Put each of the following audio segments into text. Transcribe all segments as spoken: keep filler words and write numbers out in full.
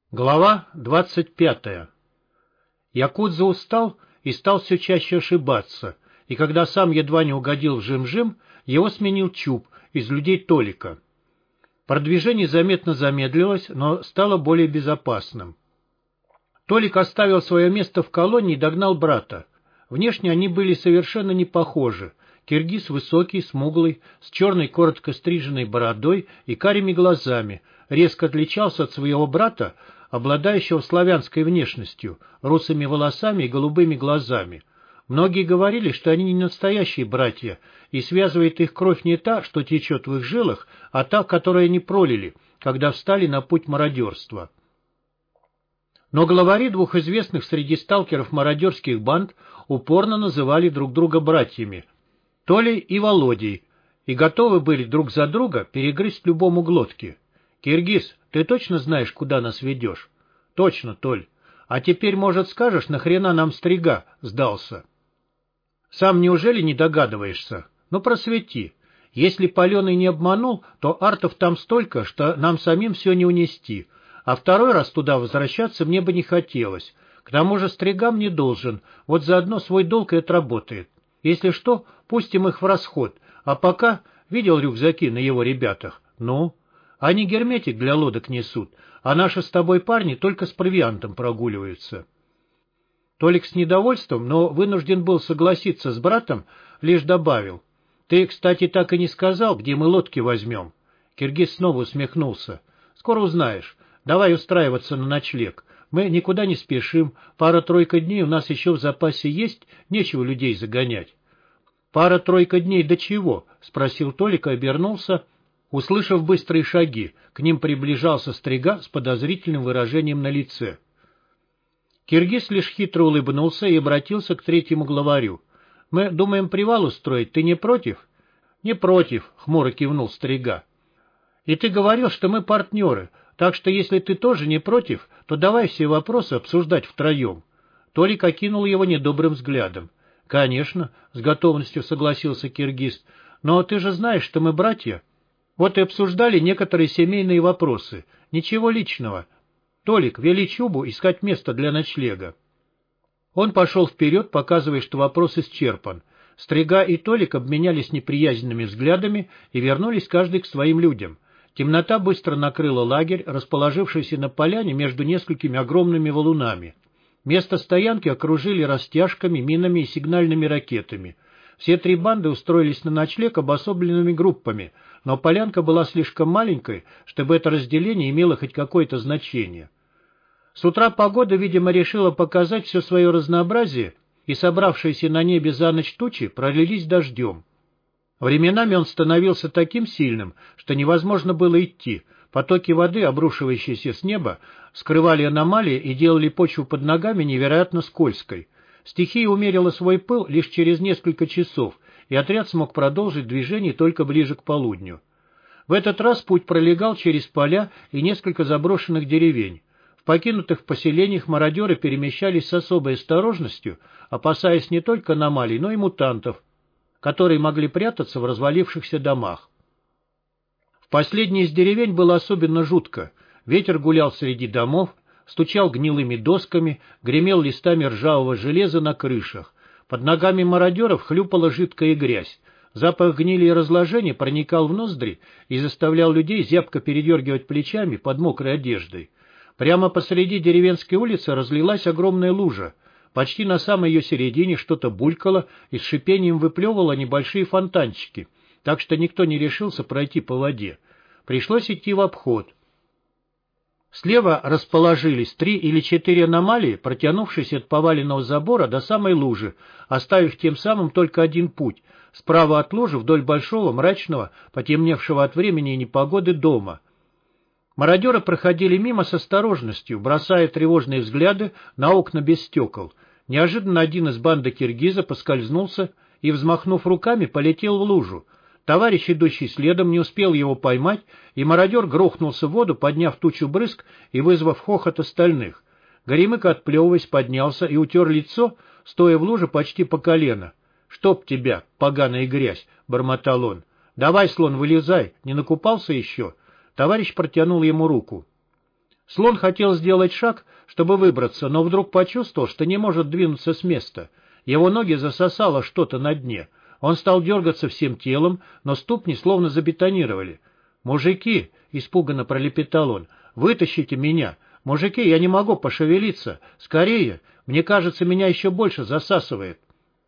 Глава двадцать пятая. Якудза устал и стал все чаще ошибаться, и когда сам едва не угодил в Жим-Жим, его сменил Чуб из людей Толика. Продвижение заметно замедлилось, но стало более безопасным. Толик оставил свое место в колонии и догнал брата. Внешне они были совершенно не похожи. Киргиз высокий, смуглый, с черной коротко стриженной бородой и карими глазами, резко отличался от своего брата, обладающего славянской внешностью, русыми волосами и голубыми глазами. Многие говорили, что они не настоящие братья, и связывает их кровь не та, что течет в их жилах, а та, которую они пролили, когда встали на путь мародерства. Но главари двух известных среди сталкеров мародерских банд упорно называли друг друга братьями, Толей и Володей, и готовы были друг за друга перегрызть любому глотки. «Киргиз, ты точно знаешь, куда нас ведешь?» «Точно, Толь. А теперь, может, скажешь, нахрена нам Стрига сдался?» «Сам неужели не догадываешься? Ну, просвети. Если Паленый не обманул, то артов там столько, что нам самим все не унести. А второй раз туда возвращаться мне бы не хотелось. К тому же Стрига мне должен, вот заодно свой долг и отработает. Если что, пустим их в расход. А пока видел рюкзаки на его ребятах? Ну?» Они герметик для лодок несут, а наши с тобой парни только с провиантом прогуливаются. Толик с недовольством, но вынужден был согласиться с братом, лишь добавил: «Ты, кстати, так и не сказал, где мы лодки возьмем». Киргиз снова усмехнулся. «Скоро узнаешь. Давай устраиваться на ночлег. Мы никуда не спешим, пара-тройка дней у нас еще в запасе есть, нечего людей загонять». «Пара-тройка дней до чего?» — спросил Толик и обернулся. Услышав быстрые шаги, к ним приближался Стрига с подозрительным выражением на лице. Киргиз лишь хитро улыбнулся и обратился к третьему главарю. «Мы думаем привал устроить, ты не против?» «Не против», — хмуро кивнул Стрига. «И ты говорил, что мы партнеры, так что если ты тоже не против, то давай все вопросы обсуждать втроем». Толик окинул его недобрым взглядом. «Конечно», — с готовностью согласился Киргиз, — «но ты же знаешь, что мы братья». Вот и обсуждали некоторые семейные вопросы. Ничего личного. Толик, вели Чубу искать место для ночлега. Он пошел вперед, показывая, что вопрос исчерпан. Стрига и Толик обменялись неприязненными взглядами и вернулись каждый к своим людям. Темнота быстро накрыла лагерь, расположившийся на поляне между несколькими огромными валунами. Место стоянки окружили растяжками, минами и сигнальными ракетами. Все три банды устроились на ночлег обособленными группами, но полянка была слишком маленькой, чтобы это разделение имело хоть какое-то значение. С утра погода, видимо, решила показать все свое разнообразие, и собравшиеся на небе за ночь тучи пролились дождем. Временами он становился таким сильным, что невозможно было идти. Потоки воды, обрушивающиеся с неба, скрывали аномалии и делали почву под ногами невероятно скользкой. Стихия умерила свой пыл лишь через несколько часов, и отряд смог продолжить движение только ближе к полудню. В этот раз путь пролегал через поля и несколько заброшенных деревень. В покинутых поселениях мародеры перемещались с особой осторожностью, опасаясь не только аномалий, но и мутантов, которые могли прятаться в развалившихся домах. В последней из деревень было особенно жутко. Ветер гулял среди домов, стучал гнилыми досками, гремел листами ржавого железа на крышах. Под ногами мародеров хлюпала жидкая грязь. Запах гнили и разложения проникал в ноздри и заставлял людей зябко передергивать плечами под мокрой одеждой. Прямо посреди деревенской улицы разлилась огромная лужа. Почти на самой ее середине что-то булькало и с шипением выплевывало небольшие фонтанчики, так что никто не решился пройти по воде. Пришлось идти в обход. Слева расположились три или четыре аномалии, протянувшиеся от поваленного забора до самой лужи, оставив тем самым только один путь — справа от лужи вдоль большого, мрачного, потемневшего от времени и непогоды дома. Мародеры проходили мимо с осторожностью, бросая тревожные взгляды на окна без стекол. Неожиданно один из банды Киргиза поскользнулся и, взмахнув руками, полетел в лужу. Товарищ, идущий следом, не успел его поймать, и мародер грохнулся в воду, подняв тучу брызг и вызвав хохот остальных. Горемык, отплевываясь, поднялся и утер лицо, стоя в луже почти по колено. «Чтоб тебя, поганая грязь!» — бормотал он. «Давай, слон, вылезай, не накупался еще?» Товарищ протянул ему руку. Слон хотел сделать шаг, чтобы выбраться, но вдруг почувствовал, что не может двинуться с места. Его ноги засосало что-то на дне. Он стал дергаться всем телом, но ступни словно забетонировали. «Мужики!» — испуганно пролепетал он. «Вытащите меня! Мужики, я не могу пошевелиться! Скорее! Мне кажется, меня еще больше засасывает!»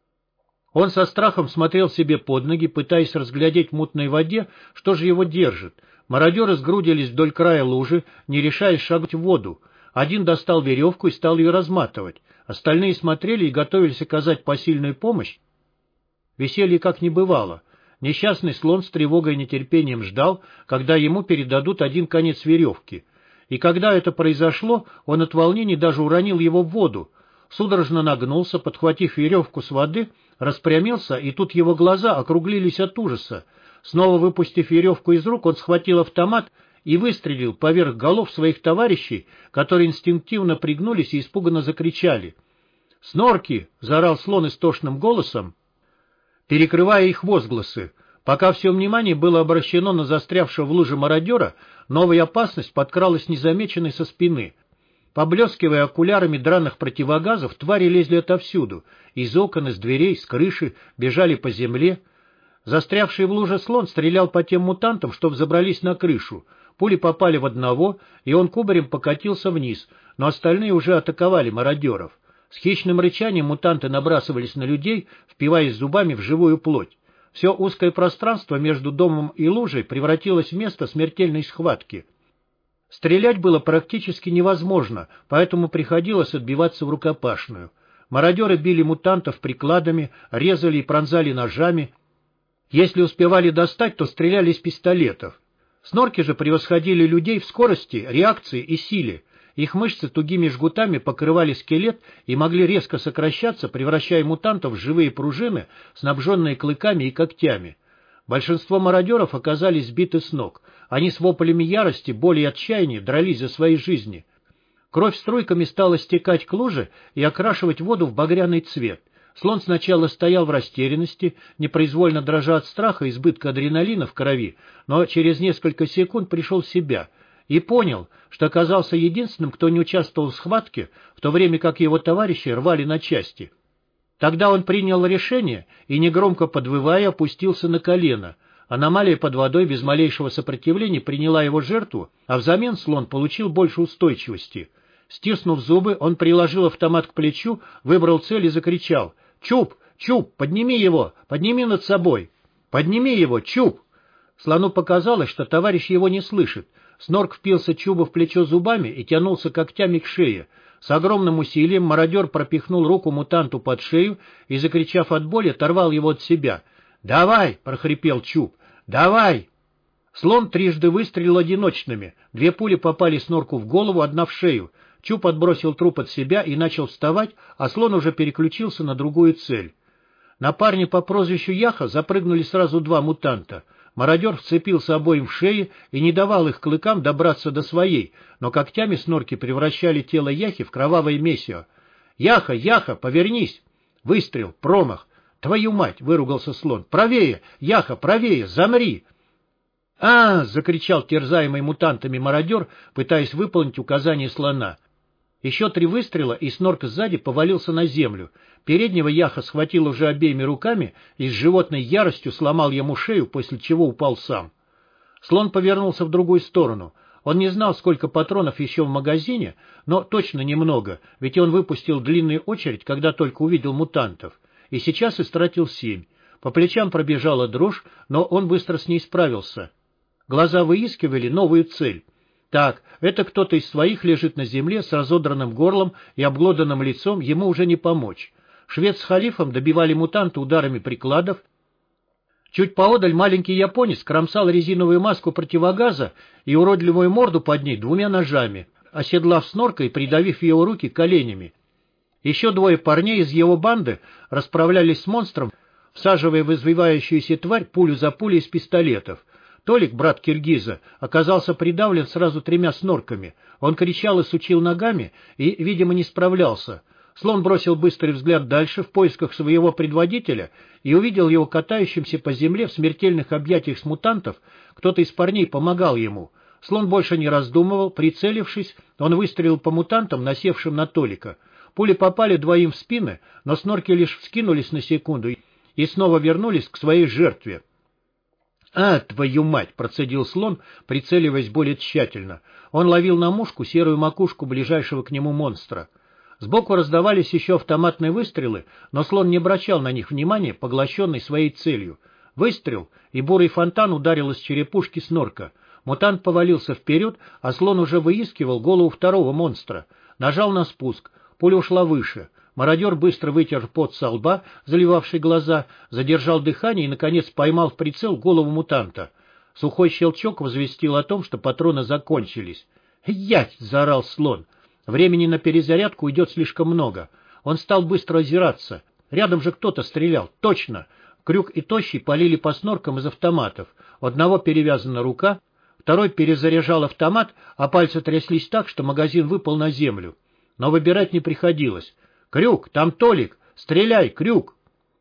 Он со страхом смотрел себе под ноги, пытаясь разглядеть в мутной воде, что же его держит. Мародеры сгрудились вдоль края лужи, не решаясь шагать в воду. Один достал веревку и стал ее разматывать. Остальные смотрели и готовились оказать посильную помощь. Веселья как не бывало. Несчастный слон с тревогой и нетерпением ждал, когда ему передадут один конец веревки. И когда это произошло, он от волнений даже уронил его в воду. Судорожно нагнулся, подхватив веревку с воды, распрямился, и тут его глаза округлились от ужаса. Снова выпустив веревку из рук, он схватил автомат и выстрелил поверх голов своих товарищей, которые инстинктивно пригнулись и испуганно закричали. «Снорки!» — заорал слон истошным голосом, перекрывая их возгласы. Пока все внимание было обращено на застрявшего в луже мародера, новая опасность подкралась незамеченной со спины. Поблескивая окулярами драных противогазов, твари лезли отовсюду. Из окон, из дверей, с крыши, бежали по земле. Застрявший в луже слон стрелял по тем мутантам, что взобрались на крышу. Пули попали в одного, и он кубарем покатился вниз, но остальные уже атаковали мародеров. С хищным рычанием мутанты набрасывались на людей, впиваясь зубами в живую плоть. Все узкое пространство между домом и лужей превратилось в место смертельной схватки. Стрелять было практически невозможно, поэтому приходилось отбиваться в рукопашную. Мародеры били мутантов прикладами, резали и пронзали ножами. Если успевали достать, то стреляли из пистолетов. Снорки же превосходили людей в скорости, реакции и силе. Их мышцы тугими жгутами покрывали скелет и могли резко сокращаться, превращая мутантов в живые пружины, снабженные клыками и когтями. Большинство мародеров оказались сбиты с ног. Они с воплями ярости, боли и отчаяния дрались за свои жизни. Кровь струйками стала стекать к луже и окрашивать воду в багряный цвет. Слон сначала стоял в растерянности, непроизвольно дрожа от страха и избытка адреналина в крови, но через несколько секунд пришел в себя и понял, что оказался единственным, кто не участвовал в схватке, в то время как его товарищи рвали на части. Тогда он принял решение и, негромко подвывая, опустился на колено. Аномалия под водой без малейшего сопротивления приняла его жертву, а взамен слон получил больше устойчивости. Стиснув зубы, он приложил автомат к плечу, выбрал цель и закричал: «Чуб! Чуб! Подними его! Подними над собой! Подними его! Чуб!» Слону показалось, что товарищ его не слышит. Снорк впился Чубу в плечо зубами и тянулся когтями к шее. С огромным усилием мародер пропихнул руку мутанту под шею и, закричав от боли, оторвал его от себя. «Давай!» — прохрипел Чуб. «Давай!» Слон трижды выстрелил одиночными. Две пули попали Снорку в голову, одна в шею. Чуб отбросил труп от себя и начал вставать, а слон уже переключился на другую цель. На парня по прозвищу Яха запрыгнули сразу два мутанта. Мародер вцепился обоим в шеи и не давал их клыкам добраться до своей, но когтями снорки превращали тело Яхи в кровавое месиво. «Яха, Яха, повернись!» Выстрел, промах. «Твою мать!» — выругался слон. «Правее! Яха, правее! Замри!» «А!» — закричал терзаемый мутантами мародер, пытаясь выполнить указание слона. Еще три выстрела, и снорк сзади повалился на землю. Переднего Яха схватил уже обеими руками и с животной яростью сломал ему шею, после чего упал сам. Слон повернулся в другую сторону. Он не знал, сколько патронов еще в магазине, но точно немного, ведь он выпустил длинную очередь, когда только увидел мутантов, и сейчас истратил семь. По плечам пробежала дрожь, но он быстро с ней справился. Глаза выискивали новую цель. Так, это кто-то из своих лежит на земле с разодранным горлом и обглоданным лицом, ему уже не помочь. Швед с халифом добивали мутанта ударами прикладов. Чуть поодаль маленький японец кромсал резиновую маску противогаза и уродливую морду под ней двумя ножами, оседлав снорка и придавив его руки коленями. Еще двое парней из его банды расправлялись с монстром, всаживая в извивающуюся тварь пулю за пулей из пистолетов. Толик, брат киргиза, оказался придавлен сразу тремя снорками. Он кричал и сучил ногами и, видимо, не справлялся. Слон бросил быстрый взгляд дальше в поисках своего предводителя и увидел его катающимся по земле в смертельных объятиях с мутантов. Кто-то из парней помогал ему. Слон больше не раздумывал. Прицелившись, он выстрелил по мутантам, насевшим на Толика. Пули попали двоим в спины, но снорки лишь вскинулись на секунду и снова вернулись к своей жертве. «А, твою мать!» — процедил слон, прицеливаясь более тщательно. Он ловил на мушку серую макушку ближайшего к нему монстра. Сбоку раздавались еще автоматные выстрелы, но слон не обращал на них внимания, поглощенный своей целью. Выстрел, и бурый фонтан ударил из черепушки снорка. Мутант повалился вперед, а слон уже выискивал голову второго монстра. Нажал на спуск. Пуля ушла выше. Мародер быстро вытер пот со лба, заливавший глаза, задержал дыхание и, наконец, поймал в прицел голову мутанта. Сухой щелчок возвестил о том, что патроны закончились. «Ять!» — заорал слон. Времени на перезарядку уйдет слишком много. Он стал быстро озираться. Рядом же кто-то стрелял. Точно! Крюк и Тощий полили по сноркам из автоматов. У одного перевязана рука, второй перезаряжал автомат, а пальцы тряслись так, что магазин выпал на землю. Но выбирать не приходилось. «Крюк! Там Толик! Стреляй, Крюк!»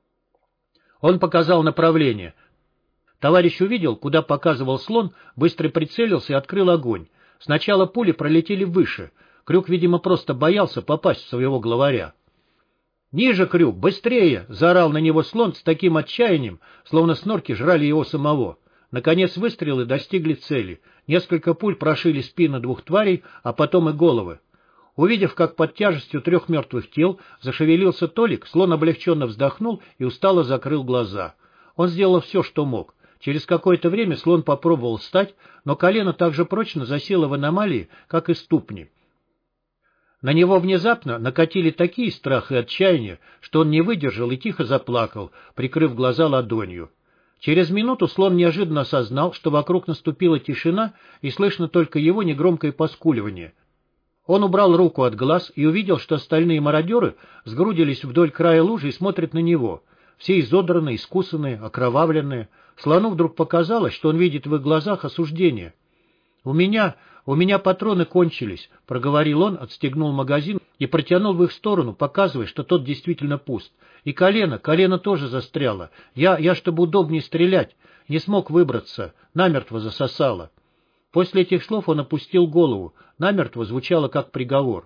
Он показал направление. Товарищ увидел, куда показывал слон, быстро прицелился и открыл огонь. Сначала пули пролетели выше. Крюк, видимо, просто боялся попасть в своего главаря. «Ниже, Крюк! Быстрее!» — заорал на него слон с таким отчаянием, словно снорки жрали его самого. Наконец выстрелы достигли цели. Несколько пуль прошили спины двух тварей, а потом и головы. Увидев, как под тяжестью трех мертвых тел зашевелился Толик, слон облегченно вздохнул и устало закрыл глаза. Он сделал все, что мог. Через какое-то время слон попробовал встать, но колено так же прочно засело в аномалии, как и ступни. На него внезапно накатили такие страх и отчаяние, что он не выдержал и тихо заплакал, прикрыв глаза ладонью. Через минуту слон неожиданно осознал, что вокруг наступила тишина, и слышно только его негромкое поскуливание. Он убрал руку от глаз и увидел, что остальные мародеры сгрудились вдоль края лужи и смотрят на него. Все изодранные, искусанные, окровавленные. Слону вдруг показалось, что он видит в их глазах осуждение. «У меня, у меня патроны кончились», — проговорил он, отстегнул магазин и протянул в их сторону, показывая, что тот действительно пуст. «И колено, колено тоже застряло. Я, я, чтобы удобнее стрелять, не смог выбраться, намертво засосало». После этих слов он опустил голову. Намертво звучало как приговор.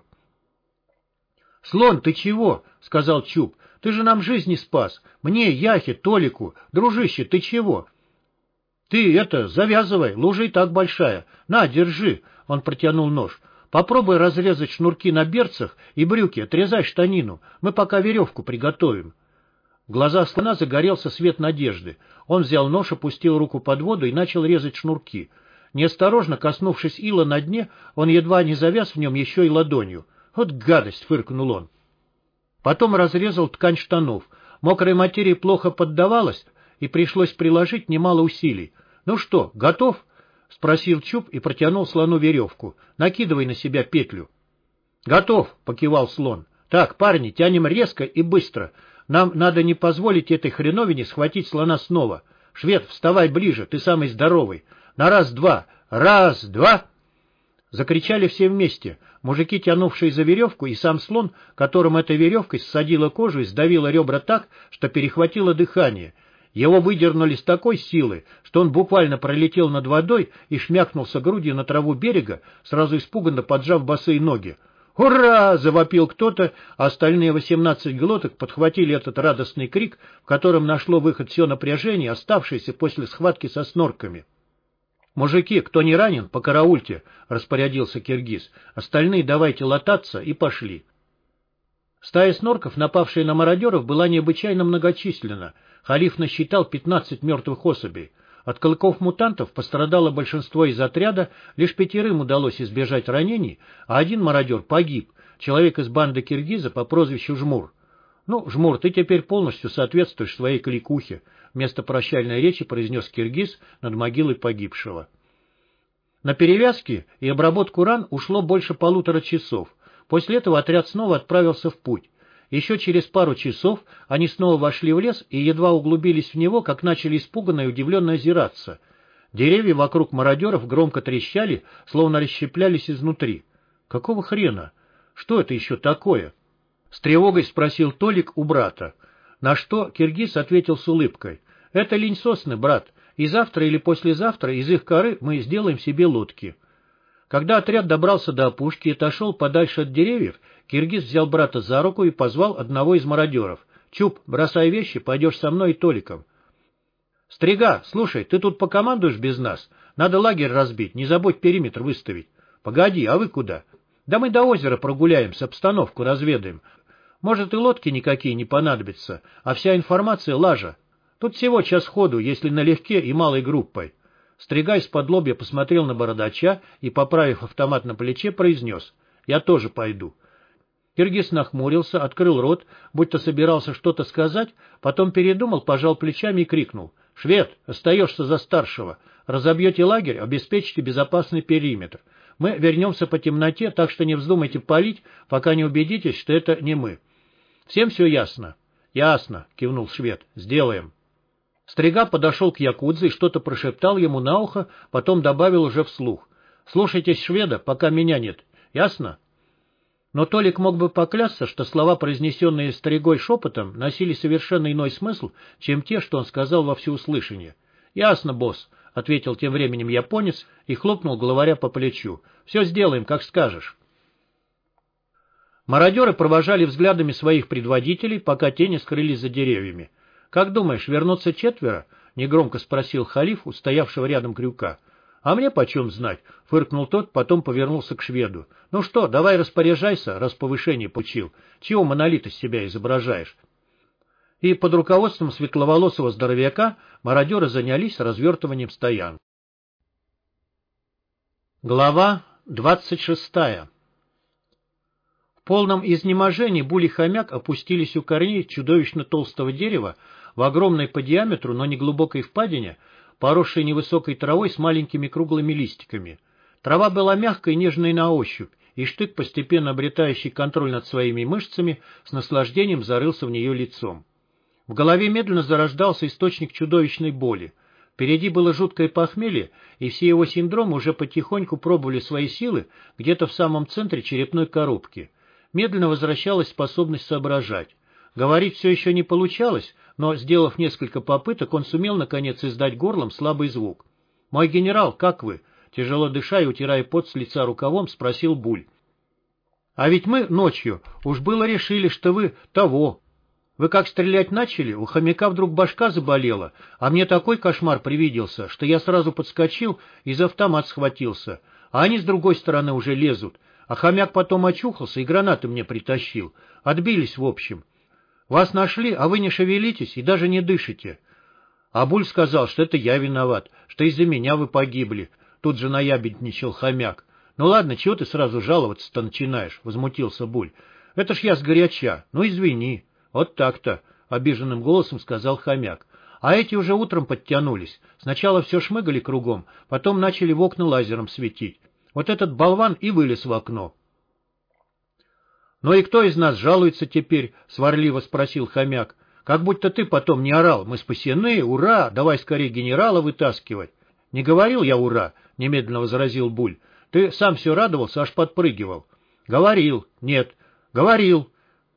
«Слон, ты чего?» — сказал Чуб. «Ты же нам жизни спас. Мне, Яхе, Толику. Дружище, ты чего?» «Ты это, завязывай, лужа и так большая. На, держи!» — он протянул нож. «Попробуй разрезать шнурки на берцах и брюки, отрезай штанину. Мы пока веревку приготовим». В глазах слона загорелся свет надежды. Он взял нож, опустил руку под воду и начал резать шнурки. Неосторожно коснувшись ила на дне, он едва не завяз в нем еще и ладонью. «Вот гадость!» — фыркнул он. Потом разрезал ткань штанов. Мокрая материя плохо поддавалась, и пришлось приложить немало усилий. «Ну что, готов?» — спросил Чуб и протянул слону веревку. «Накидывай на себя петлю». «Готов!» — покивал слон. «Так, парни, тянем резко и быстро. Нам надо не позволить этой хреновине схватить слона снова. Швед, вставай ближе, ты самый здоровый. На раз-два! Раз-два!» Закричали все вместе. Мужики, тянувшие за веревку, и сам слон, которым этой веревкой ссадила кожу и сдавила ребра так, что перехватило дыхание. Его выдернули с такой силы, что он буквально пролетел над водой и шмякнулся грудью на траву берега, сразу испуганно поджав босые ноги. «Ура!» — завопил кто-то, а остальные восемнадцать глоток подхватили этот радостный крик, в котором нашло выход все напряжение, оставшееся после схватки со снорками. «Мужики, кто не ранен, покараульте», — распорядился киргиз. «Остальные давайте лататься» и пошли. Стая снорков, напавшая на мародеров, была необычайно многочисленна. Халиф насчитал пятнадцать мертвых особей. От клыков мутантов пострадало большинство из отряда, лишь пятерым удалось избежать ранений, а один мародер погиб, человек из банды киргиза по прозвищу Жмур. «Ну, Жмур, ты теперь полностью соответствуешь своей кликухе», — вместо прощальной речи произнес киргиз над могилой погибшего. На перевязки и обработку ран ушло больше полутора часов. После этого отряд снова отправился в путь. Еще через пару часов они снова вошли в лес и едва углубились в него, как начали испуганно и удивленно озираться. Деревья вокруг мародеров громко трещали, словно расщеплялись изнутри. «Какого хрена? Что это еще такое?» — с тревогой спросил Толик у брата. На что киргиз ответил с улыбкой. «Это линь сосны, брат, и завтра или послезавтра из их коры мы сделаем себе лодки». Когда отряд добрался до опушки и отошел подальше от деревьев, киргиз взял брата за руку и позвал одного из мародеров. «Чуб, бросай вещи, пойдешь со мной и Толиком». «Стрига, слушай, ты тут покомандуешь без нас? Надо лагерь разбить, не забудь периметр выставить». «Погоди, а вы куда?» «Да мы до озера прогуляемся, обстановку разведаем. Может, и лодки никакие не понадобятся, а вся информация лажа. Тут всего час ходу, если налегке и малой группой». Стригай из-под лобья посмотрел на бородача и, поправив автомат на плече, произнес: «Я тоже пойду». Киргиз нахмурился, открыл рот, будто собирался что-то сказать, потом передумал, пожал плечами и крикнул: «Швед, остаешься за старшего. Разобьете лагерь, обеспечите безопасный периметр. Мы вернемся по темноте, так что не вздумайте палить, пока не убедитесь, что это не мы. Всем все ясно?» «Ясно», — кивнул швед. «Сделаем». Стрига подошел к якудзе и что-то прошептал ему на ухо, потом добавил уже вслух: «Слушайтесь шведа, пока меня нет. Ясно?» Но Толик мог бы поклясться, что слова, произнесенные Стригой шепотом, носили совершенно иной смысл, чем те, что он сказал во всеуслышание. «Ясно, босс», — ответил тем временем японец и хлопнул главаря по плечу. «Все сделаем, как скажешь». Мародеры провожали взглядами своих предводителей, пока тени скрылись за деревьями. «Как думаешь, вернутся четверо?» — негромко спросил халиф, устоявшего рядом крюка. «А мне почем знать?» — фыркнул тот, потом повернулся к шведу. «Ну что, давай распоряжайся, раз повышение получил. Чего монолит из себя изображаешь?» И под руководством светловолосого здоровяка мародеры занялись развертыванием стоян. Глава двадцать шестая. В полном изнеможении Буль и хомяк опустились у корней чудовищно толстого дерева в огромной по диаметру, но не глубокой впадине, поросшей невысокой травой с маленькими круглыми листиками. Трава была мягкой и нежной на ощупь, и Штык, постепенно обретающий контроль над своими мышцами, с наслаждением зарылся в нее лицом. В голове медленно зарождался источник чудовищной боли. Впереди было жуткое похмелье, и все его синдромы уже потихоньку пробовали свои силы где-то в самом центре черепной коробки. Медленно возвращалась способность соображать. Говорить все еще не получалось, но, сделав несколько попыток, он сумел, наконец, издать горлом слабый звук. «Мой генерал, как вы?» Тяжело дыша и утирая пот с лица рукавом, спросил Буль. «А ведь мы ночью уж было решили, что вы того. Вы как стрелять начали, у хомяка вдруг башка заболела, а мне такой кошмар привиделся, что я сразу подскочил и за автомат схватился, а они с другой стороны уже лезут, а хомяк потом очухался и гранаты мне притащил. Отбились, в общем. Вас нашли, а вы не шевелитесь и даже не дышите». А Буль сказал, что это я виноват, что из-за меня вы погибли. Тут же наябедничал хомяк. «Ну ладно, чего ты сразу жаловаться-то начинаешь?» — возмутился Буль. «Это ж я сгоряча. Ну извини». «Вот так-то», — обиженным голосом сказал хомяк. «А эти уже утром подтянулись. Сначала все шмыгали кругом, потом начали в окна лазером светить. Вот этот болван и вылез в окно». «Ну и кто из нас жалуется теперь?» — сварливо спросил хомяк. «Как будто ты потом не орал. Мы спасены, ура, давай скорее генерала вытаскивать». «Не говорил я ура», — немедленно возразил Буль. «Ты сам все радовался, аж подпрыгивал». «Говорил». «Нет». «Говорил».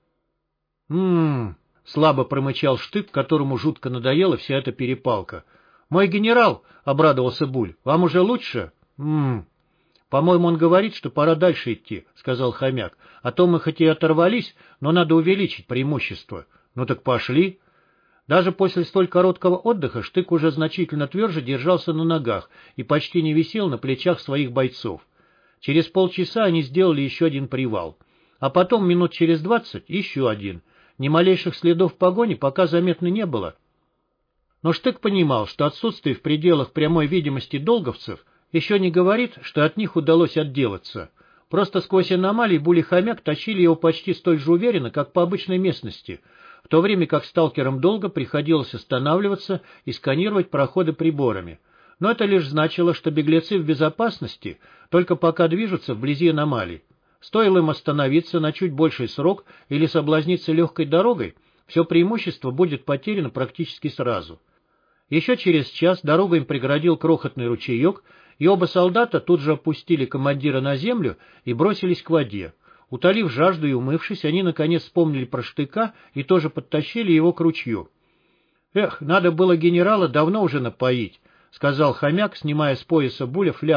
«М-м-м», слабо промычал Штык, которому жутко надоела вся эта перепалка. «Мой генерал», — обрадовался Буль, — «вам уже лучше?» «М-м». «По-моему, он говорит, что пора дальше идти», — сказал хомяк. «А то мы хоть и оторвались, но надо увеличить преимущество». «Ну так пошли». Даже после столь короткого отдыха Штык уже значительно тверже держался на ногах и почти не висел на плечах своих бойцов. Через полчаса они сделали еще один привал. А потом, минут через двадцать, еще один. Ни малейших следов погони пока заметно не было. Но Штык понимал, что отсутствие в пределах прямой видимости долговцев еще не говорит, что от них удалось отделаться. Просто сквозь аномалии Буль и хомяк тащили его почти столь же уверенно, как по обычной местности, в то время как сталкерам долго приходилось останавливаться и сканировать проходы приборами. Но это лишь значило, что беглецы в безопасности, только пока движутся вблизи аномалий. Стоило им остановиться на чуть больший срок или соблазниться легкой дорогой, все преимущество будет потеряно практически сразу. Еще через час дорогу им преградил крохотный ручеек, и оба солдата тут же опустили командира на землю и бросились к воде. Утолив жажду и умывшись, они наконец вспомнили про Штыка и тоже подтащили его к ручью. «Эх, надо было генерала давно уже напоить», — сказал хомяк, снимая с пояса Буля флягу.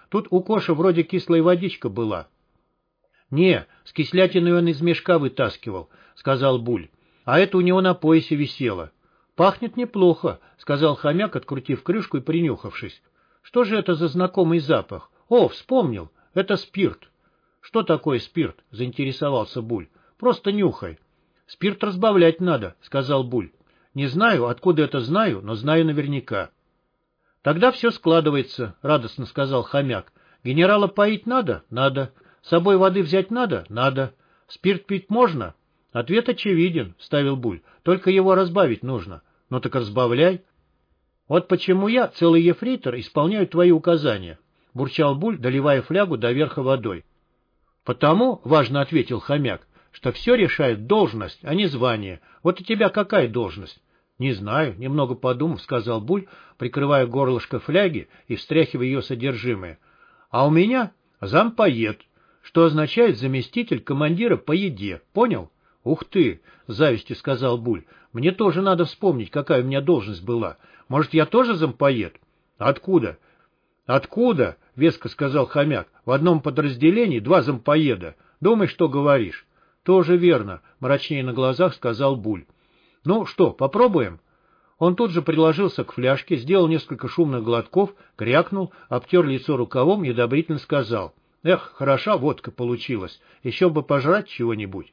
Тут у Коши вроде кислая водичка была. — Не, с кислятиной он из мешка вытаскивал, — сказал Буль. — А это у него на поясе висело. — Пахнет неплохо, — сказал хомяк, открутив крышку и принюхавшись. — Что же это за знакомый запах? О, вспомнил, это спирт. — Что такое спирт? — заинтересовался Буль. — Просто нюхай. — Спирт разбавлять надо, — сказал Буль. — Не знаю, откуда это знаю, но знаю наверняка. — Тогда все складывается, — радостно сказал хомяк. — Генерала поить надо? Надо. С собой воды взять надо? Надо. Спирт пить можно? Ответ очевиден, — вставил Буль. Только его разбавить нужно. Ну так разбавляй. Вот почему я, целый ефрейтор, исполняю твои указания, — бурчал Буль, доливая флягу до верха водой. Потому, — важно ответил хомяк, — что все решает должность, а не звание. Вот у тебя какая должность? — Не знаю, — немного подумав, сказал Буль, прикрывая горлышко фляги и встряхивая ее содержимое. — А у меня зампоед, что означает заместитель командира по еде. Понял? — Ух ты! — с завистью сказал Буль. — Мне тоже надо вспомнить, какая у меня должность была. Может, я тоже зампоед? — Откуда? — Откуда? — веско сказал хомяк. — В одном подразделении два зампоеда. Думай, что говоришь. — Тоже верно, — мрачнее на глазах сказал Буль. — Ну что, попробуем? Он тут же приложился к фляжке, сделал несколько шумных глотков, крякнул, обтер лицо рукавом и одобрительно сказал: «Эх, хороша водка получилась, еще бы пожрать чего-нибудь».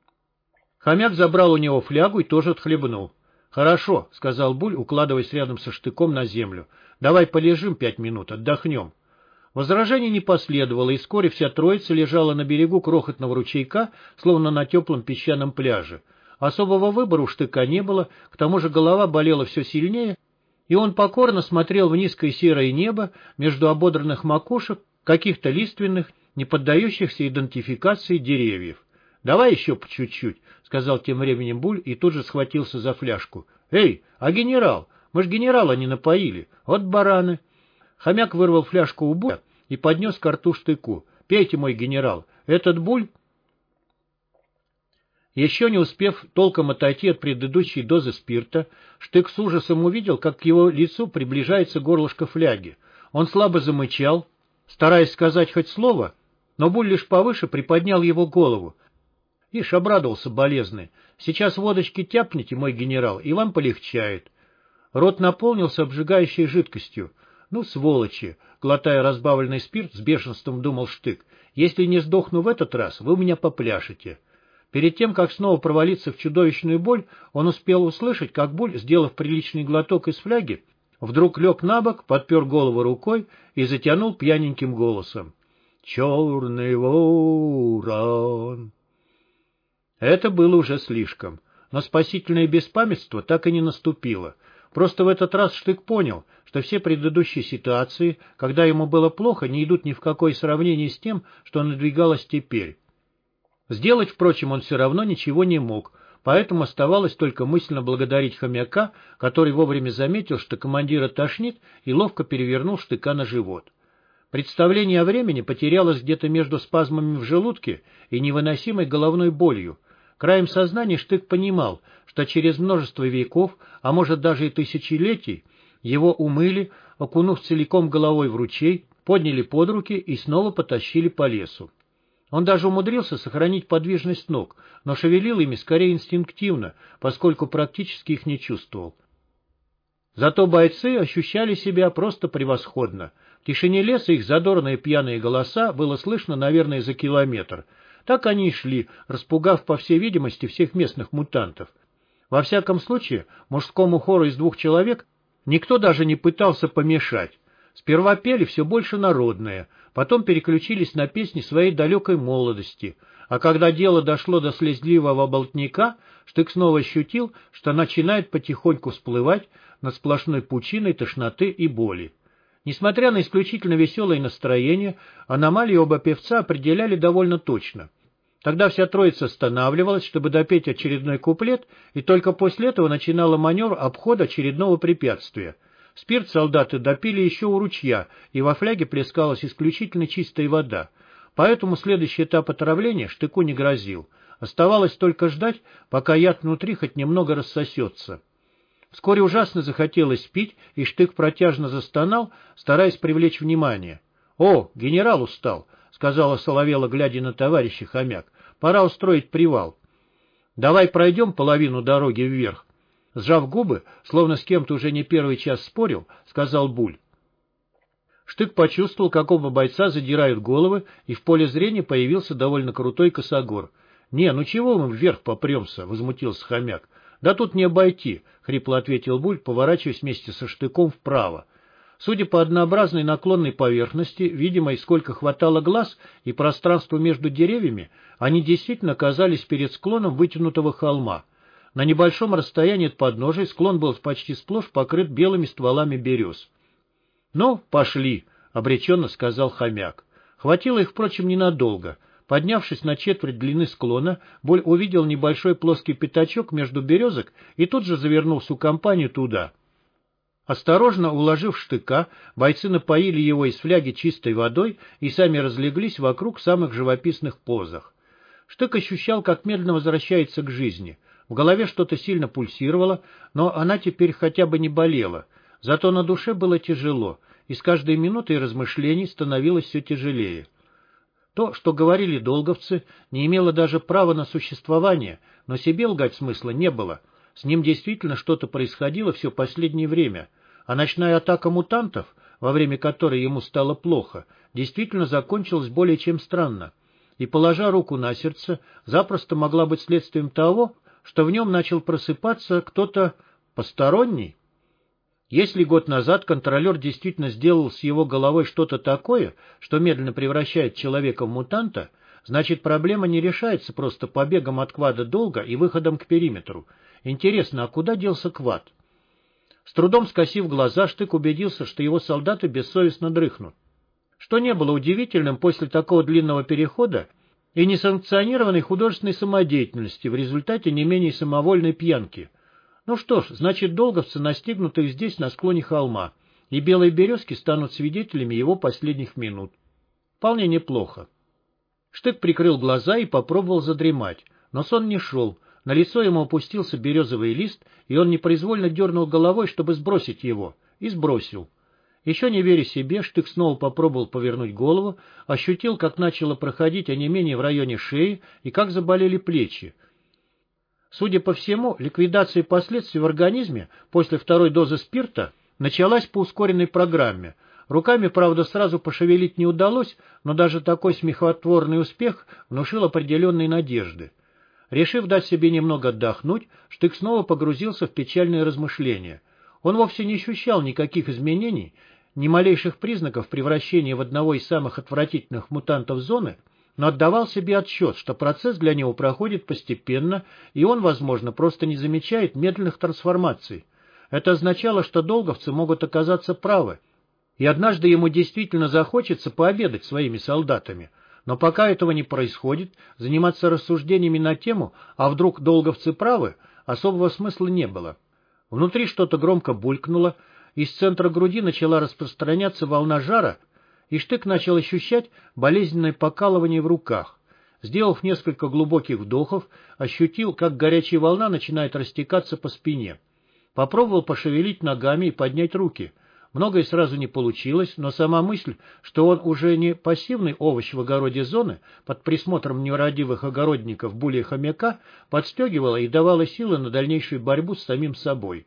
Хомяк забрал у него флягу и тоже отхлебнул. «Хорошо», — сказал Буль, укладываясь рядом со Штыком на землю. «Давай полежим пять минут, отдохнем». Возражений не последовало, и вскоре вся троица лежала на берегу крохотного ручейка, словно на теплом песчаном пляже. Особого выбора у Штыка не было, к тому же голова болела все сильнее, и он покорно смотрел в низкое серое небо между ободранных макушек каких-то лиственных, не поддающихся идентификации деревьев. «Давай еще по чуть-чуть», — сказал тем временем Буль и тут же схватился за фляжку. «Эй, а генерал? Мы ж генерала не напоили. Вот бараны». Хомяк вырвал фляжку у Буля и поднес ко рту Штыку. «Пейте, мой генерал. Этот Буль...» Еще не успев толком отойти от предыдущей дозы спирта, Штык с ужасом увидел, как к его лицу приближается горлышко фляги. Он слабо замычал, стараясь сказать хоть слово, но Буль лишь повыше приподнял его голову. Ишь, обрадовался болезный. «Сейчас водочки тяпните, мой генерал, и вам полегчает». Рот наполнился обжигающей жидкостью. «Ну, сволочи!» — глотая разбавленный спирт, с бешенством думал Штык. «Если не сдохну в этот раз, вы у меня попляшете». Перед тем, как снова провалиться в чудовищную боль, он успел услышать, как Буль, сделав приличный глоток из фляги, вдруг лег на бок, подпер голову рукой и затянул пьяненьким голосом: «Черный ворон». Это было уже слишком, но спасительное беспамятство так и не наступило. Просто в этот раз Штык понял, что все предыдущие ситуации, когда ему было плохо, не идут ни в какое сравнение с тем, что надвигалось теперь. Сделать, впрочем, он все равно ничего не мог, поэтому оставалось только мысленно благодарить хомяка, который вовремя заметил, что командира тошнит, и ловко перевернул Штыка на живот. Представление о времени потерялось где-то между спазмами в желудке и невыносимой головной болью. Краем сознания Штык понимал, что через множество веков, а может даже и тысячелетий, его умыли, окунув целиком головой в ручей, подняли под руки и снова потащили по лесу. Он даже умудрился сохранить подвижность ног, но шевелил ими скорее инстинктивно, поскольку практически их не чувствовал. Зато бойцы ощущали себя просто превосходно. В тишине леса их задорные пьяные голоса было слышно, наверное, за километр. Так они и шли, распугав, по всей видимости, всех местных мутантов. Во всяком случае, мужскому хору из двух человек никто даже не пытался помешать. Сперва пели все больше народное, потом переключились на песни своей далекой молодости, а когда дело дошло до слезливого болтника, Штык снова ощутил, что начинает потихоньку всплывать над сплошной пучиной тошноты и боли. Несмотря на исключительно веселое настроение, аномалии оба певца определяли довольно точно. Тогда вся троица останавливалась, чтобы допеть очередной куплет, и только после этого начинала маневр обхода очередного препятствия. Спирт солдаты допили еще у ручья, и во фляге плескалась исключительно чистая вода. Поэтому следующий этап отравления Штыку не грозил. Оставалось только ждать, пока яд внутри хоть немного рассосется. Вскоре ужасно захотелось пить, и Штык протяжно застонал, стараясь привлечь внимание. — О, генерал устал, — сказала соловела, глядя на товарища хомяк. — Пора устроить привал. — Давай пройдем половину дороги вверх. Сжав губы, словно с кем-то уже не первый час спорил, сказал Буль. Штык почувствовал, как оба бойца задирают головы, и в поле зрения появился довольно крутой косогор. — Не, ну чего мы вверх попремся? — возмутился хомяк. — Да тут не обойти, — хрипло ответил Буль, поворачиваясь вместе со Штыком вправо. Судя по однообразной наклонной поверхности, видимо, и сколько хватало глаз, и пространству между деревьями, они действительно оказались перед склоном вытянутого холма. На небольшом расстоянии от подножия склон был почти сплошь покрыт белыми стволами берез. — Ну, пошли, — обреченно сказал хомяк. Хватило их, впрочем, ненадолго. Поднявшись на четверть длины склона, Буль увидел небольшой плоский пятачок между березок и тут же завернул всю компанию туда. Осторожно уложив Штыка, бойцы напоили его из фляги чистой водой и сами разлеглись вокруг в самых живописных позах. Штык ощущал, как медленно возвращается к жизни. В голове что-то сильно пульсировало, но она теперь хотя бы не болела. Зато на душе было тяжело, и с каждой минутой размышлений становилось все тяжелее. То, что говорили долговцы, не имело даже права на существование, но себе лгать смысла не было. С ним действительно что-то происходило все последнее время, а ночная атака мутантов, во время которой ему стало плохо, действительно закончилась более чем странно, и, положа руку на сердце, запросто могла быть следствием того, что в нем начал просыпаться кто-то посторонний. Если год назад контролер действительно сделал с его головой что-то такое, что медленно превращает человека в мутанта, значит, проблема не решается просто побегом от квада долга и выходом к периметру. Интересно, а куда делся квад? С трудом скосив глаза, Штык убедился, что его солдаты бессовестно дрыхнут. Что не было удивительным после такого длинного перехода и несанкционированной художественной самодеятельности в результате не менее самовольной пьянки. Ну что ж, значит, долговцы настигнут их здесь, на склоне холма, и белые березки станут свидетелями его последних минут. Вполне неплохо. Штык прикрыл глаза и попробовал задремать, но сон не шел. На лицо ему опустился березовый лист, и он непроизвольно дернул головой, чтобы сбросить его, и сбросил. Еще не веря себе, Штык снова попробовал повернуть голову, ощутил, как начало проходить онемение в районе шеи и как заболели плечи. Судя по всему, ликвидация последствий в организме после второй дозы спирта началась по ускоренной программе. Руками, правда, сразу пошевелить не удалось, но даже такой смехотворный успех внушил определенные надежды. Решив дать себе немного отдохнуть, Штык снова погрузился в печальные размышления. Он вовсе не ощущал никаких изменений, ни малейших признаков превращения в одного из самых отвратительных мутантов зоны, но отдавал себе отчет, что процесс для него проходит постепенно, и он, возможно, просто не замечает медленных трансформаций. Это означало, что долговцы могут оказаться правы, и однажды ему действительно захочется пообедать своими солдатами. Но пока этого не происходит, заниматься рассуждениями на тему «а вдруг долговцы правы» особого смысла не было. Внутри что-то громко булькнуло, из центра груди начала распространяться волна жара, и Штык начал ощущать болезненное покалывание в руках. Сделав несколько глубоких вдохов, ощутил, как горячая волна начинает растекаться по спине. Попробовал пошевелить ногами и поднять руки. Многое сразу не получилось, но сама мысль, что он уже не пассивный овощ в огороде зоны, под присмотром нерадивых огородников Буля хомяка, подстегивала и давала силы на дальнейшую борьбу с самим собой.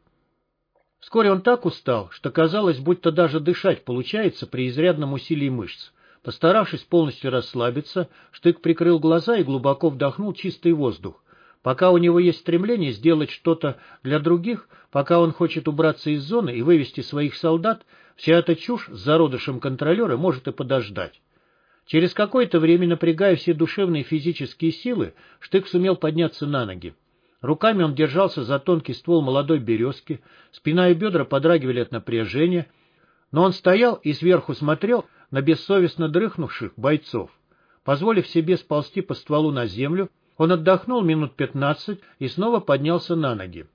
Вскоре он так устал, что казалось, будто даже дышать получается при изрядном усилии мышц. Постаравшись полностью расслабиться, Штык прикрыл глаза и глубоко вдохнул чистый воздух. Пока у него есть стремление сделать что-то для других, пока он хочет убраться из зоны и вывести своих солдат, вся эта чушь с зародышем контролера может и подождать. Через какое-то время, напрягая все душевные и физические силы, Штык сумел подняться на ноги. Руками он держался за тонкий ствол молодой березки, спина и бедра подрагивали от напряжения, но он стоял и сверху смотрел на бессовестно дрыхнувших бойцов. Позволив себе сползти по стволу на землю, он отдохнул минут пятнадцать и снова поднялся на ноги.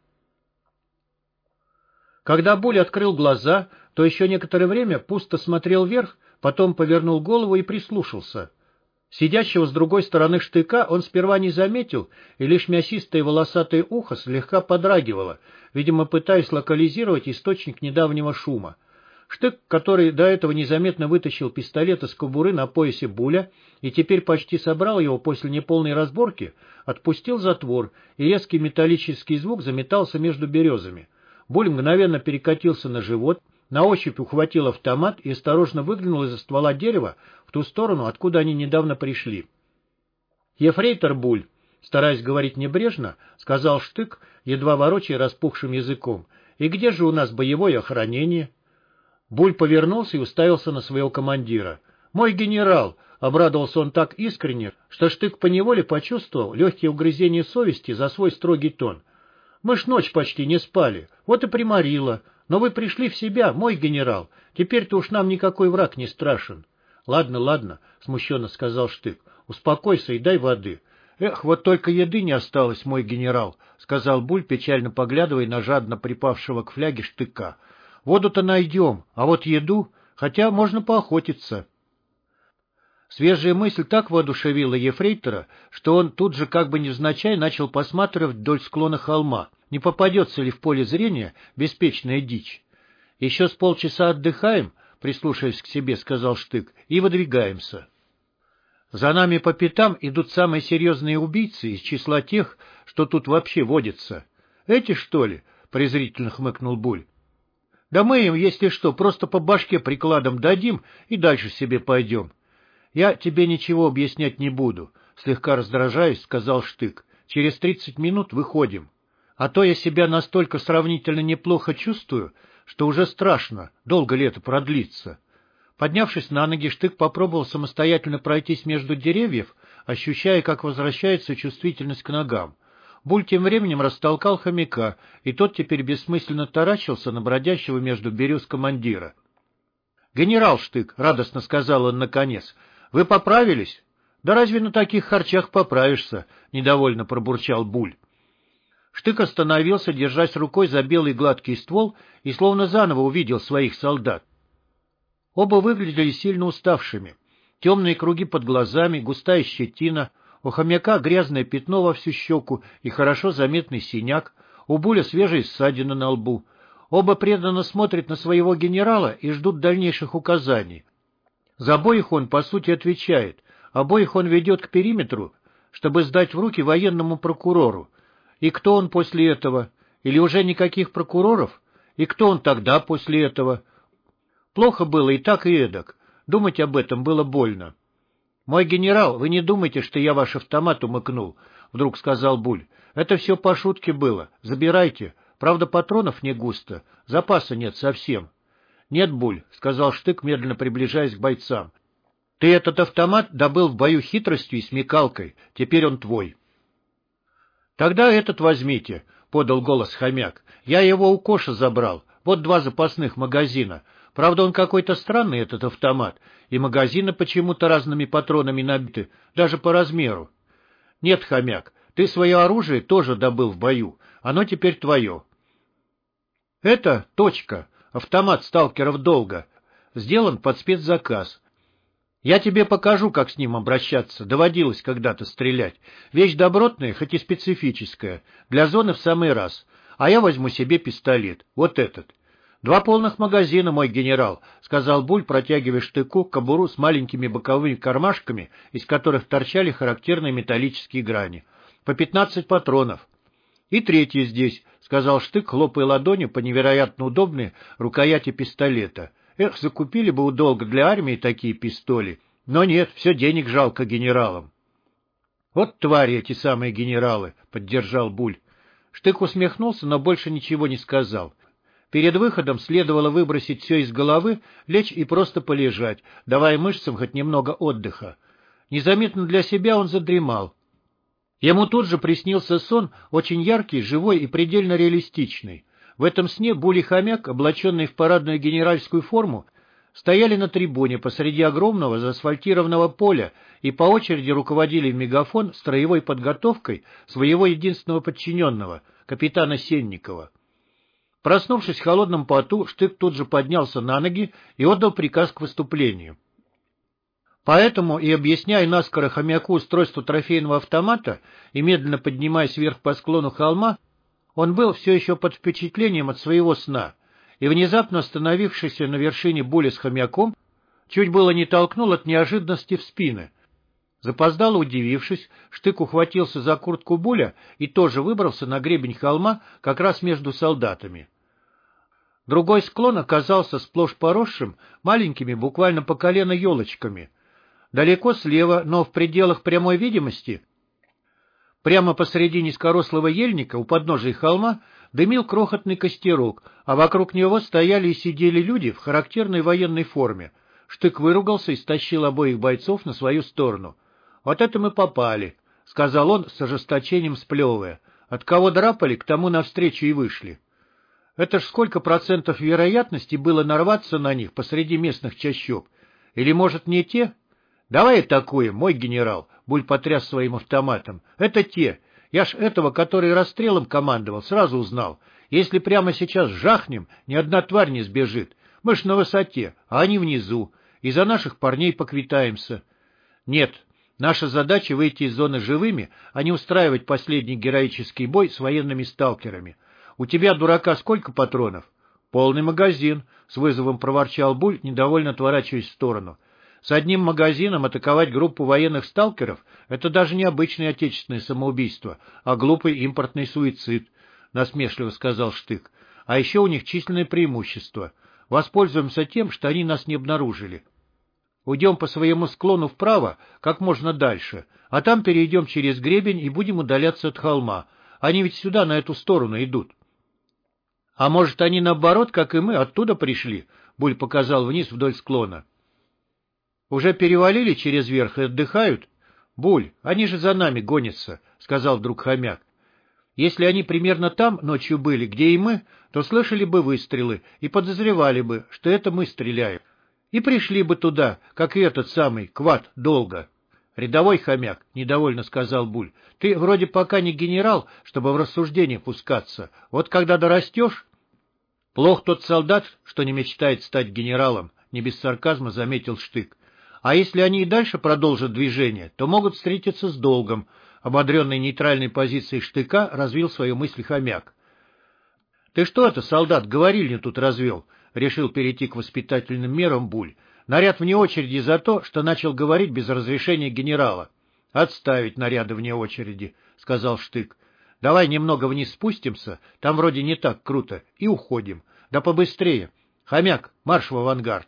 Когда Буль открыл глаза, то еще некоторое время пусто смотрел вверх, потом повернул голову и прислушался. Сидящего с другой стороны Штыка он сперва не заметил, и лишь мясистое волосатое ухо слегка подрагивало, видимо, пытаясь локализировать источник недавнего шума. Штык, который до этого незаметно вытащил пистолет из кобуры на поясе Буля и теперь почти собрал его после неполной разборки, отпустил затвор, и резкий металлический звук заметался между березами. Буль мгновенно перекатился на живот, на ощупь ухватил автомат и осторожно выглянул из-за ствола дерева в ту сторону, откуда они недавно пришли. «Ефрейтор Буль», стараясь говорить небрежно, сказал Штык, едва ворочая распухшим языком, «и где же у нас боевое охранение?» Буль повернулся и уставился на своего командира. «Мой генерал!» — обрадовался он так искренне, что Штык поневоле почувствовал легкие угрызения совести за свой строгий тон. «Мы ж ночь почти не спали, вот и приморило. Но вы пришли в себя, мой генерал. Теперь-то уж нам никакой враг не страшен». «Ладно, ладно», — смущенно сказал Штык. «Успокойся и дай воды». «Эх, вот только еды не осталось, мой генерал», — сказал Буль, печально поглядывая на жадно припавшего к фляге Штыка. «Воду-то найдем, а вот еду, хотя можно поохотиться». Свежая мысль так воодушевила ефрейтора, что он тут же как бы невзначай начал посматривать вдоль склона холма, не попадется ли в поле зрения беспечная дичь. «Еще с полчаса отдыхаем», — прислушиваясь к себе, сказал Штык, — «и выдвигаемся». «За нами по пятам идут самые серьезные убийцы из числа тех, что тут вообще водятся». «Эти, что ли?» — презрительно хмыкнул Буль. «Да мы им, если что, просто по башке прикладом дадим и дальше себе пойдем». «Я тебе ничего объяснять не буду», — слегка раздражаясь, сказал Штык. «Через тридцать минут выходим. А то я себя настолько сравнительно неплохо чувствую, что уже страшно, долго ли это продлится». Поднявшись на ноги, Штык попробовал самостоятельно пройтись между деревьев, ощущая, как возвращается чувствительность к ногам. Буль тем временем растолкал хомяка, и тот теперь бессмысленно таращился на бродящего между берез командира. «Генерал Штык», — радостно сказал он наконец, — «вы поправились?» «Да разве на таких харчах поправишься?» — недовольно пробурчал Буль. Штык остановился, держась рукой за белый гладкий ствол, и словно заново увидел своих солдат. Оба выглядели сильно уставшими. Темные круги под глазами, густая щетина, у хомяка грязное пятно во всю щеку и хорошо заметный синяк, у Буля свежая ссадина на лбу. Оба преданно смотрят на своего генерала и ждут дальнейших указаний. За обоих он, по сути, отвечает, обоих он ведет к периметру, чтобы сдать в руки военному прокурору. И кто он после этого? Или уже никаких прокуроров? И кто он тогда после этого? Плохо было и так, и эдак. Думать об этом было больно. «Мой генерал, вы не думайте, что я ваш автомат умыкнул», — вдруг сказал Буль. «Это все по шутке было. Забирайте. Правда, патронов не густо. Запаса нет совсем». «Нет, Буль», — сказал Штык, медленно приближаясь к бойцам. «Ты этот автомат добыл в бою хитростью и смекалкой. Теперь он твой». «Тогда этот возьмите», — подал голос хомяк. «Я его у Коша забрал. Вот два запасных магазина. Правда, он какой-то странный, этот автомат, и магазины почему-то разными патронами набиты, даже по размеру». «Нет, хомяк, ты свое оружие тоже добыл в бою. Оно теперь твое». «Это точка. Автомат сталкеров долга. Сделан под спецзаказ. Я тебе покажу, как с ним обращаться. Доводилось когда-то стрелять. Вещь добротная, хоть и специфическая. Для зоны в самый раз. А я возьму себе пистолет. Вот этот». «Два полных магазина, мой генерал», — сказал Буль, протягивая Штыку кобуру с маленькими боковыми кармашками, из которых торчали характерные металлические грани. «По пятнадцать патронов». «И третий здесь», — сказал Штык, хлопая ладонью по невероятно удобной рукояти пистолета. «Эх, закупили бы удолго для армии такие пистоли. Но нет, все денег жалко генералам». «Вот твари эти самые генералы», — поддержал Буль. Штык усмехнулся, но больше ничего не сказал. Перед выходом следовало выбросить все из головы, лечь и просто полежать, давая мышцам хоть немного отдыха. Незаметно для себя он задремал. Ему тут же приснился сон, очень яркий, живой и предельно реалистичный. В этом сне Буль и хомяк, облаченные в парадную генеральскую форму, стояли на трибуне посреди огромного заасфальтированного поля и по очереди руководили в мегафон строевой подготовкой своего единственного подчиненного, капитана Сенникова. Проснувшись в холодном поту, Штык тут же поднялся на ноги и отдал приказ к выступлению. Поэтому, и объясняя наскоро хомяку устройство трофейного автомата и медленно поднимаясь вверх по склону холма, он был все еще под впечатлением от своего сна. и внезапно остановившийся на вершине Буля с Хомяком чуть было не толкнул от неожиданности в спины. Запоздало удивившись, Штык ухватился за куртку Буля и тоже выбрался на гребень холма как раз между солдатами. Другой склон оказался сплошь поросшим маленькими, буквально по колено, елочками. Далеко слева, но в пределах прямой видимости, прямо посреди низкорослого ельника у подножия холма дымил крохотный костерок, а вокруг него стояли и сидели люди в характерной военной форме. Штык выругался и стащил обоих бойцов на свою сторону. «Вот это мы попали», — сказал он с ожесточением сплевывая. «От кого драпали, к тому навстречу и вышли». Это ж сколько процентов вероятности было нарваться на них посреди местных чащоб? Или, может, не те? «Давай атакуем, мой генерал», — Буль потряс своим автоматом. «Это те. Я ж этого, который расстрелом командовал, сразу узнал. Если прямо сейчас жахнем, ни одна тварь не сбежит. Мы ж на высоте, а они внизу. И за наших парней поквитаемся». «Нет, наша задача — выйти из зоны живыми, а не устраивать последний героический бой с военными сталкерами. У тебя, дурака, сколько патронов?» «Полный магазин», — с вызовом проворчал Буль, недовольно отворачиваясь в сторону. «С одним магазином атаковать группу военных сталкеров — это даже не обычное отечественное самоубийство, а глупый импортный суицид», — насмешливо сказал Штык. «А еще у них численное преимущество. Воспользуемся тем, что они нас не обнаружили. Уйдем по своему склону вправо, как можно дальше, а там перейдем через гребень и будем удаляться от холма. Они ведь сюда, на эту сторону, идут». «А может, они, наоборот, как и мы, оттуда пришли?» — Буль показал вниз вдоль склона. «Уже перевалили через верх и отдыхают?» «Буль, они же за нами гонятся», — сказал вдруг Хомяк. «Если они примерно там ночью были, где и мы, то слышали бы выстрелы и подозревали бы, что это мы стреляем. И пришли бы туда, как и этот самый Квад долго». «Рядовой Хомяк», — недовольно сказал Буль, — «ты вроде пока не генерал, чтобы в рассуждение пускаться. Вот когда дорастешь...» «Плох тот солдат, что не мечтает стать генералом», — не без сарказма заметил Штык. «А если они и дальше продолжат движение, то могут встретиться с долгом», — ободренный нейтральной позицией Штыка развил свою мысль Хомяк. «Ты что это, солдат, говорильню тут развел?» — решил перейти к воспитательным мерам Буль. «Наряд вне очереди за то, что начал говорить без разрешения генерала». «Отставить наряды вне очереди», — сказал Штык. «Давай немного вниз спустимся, там вроде не так круто, и уходим. Да побыстрее. Хомяк, марш в авангард».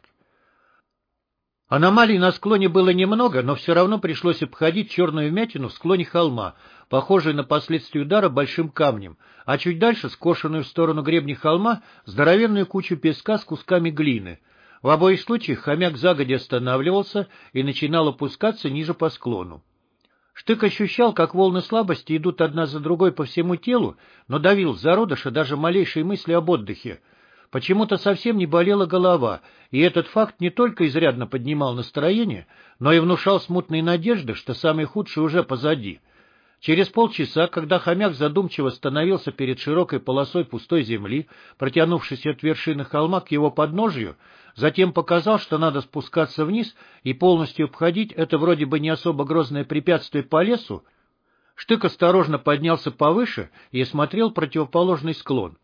Аномалий на склоне было немного, но все равно пришлось обходить черную вмятину в склоне холма, похожую на последствия удара большим камнем, а чуть дальше, скошенную в сторону гребня холма, здоровенную кучу песка с кусками глины. В обоих случаях Хомяк загодя останавливался и начинал опускаться ниже по склону. Штык ощущал, как волны слабости идут одна за другой по всему телу, но давил в зародыше даже малейшие мысли об отдыхе. Почему-то совсем не болела голова, и этот факт не только изрядно поднимал настроение, но и внушал смутные надежды, что самое худшее уже позади. Через полчаса, когда Хомяк задумчиво становился перед широкой полосой пустой земли, протянувшейся от вершины холма к его подножию, затем показал, что надо спускаться вниз и полностью обходить это вроде бы не особо грозное препятствие по лесу, Штык осторожно поднялся повыше и осмотрел противоположный склон.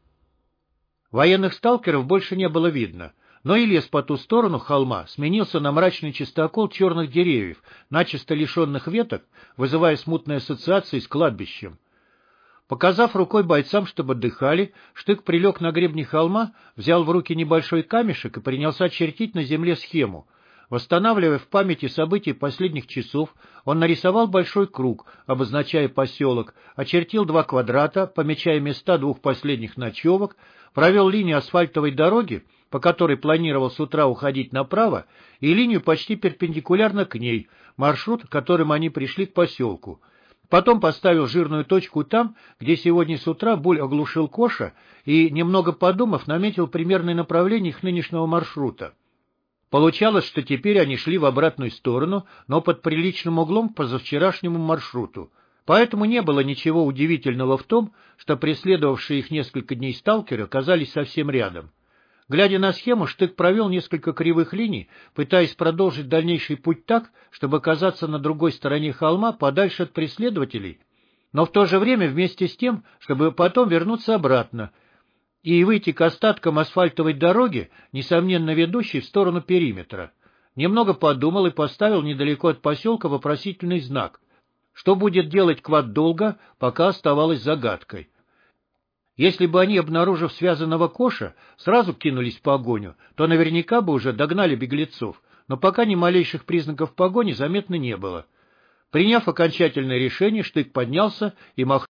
Военных сталкеров больше не было видно, но и лес по ту сторону холма сменился на мрачный чистокол черных деревьев, начисто лишенных веток, вызывая смутные ассоциации с кладбищем. Показав рукой бойцам, чтобы отдыхали, Штык прилег на гребне холма, взял в руки небольшой камешек и принялся чертить на земле схему. Восстанавливая в памяти события последних часов, он нарисовал большой круг, обозначая поселок, очертил два квадрата, помечая места двух последних ночевок, провел линию асфальтовой дороги, по которой планировал с утра уходить направо, и линию почти перпендикулярно к ней, маршрут, которым они пришли к поселку. Потом поставил жирную точку там, где сегодня с утра Буль оглушил Коша, и, немного подумав, наметил примерное направление их нынешнего маршрута. Получалось, что теперь они шли в обратную сторону, но под приличным углом к позавчерашнему маршруту. Поэтому не было ничего удивительного в том, что преследовавшие их несколько дней сталкеры оказались совсем рядом. Глядя на схему, Штык провел несколько кривых линий, пытаясь продолжить дальнейший путь так, чтобы оказаться на другой стороне холма, подальше от преследователей, но в то же время вместе с тем, чтобы потом вернуться обратно. и выйти к остаткам асфальтовой дороги, несомненно ведущей в сторону периметра. Немного подумал и поставил недалеко от поселка вопросительный знак. Что будет делать Квад долго, пока оставалось загадкой. Если бы они, обнаружив связанного Коша, сразу кинулись в погоню, то наверняка бы уже догнали беглецов, но пока ни малейших признаков погони заметно не было. Приняв окончательное решение, Штык поднялся и махнул.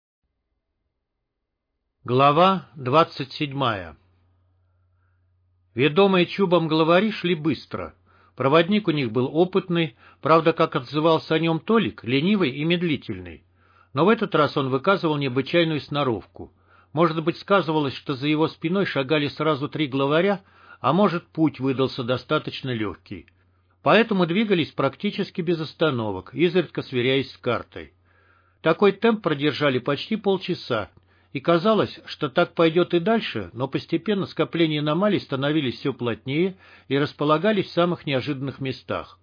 Глава двадцать седьмая. Ведомые Чубом главари шли быстро. Проводник у них был опытный, правда, как отзывался о нем Толик, ленивый и медлительный. Но в этот раз он выказывал необычайную сноровку. Может быть, сказывалось, что за его спиной шагали сразу три главаря, а может, путь выдался достаточно легкий. Поэтому двигались практически без остановок, изредка сверяясь с картой. Такой темп продержали почти полчаса, и казалось, что так пойдет и дальше, но постепенно скопления аномалий становились все плотнее и располагались в самых неожиданных местах.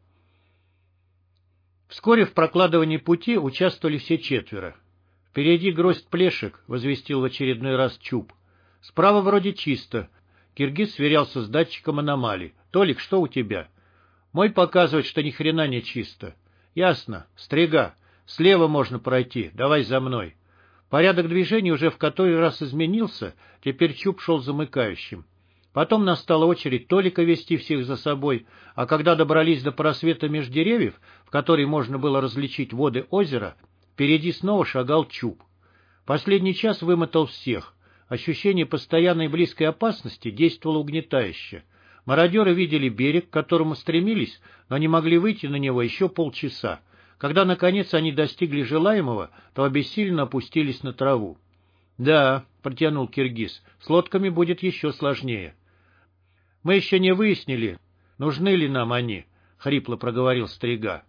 Вскоре в прокладывании пути участвовали все четверо. «Впереди гроздь плешек», — возвестил в очередной раз Чуб. «Справа вроде чисто». Киргиз сверялся с датчиком аномалий. «Толик, что у тебя?» «Мой показывает, что ни хрена не чисто». «Ясно. Стрига. Слева можно пройти. Давай за мной». Порядок движения уже в который раз изменился, теперь Чуб шел замыкающим. Потом настала очередь Толика вести всех за собой, а когда добрались до просвета меж деревьев, в который можно было различить воды озера, впереди снова шагал Чуб. Последний час вымотал всех. Ощущение постоянной близкой опасности действовало угнетающе. Мародеры видели берег, к которому стремились, но не могли выйти на него еще полчаса. Когда, наконец, они достигли желаемого, то обессиленно опустились на траву. — Да, — протянул Киргиз, — с лодками будет еще сложнее. — Мы еще не выяснили, нужны ли нам они, — хрипло проговорил Стрига.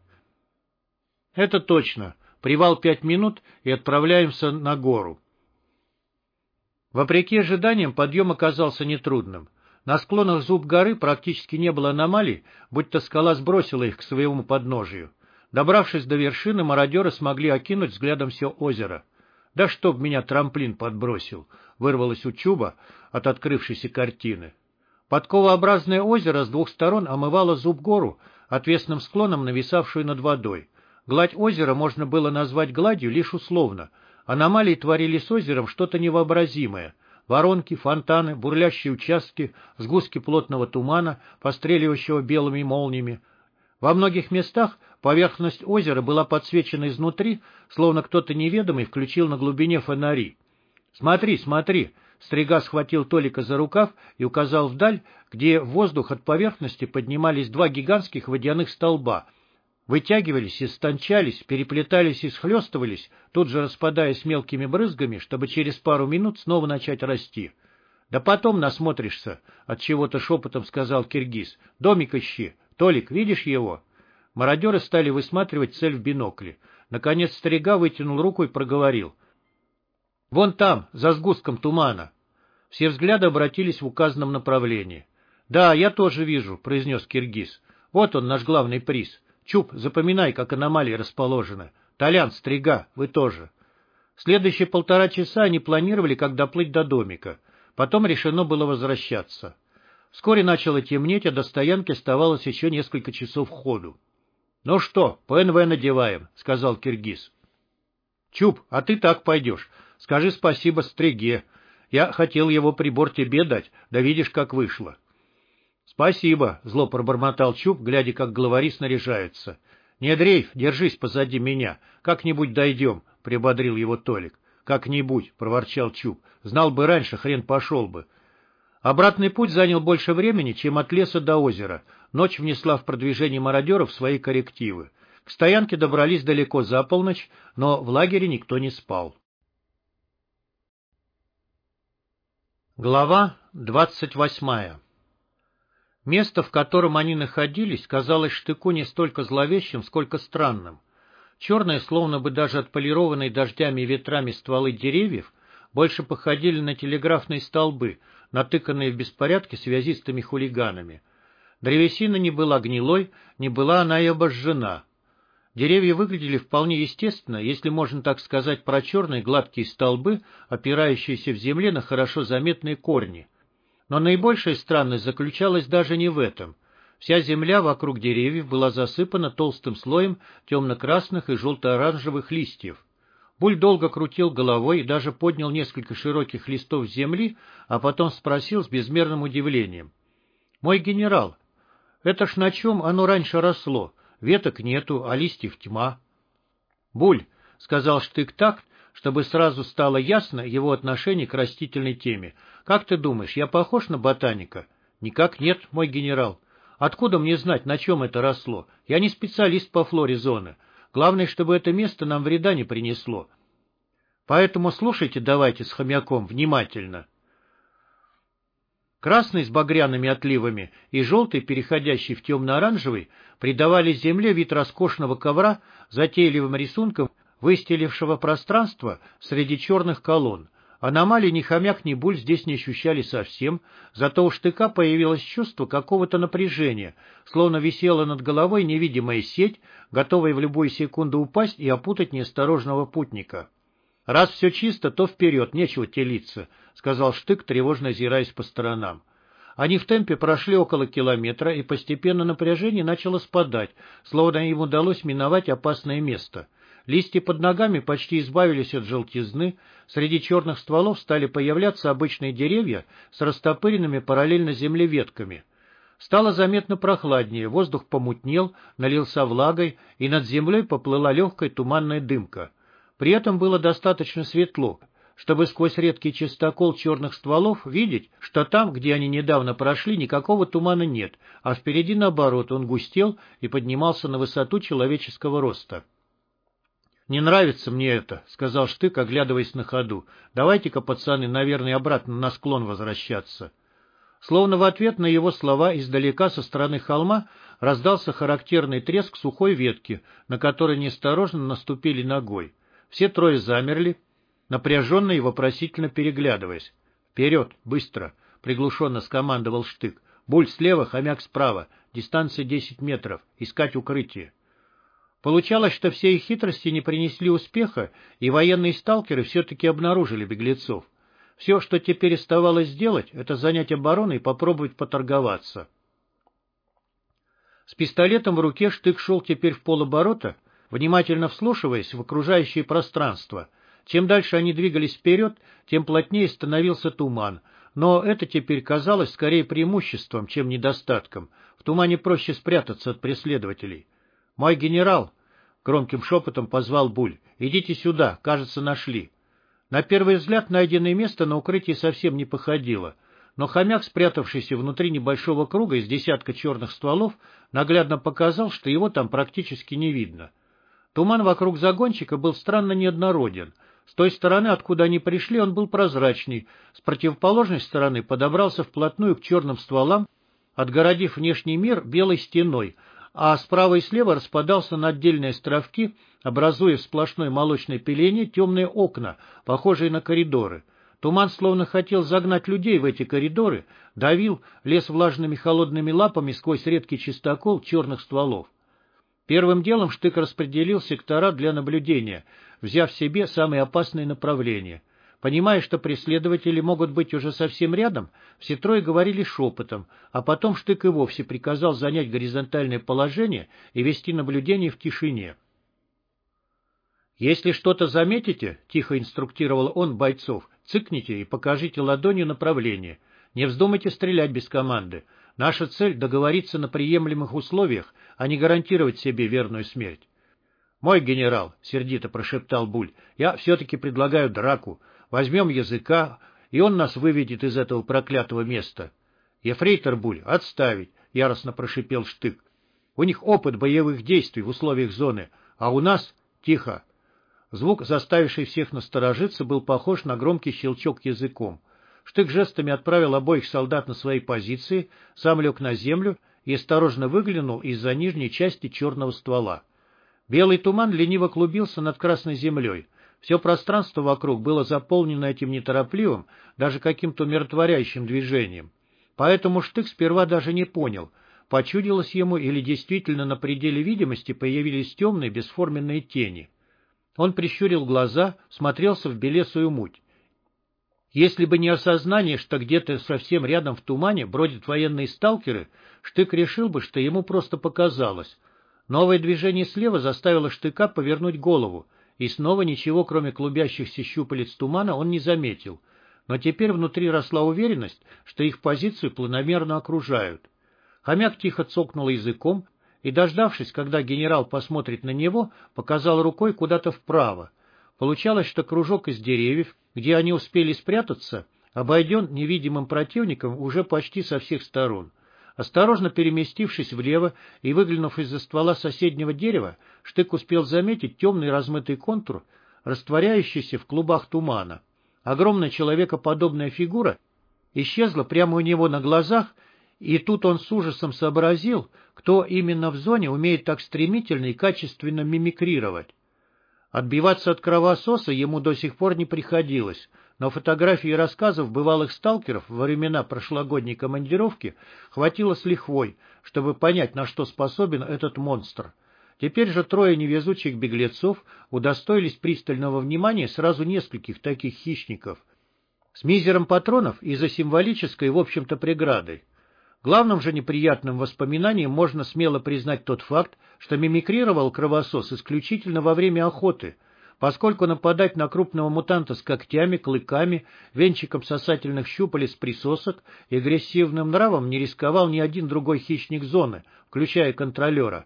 — Это точно. Привал пять минут и отправляемся на гору. Вопреки ожиданиям, подъем оказался нетрудным. На склонах зуб горы практически не было аномалий, будто скала сбросила их к своему подножию. Добравшись до вершины, мародеры смогли окинуть взглядом все озеро. «Да чтоб меня трамплин подбросил!» — вырвалось у Чуба от открывшейся картины. Подковообразное озеро с двух сторон омывало зуб-гору, отвесным склоном нависавшую над водой. Гладь озера можно было назвать гладью лишь условно. Аномалии творили с озером что-то невообразимое. Воронки, фонтаны, бурлящие участки, сгустки плотного тумана, постреливающего белыми молниями. Во многих местах поверхность озера была подсвечена изнутри, словно кто-то неведомый включил на глубине фонари. «Смотри, смотри!» Стрига схватил Толика за рукав и указал вдаль, где в воздух от поверхности поднимались два гигантских водяных столба. Вытягивались, истончались, переплетались и схлестывались, тут же распадаясь мелкими брызгами, чтобы через пару минут снова начать расти. «Да потом насмотришься», — отчего-то шепотом сказал Киргиз. «Домик ищи. Толик, видишь его?» Мародеры стали высматривать цель в бинокле. Наконец Стрига вытянул руку и проговорил. «Вон там, за сгустком тумана». Все взгляды обратились в указанном направлении. «Да, я тоже вижу», — произнес Киргиз. «Вот он, наш главный приз. Чуб, запоминай, как аномалии расположены. Толян, Стрига, вы тоже». Следующие полтора часа они планировали, как доплыть до домика. Потом решено было возвращаться. Вскоре начало темнеть, а до стоянки оставалось еще несколько часов ходу. — Ну что, ПНВ надеваем, — сказал Киргиз. — Чуб, а ты так пойдешь. Скажи спасибо Стриге. Я хотел его прибор тебе дать, да видишь, как вышло. — Спасибо, — зло пробормотал Чуб, глядя, как главари снаряжаются. — Не дрейф, держись позади меня. Как-нибудь дойдем, — прибодрил его Толик. — Как-нибудь, — проворчал Чуб. — Знал бы раньше, хрен пошел бы. Обратный путь занял больше времени, чем от леса до озера. Ночь внесла в продвижение мародеров свои коррективы. К стоянке добрались далеко за полночь, но в лагере никто не спал. Глава двадцать восьмая. Место, в котором они находились, казалось Штыку не столько зловещим, сколько странным. Черные, словно бы даже отполированные дождями и ветрами стволы деревьев, больше походили на телеграфные столбы, натыканные в беспорядке связистыми хулиганами. Древесина не была гнилой, не была она и обожжена. Деревья выглядели вполне естественно, если можно так сказать, про черные гладкие столбы, опирающиеся в земле на хорошо заметные корни. Но наибольшая странность заключалась даже не в этом. Вся земля вокруг деревьев была засыпана толстым слоем темно-красных и желто-оранжевых листьев. Буль долго крутил головой и даже поднял несколько широких листов земли, а потом спросил с безмерным удивлением: «Мой генерал, это ж на чем оно раньше росло? Веток нету, а листьев тьма». «Буль», — сказал Штык так, чтобы сразу стало ясно его отношение к растительной теме, — «как ты думаешь, я похож на ботаника?» «Никак нет, мой генерал. Откуда мне знать, на чем это росло? Я не специалист по флоре зоны. Главное, чтобы это место нам вреда не принесло. Поэтому слушайте давайте с хомяком внимательно». Красный с багряными отливами и желтый, переходящий в темно-оранжевый, придавали земле вид роскошного ковра, затейливым рисунком выстелившего пространство среди черных колонн. Аномалий ни хомяк, ни буль здесь не ощущали совсем, зато у Штыка появилось чувство какого-то напряжения, словно висела над головой невидимая сеть, готовая в любую секунду упасть и опутать неосторожного путника. «Раз все чисто, то вперед, нечего телиться», — сказал Штык, тревожно озираясь по сторонам. Они в темпе прошли около километра, и постепенно напряжение начало спадать, словно им удалось миновать опасное место. Листья под ногами почти избавились от желтизны, среди черных стволов стали появляться обычные деревья с растопыренными параллельно земле ветками. Стало заметно прохладнее, воздух помутнел, налился влагой, и над землей поплыла легкая туманная дымка. При этом было достаточно светло, чтобы сквозь редкий чистокол черных стволов видеть, что там, где они недавно прошли, никакого тумана нет, а впереди, наоборот, он густел и поднимался на высоту человеческого роста. «Не нравится мне это», — сказал Штык, оглядываясь на ходу. «Давайте-ка, пацаны, наверное, обратно на склон возвращаться». Словно в ответ на его слова издалека со стороны холма раздался характерный треск сухой ветки, на которой неосторожно наступили ногой. Все трое замерли, напряженно и вопросительно переглядываясь. «Вперед! Быстро!» — приглушенно скомандовал Штык. «Буль слева, хомяк справа. Дистанция десять метров. Искать укрытие». Получалось, что все их хитрости не принесли успеха, и военные сталкеры все-таки обнаружили беглецов. Все, что теперь оставалось сделать, это занять оборону и попробовать поторговаться. С пистолетом в руке Штык шел теперь в полоборота, внимательно вслушиваясь в окружающее пространство. Чем дальше они двигались вперед, тем плотнее становился туман, но это теперь казалось скорее преимуществом, чем недостатком. В тумане проще спрятаться от преследователей. «Мой генерал!» — громким шепотом позвал Буль. «Идите сюда, кажется, нашли». На первый взгляд найденное место на укрытие совсем не походило, но хомяк, спрятавшийся внутри небольшого круга из десятка черных стволов, наглядно показал, что его там практически не видно. Туман вокруг загончика был странно неоднороден. С той стороны, откуда они пришли, он был прозрачный, с противоположной стороны подобрался вплотную к черным стволам, отгородив внешний мир белой стеной, а справа и слева распадался на отдельные островки, образуя в сплошной молочной пелене темные окна, похожие на коридоры. Туман словно хотел загнать людей в эти коридоры, давил, лез влажными холодными лапами сквозь редкий чистокол черных стволов. Первым делом Штык распределил сектора для наблюдения, взяв себе самые опасные направления. Понимая, что преследователи могут быть уже совсем рядом, все трое говорили шепотом, а потом Штык и вовсе приказал занять горизонтальное положение и вести наблюдение в тишине. «Если что-то заметите, — тихо инструктировал он бойцов, — цыкните и покажите ладонью направление. Не вздумайте стрелять без команды. Наша цель — договориться на приемлемых условиях, а не гарантировать себе верную смерть». «Мой генерал, — сердито прошептал Буль, — я все-таки предлагаю драку. Возьмем языка, и он нас выведет из этого проклятого места». «Ефрейтор Буль, отставить!» — яростно прошипел Штык. «У них опыт боевых действий в условиях зоны, а у нас...» «Тихо!» Звук, заставивший всех насторожиться, был похож на громкий щелчок языком. Штык жестами отправил обоих солдат на свои позиции, сам лег на землю и осторожно выглянул из-за нижней части черного ствола. Белый туман лениво клубился над красной землей. Все пространство вокруг было заполнено этим неторопливым, даже каким-то умиротворяющим движением. Поэтому Штык сперва даже не понял, почудилось ему или действительно на пределе видимости появились темные бесформенные тени. Он прищурил глаза, смотрелся в белесую муть. Если бы не осознание, что где-то совсем рядом в тумане бродят военные сталкеры, Штык решил бы, что ему просто показалось. Новое движение слева заставило Штыка повернуть голову, и снова ничего, кроме клубящихся щупалец тумана, он не заметил. Но теперь внутри росла уверенность, что их позицию планомерно окружают. Хомяк тихо цокнул языком и, дождавшись, когда генерал посмотрит на него, показал рукой куда-то вправо. Получалось, что кружок из деревьев, где они успели спрятаться, обойден невидимым противником уже почти со всех сторон. Осторожно переместившись влево и выглянув из-за ствола соседнего дерева, Штык успел заметить темный размытый контур, растворяющийся в клубах тумана. Огромная человекоподобная фигура исчезла прямо у него на глазах, и тут он с ужасом сообразил, кто именно в зоне умеет так стремительно и качественно мимикрировать. Отбиваться от кровососа ему до сих пор не приходилось, но фотографий и рассказов бывалых сталкеров во времена прошлогодней командировки хватило с лихвой, чтобы понять, на что способен этот монстр. Теперь же трое невезучих беглецов удостоились пристального внимания сразу нескольких таких хищников, с мизером патронов и за символической, в общем-то, преградой. Главным же неприятным воспоминанием можно смело признать тот факт, что мимикрировал кровосос исключительно во время охоты, поскольку нападать на крупного мутанта с когтями, клыками, венчиком сосательных щупалец присосок и агрессивным нравом не рисковал ни один другой хищник зоны, включая контролера.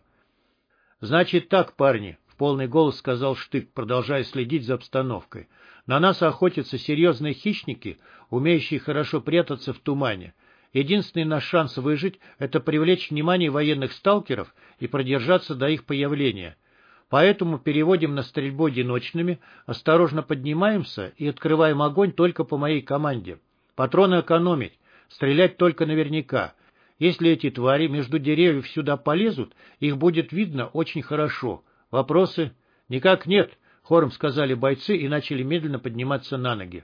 «Значит так, парни», — в полный голос сказал Штык, продолжая следить за обстановкой. «На нас охотятся серьезные хищники, умеющие хорошо прятаться в тумане. Единственный наш шанс выжить — это привлечь внимание военных сталкеров и продержаться до их появления. Поэтому переводим на стрельбу одиночными, осторожно поднимаемся и открываем огонь только по моей команде. Патроны экономить, стрелять только наверняка. Если эти твари между деревьев сюда полезут, их будет видно очень хорошо. Вопросы? Никак нет, хором сказали бойцы и начали медленно подниматься на ноги.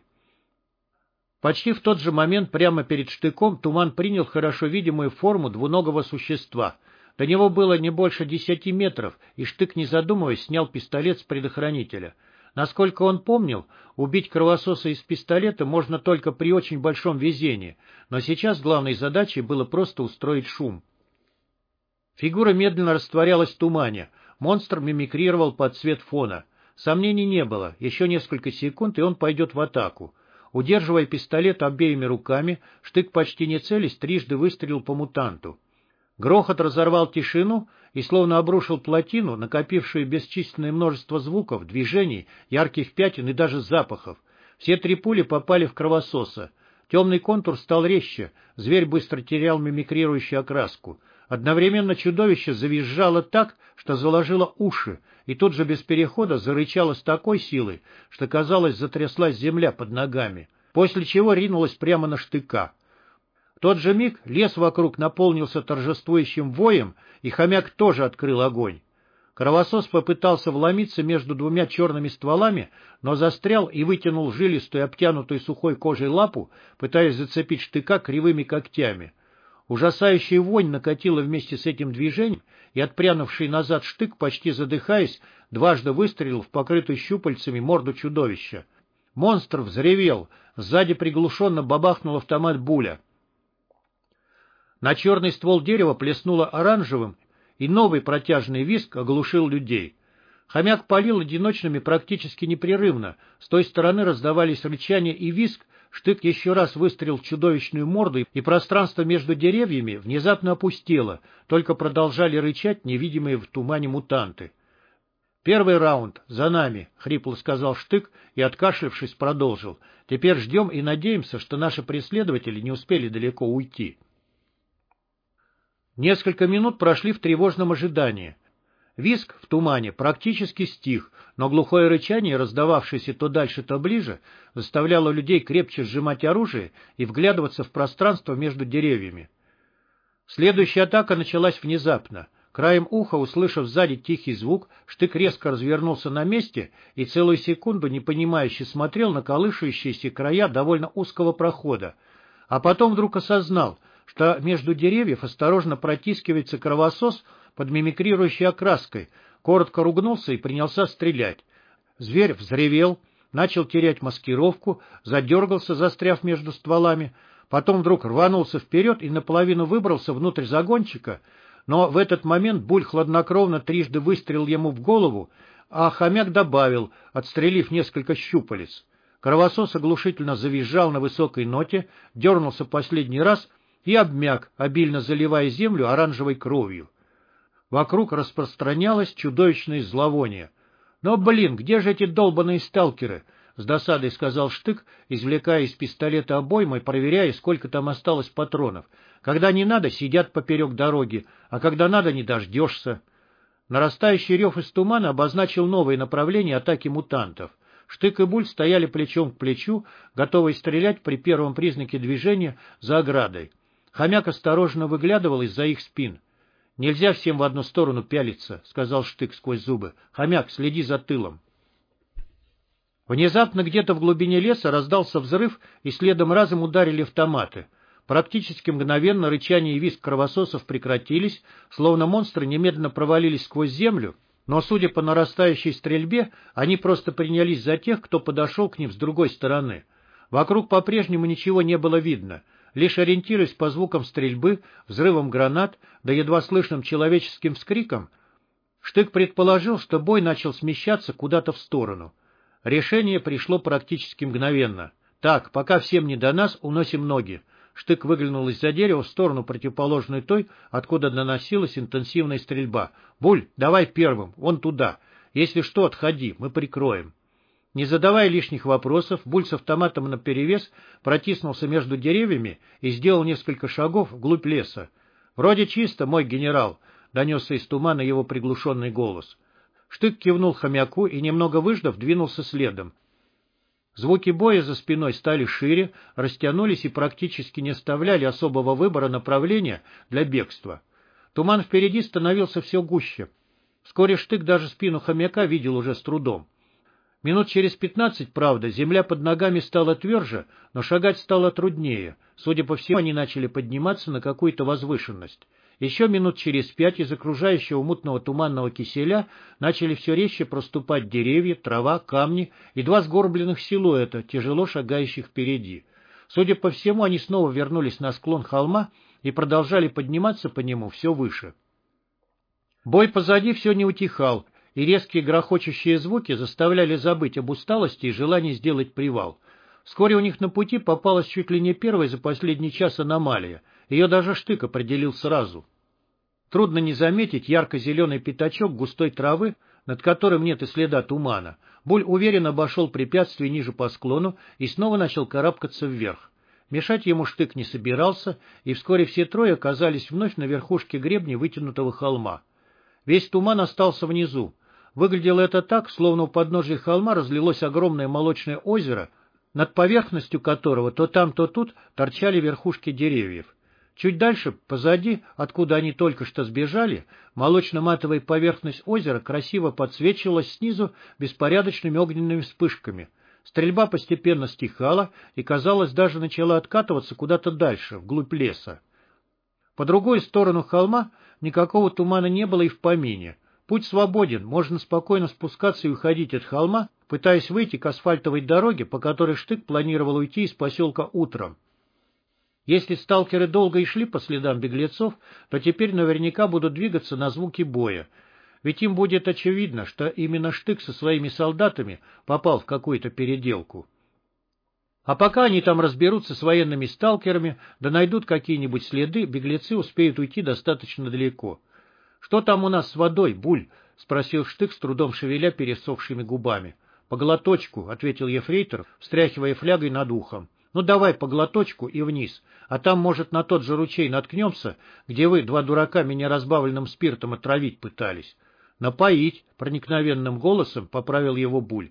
Почти в тот же момент прямо перед Штыком туман принял хорошо видимую форму двуногого существа. До него было не больше десяти метров, и Штык, не задумываясь, снял пистолет с предохранителя. Насколько он помнил, убить кровососа из пистолета можно только при очень большом везении, но сейчас главной задачей было просто устроить шум. Фигура медленно растворялась в тумане, монстр мимикрировал под цвет фона. Сомнений не было, еще несколько секунд, и он пойдет в атаку. Удерживая пистолет обеими руками, Штык, почти не целясь, трижды выстрелил по мутанту. Грохот разорвал тишину и словно обрушил плотину, накопившую бесчисленное множество звуков, движений, ярких пятен и даже запахов. Все три пули попали в кровососа. Темный контур стал резче, зверь быстро терял мимикрирующую окраску. Одновременно чудовище завизжало так, что заложило уши, и тут же без перехода зарычало с такой силой, что, казалось, затряслась земля под ногами, после чего ринулось прямо на Штыка. В тот же миг лес вокруг наполнился торжествующим воем, и хомяк тоже открыл огонь. Кровосос попытался вломиться между двумя черными стволами, но застрял и вытянул жилистую, обтянутую сухой кожей лапу, пытаясь зацепить Штыка кривыми когтями. Ужасающая вонь накатила вместе с этим движением, и отпрянувший назад Штык, почти задыхаясь, дважды выстрелил в покрытую щупальцами морду чудовища. Монстр взревел, сзади приглушенно бабахнул автомат Буля. На черный ствол дерева плеснуло оранжевым, и новый протяжный визг оглушил людей. Хомяк палил одиночными практически непрерывно, с той стороны раздавались рычания и визг. Штык еще раз выстрелил в чудовищную морду, и пространство между деревьями внезапно опустело, только продолжали рычать невидимые в тумане мутанты. «Первый раунд за нами», — хрипло сказал Штык и, откашлявшись, продолжил. «Теперь ждем и надеемся, что наши преследователи не успели далеко уйти». Несколько минут прошли в тревожном ожидании. Визг в тумане практически стих, но глухое рычание, раздававшееся то дальше, то ближе, заставляло людей крепче сжимать оружие и вглядываться в пространство между деревьями. Следующая атака началась внезапно. Краем уха, услышав сзади тихий звук, Штык резко развернулся на месте и целую секунду непонимающе смотрел на колышущиеся края довольно узкого прохода, а потом вдруг осознал, что между деревьев осторожно протискивается кровосос под мимикрирующей окраской, коротко ругнулся и принялся стрелять. Зверь взревел, начал терять маскировку, задергался, застряв между стволами, потом вдруг рванулся вперед и наполовину выбрался внутрь загончика, но в этот момент Буль хладнокровно трижды выстрелил ему в голову, а хомяк добавил, отстрелив несколько щупалец. Кровосос оглушительно завизжал на высокой ноте, дернулся последний раз и обмяк, обильно заливая землю оранжевой кровью. Вокруг распространялось чудовищное зловоние. — Но, блин, где же эти долбаные сталкеры? — с досадой сказал Штык, извлекая из пистолета обойму и проверяя, сколько там осталось патронов. — Когда не надо, сидят поперек дороги, а когда надо, не дождешься. Нарастающий рев из тумана обозначил новые направления атаки мутантов. Штык и Буль стояли плечом к плечу, готовые стрелять при первом признаке движения за оградой. Хомяк осторожно выглядывал из-за их спин. — Нельзя всем в одну сторону пялиться, — сказал Штык сквозь зубы. — Хомяк, следи за тылом. Внезапно где-то в глубине леса раздался взрыв, и следом разом ударили автоматы. Практически мгновенно рычание и визг кровососов прекратились, словно монстры немедленно провалились сквозь землю, но, судя по нарастающей стрельбе, они просто принялись за тех, кто подошел к ним с другой стороны. Вокруг по-прежнему ничего не было видно. Лишь ориентируясь по звукам стрельбы, взрывам гранат, да едва слышным человеческим вскрикам, Штык предположил, что бой начал смещаться куда-то в сторону. Решение пришло практически мгновенно. «Так, пока всем не до нас, уносим ноги». Штык выглянул из-за дерева в сторону, противоположной той, откуда доносилась интенсивная стрельба. «Буль, давай первым, вон туда. Если что, отходи, мы прикроем». Не задавая лишних вопросов, Буль с автоматом наперевес протиснулся между деревьями и сделал несколько шагов вглубь леса. «Вроде чисто, мой генерал», — донесся из тумана его приглушенный голос. Штык кивнул хомяку и, немного выждав, двинулся следом. Звуки боя за спиной стали шире, растянулись и практически не оставляли особого выбора направления для бегства. Туман впереди становился все гуще. Вскоре Штык даже спину хомяка видел уже с трудом. Минут через пятнадцать, правда, земля под ногами стала тверже, но шагать стало труднее. Судя по всему, они начали подниматься на какую-то возвышенность. Еще минут через пять из окружающего мутного туманного киселя начали все резче проступать деревья, трава, камни и два сгорбленных силуэта, тяжело шагающих впереди. Судя по всему, они снова вернулись на склон холма и продолжали подниматься по нему все выше. Бой позади все не утихал, и резкие грохочущие звуки заставляли забыть об усталости и желании сделать привал. Вскоре у них на пути попалась чуть ли не первая за последний час аномалия. Ее даже Штык определил сразу. Трудно не заметить ярко-зеленый пятачок густой травы, над которым нет и следа тумана. Буль уверенно обошел препятствие ниже по склону и снова начал карабкаться вверх. Мешать ему Штык не собирался, и вскоре все трое оказались вновь на верхушке гребня вытянутого холма. Весь туман остался внизу. Выглядело это так, словно у подножия холма разлилось огромное молочное озеро, над поверхностью которого то там, то тут торчали верхушки деревьев. Чуть дальше, позади, откуда они только что сбежали, молочно-матовая поверхность озера красиво подсвечивалась снизу беспорядочными огненными вспышками. Стрельба постепенно стихала и, казалось, даже начала откатываться куда-то дальше, вглубь леса. По другой сторону холма никакого тумана не было и в помине. Путь свободен, можно спокойно спускаться и уходить от холма, пытаясь выйти к асфальтовой дороге, по которой Штык планировал уйти из поселка утром. Если сталкеры долго и шли по следам беглецов, то теперь наверняка будут двигаться на звуки боя. Ведь им будет очевидно, что именно Штык со своими солдатами попал в какую-то переделку. А пока они там разберутся с военными сталкерами, да найдут какие-нибудь следы, беглецы успеют уйти достаточно далеко. — Что там у нас с водой, Буль? — спросил Штык, с трудом шевеля пересохшими губами. — По глоточку, — ответил ефрейтор, встряхивая флягой над ухом. — Ну давай по глоточку и вниз, а там, может, на тот же ручей наткнемся, где вы, два дурака, меня разбавленным спиртом отравить пытались. — Напоить, — проникновенным голосом поправил его Буль.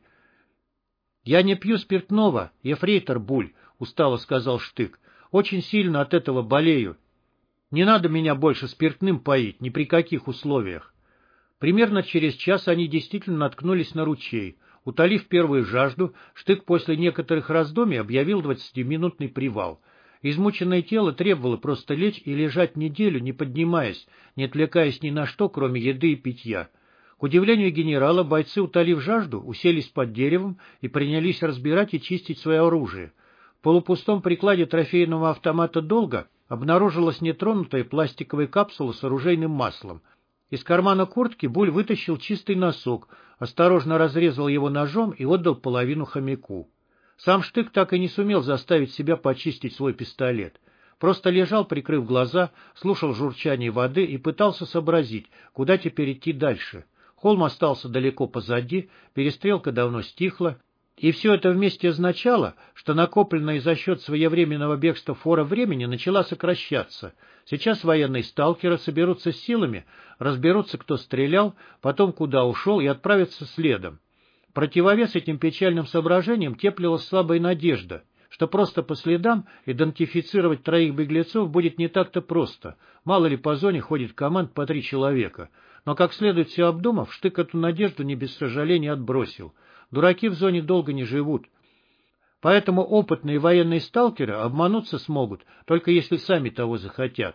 — Я не пью спиртного, ефрейтор Буль, — устало сказал Штык. — Очень сильно от этого болею. Не надо меня больше спиртным поить, ни при каких условиях. Примерно через час они действительно наткнулись на ручей. Утолив первую жажду, Штык после некоторых раздумий объявил двадцатиминутный привал. Измученное тело требовало просто лечь и лежать неделю, не поднимаясь, не отвлекаясь ни на что, кроме еды и питья. К удивлению генерала, бойцы, утолив жажду, уселись под деревом и принялись разбирать и чистить свое оружие. В полупустом прикладе трофейного автомата «Долга» обнаружилась нетронутая пластиковая капсула с оружейным маслом. Из кармана куртки Буль вытащил чистый носок, осторожно разрезал его ножом и отдал половину хомяку. Сам Штык так и не сумел заставить себя почистить свой пистолет. Просто лежал, прикрыв глаза, слушал журчание воды и пытался сообразить, куда теперь идти дальше. Холм остался далеко позади, перестрелка давно стихла, и все это вместе означало, что накопленная за счет своевременного бегства фора времени начала сокращаться. Сейчас военные сталкеры соберутся с силами, разберутся, кто стрелял, потом куда ушел, и отправятся следом. Противовес этим печальным соображениям теплилась слабая надежда, что просто по следам идентифицировать троих беглецов будет не так-то просто. Мало ли по зоне ходит команд по три человека. Но как следует все обдумав, Штык эту надежду не без сожаления отбросил. Дураки в зоне долго не живут. Поэтому опытные военные сталкеры обмануться смогут, только если сами того захотят.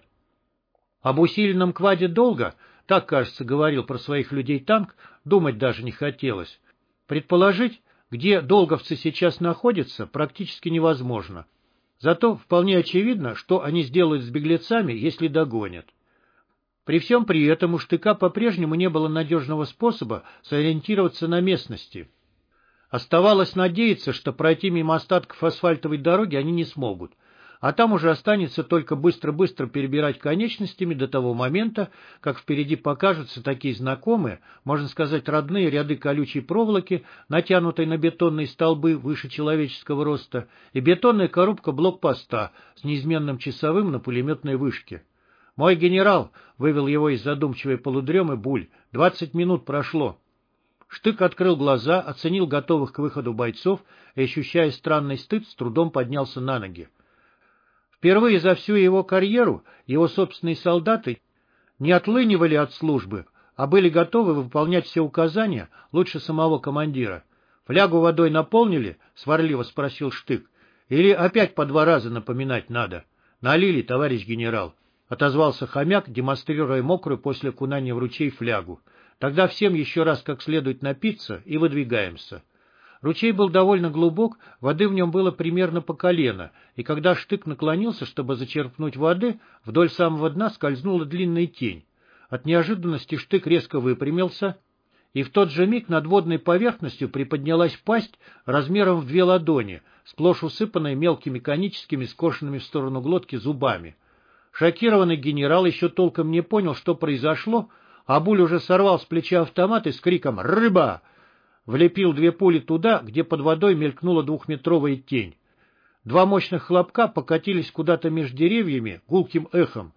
Об усиленном кваде «Долга», так, кажется, говорил про своих людей танк, думать даже не хотелось. Предположить, где долговцы сейчас находятся, практически невозможно. Зато вполне очевидно, что они сделают с беглецами, если догонят. При всем при этом у Штыка по-прежнему не было надежного способа сориентироваться на местности. Оставалось надеяться, что пройти мимо остатков асфальтовой дороги они не смогут. А там уже останется только быстро-быстро перебирать конечностями до того момента, как впереди покажутся такие знакомые, можно сказать, родные ряды колючей проволоки, натянутой на бетонные столбы выше человеческого роста, и бетонная коробка блокпоста с неизменным часовым на пулеметной вышке. «Мой генерал!» — вывел его из задумчивой полудремы Буль. «Двадцать минут прошло». Штык открыл глаза, оценил готовых к выходу бойцов и, ощущая странный стыд, с трудом поднялся на ноги. Впервые за всю его карьеру его собственные солдаты не отлынивали от службы, а были готовы выполнять все указания лучше самого командира. «Флягу водой наполнили?» — сварливо спросил Штык. «Или опять по два раза напоминать надо?» «Налили, товарищ генерал», — отозвался хомяк, демонстрируя мокрую после окунания в ручей флягу. «Тогда всем еще раз как следует напиться и выдвигаемся». Ручей был довольно глубок, воды в нем было примерно по колено, и когда Штык наклонился, чтобы зачерпнуть воды, вдоль самого дна скользнула длинная тень. От неожиданности Штык резко выпрямился, и в тот же миг над водной поверхностью приподнялась пасть размером в две ладони, сплошь усыпанная мелкими коническими, скошенными в сторону глотки зубами. Шокированный генерал еще толком не понял, что произошло, а Буль уже сорвал с плеча автомат и с криком «Рыба!» влепил две пули туда, где под водой мелькнула двухметровая тень. Два мощных хлопка покатились куда-то между деревьями гулким эхом.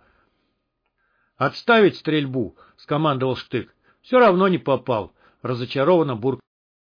«Отставить стрельбу!» — скомандовал Штык. «Все равно не попал!» — разочарованно буркнул.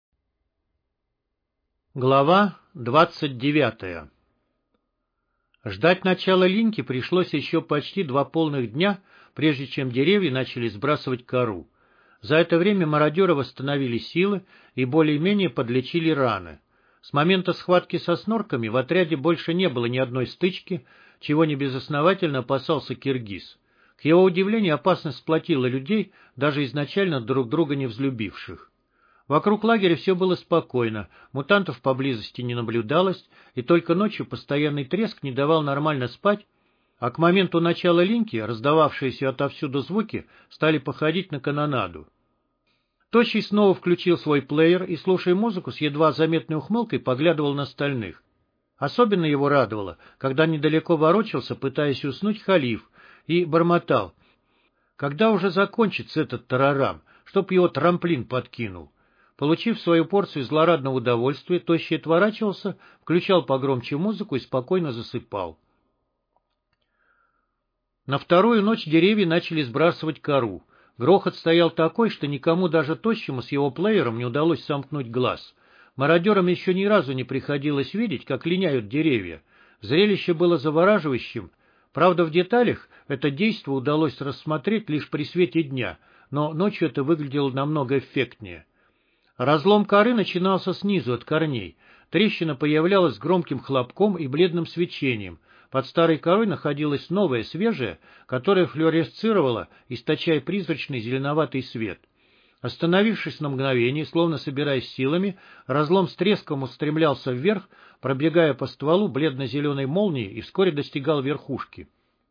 Глава двадцать девятая. Ждать начала линьки пришлось еще почти два полных дня, прежде чем деревья начали сбрасывать кору. За это время мародеры восстановили силы и более-менее подлечили раны. С момента схватки со снорками в отряде больше не было ни одной стычки, чего небезосновательно опасался киргиз. К его удивлению, опасность сплотила людей, даже изначально друг друга не взлюбивших. Вокруг лагеря все было спокойно, мутантов поблизости не наблюдалось, и только ночью постоянный треск не давал нормально спать, а к моменту начала линьки раздававшиеся отовсюду звуки стали походить на канонаду. Тощий снова включил свой плеер и, слушая музыку, с едва заметной ухмылкой поглядывал на остальных. Особенно его радовало, когда недалеко ворочался, пытаясь уснуть, Халиф, и бормотал: «Когда уже закончится этот тарарам, чтоб его трамплин подкинул?» Получив свою порцию злорадного удовольствия, Тощий отворачивался, включал погромче музыку и спокойно засыпал. На вторую ночь деревья начали сбрасывать кору. Грохот стоял такой, что никому, даже Тощему с его плеером, не удалось сомкнуть глаз. Мародерам еще ни разу не приходилось видеть, как линяют деревья. Зрелище было завораживающим. Правда, в деталях это действо удалось рассмотреть лишь при свете дня, но ночью это выглядело намного эффектнее. Разлом коры начинался снизу, от корней. Трещина появлялась с громким хлопком и бледным свечением. Под старой корой находилась новая, свежая, которая флуоресцировала, источая призрачный зеленоватый свет. Остановившись на мгновение, словно собираясь силами, разлом с треском устремлялся вверх, пробегая по стволу бледно-зеленой молнией, и вскоре достигал верхушки.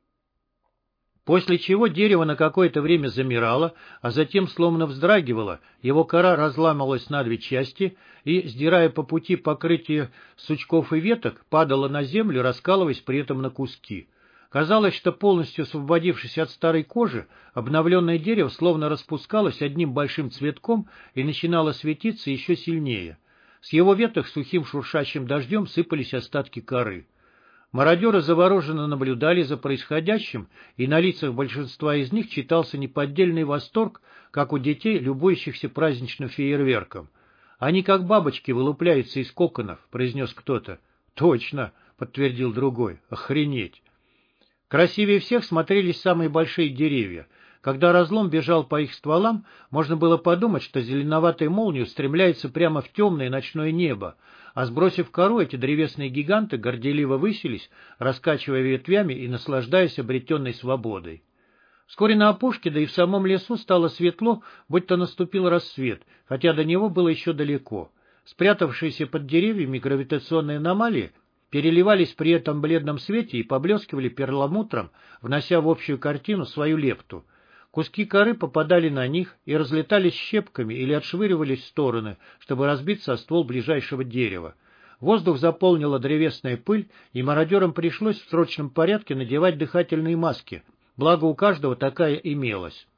После чего дерево на какое-то время замирало, а затем словно вздрагивало, его кора разламывалась на две части и, сдирая по пути покрытие сучков и веток, падала на землю, раскалываясь при этом на куски. Казалось, что полностью освободившись от старой кожи, обновленное дерево словно распускалось одним большим цветком и начинало светиться еще сильнее. С его веток сухим шуршащим дождем сыпались остатки коры. Мародеры завороженно наблюдали за происходящим, и на лицах большинства из них читался неподдельный восторг, как у детей, любующихся праздничным фейерверком. «Они как бабочки вылупляются из коконов», — произнес кто-то. «Точно», — подтвердил другой. «Охренеть». Красивее всех смотрелись самые большие деревья. Когда разлом бежал по их стволам, можно было подумать, что зеленоватая молния устремляется прямо в темное ночное небо, а сбросив кору, эти древесные гиганты горделиво высились, раскачивая ветвями и наслаждаясь обретенной свободой. Вскоре на опушке, да и в самом лесу стало светло, будто наступил рассвет, хотя до него было еще далеко. Спрятавшиеся под деревьями гравитационные аномалии переливались при этом в бледном свете и поблескивали перламутром, внося в общую картину свою лепту. Куски коры попадали на них и разлетались щепками или отшвыривались в стороны, чтобы разбиться о ствол ближайшего дерева. Воздух заполнила древесная пыль, и мародерам пришлось в срочном порядке надевать дыхательные маски, благо у каждого такая имелась.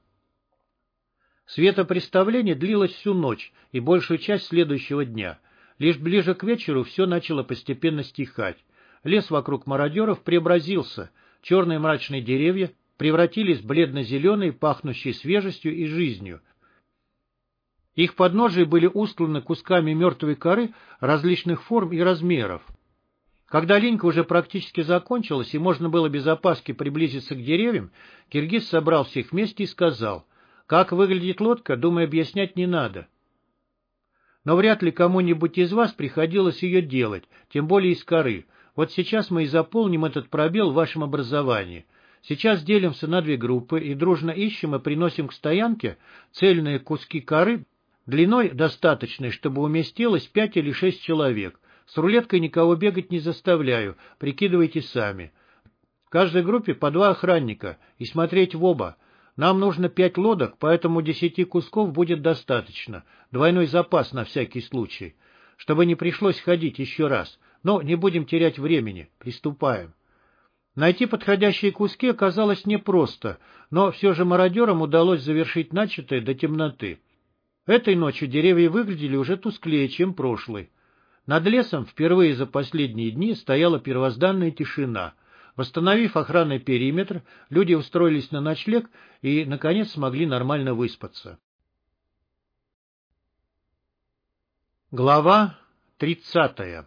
Светопреставление длилось всю ночь и большую часть следующего дня. Лишь ближе к вечеру все начало постепенно стихать. Лес вокруг мародеров преобразился, черные мрачные деревья превратились в бледно-зеленые, пахнущие свежестью и жизнью. Их подножия были устланы кусками мертвой коры различных форм и размеров. Когда линька уже практически закончилась и можно было без опаски приблизиться к деревьям, киргиз собрал всех вместе и сказал: «Как выглядит лодка, думаю, объяснять не надо. Но вряд ли кому-нибудь из вас приходилось ее делать, тем более из коры. Вот сейчас мы и заполним этот пробел в вашем образовании. Сейчас делимся на две группы и дружно ищем и приносим к стоянке цельные куски коры, длиной достаточной, чтобы уместилось пять или шесть человек. С рулеткой никого бегать не заставляю, прикидывайте сами. В каждой группе по два охранника и смотреть в оба. Нам нужно пять лодок, поэтому десяти кусков будет достаточно. Двойной запас на всякий случай, чтобы не пришлось ходить еще раз. Но не будем терять времени. Приступаем». Найти подходящие куски оказалось непросто, но все же мародерам удалось завершить начатое до темноты. Этой ночью деревья выглядели уже тусклее, чем прошлой. Над лесом впервые за последние дни стояла первозданная тишина. Восстановив охранный периметр, люди устроились на ночлег и, наконец, смогли нормально выспаться. Глава тридцатая.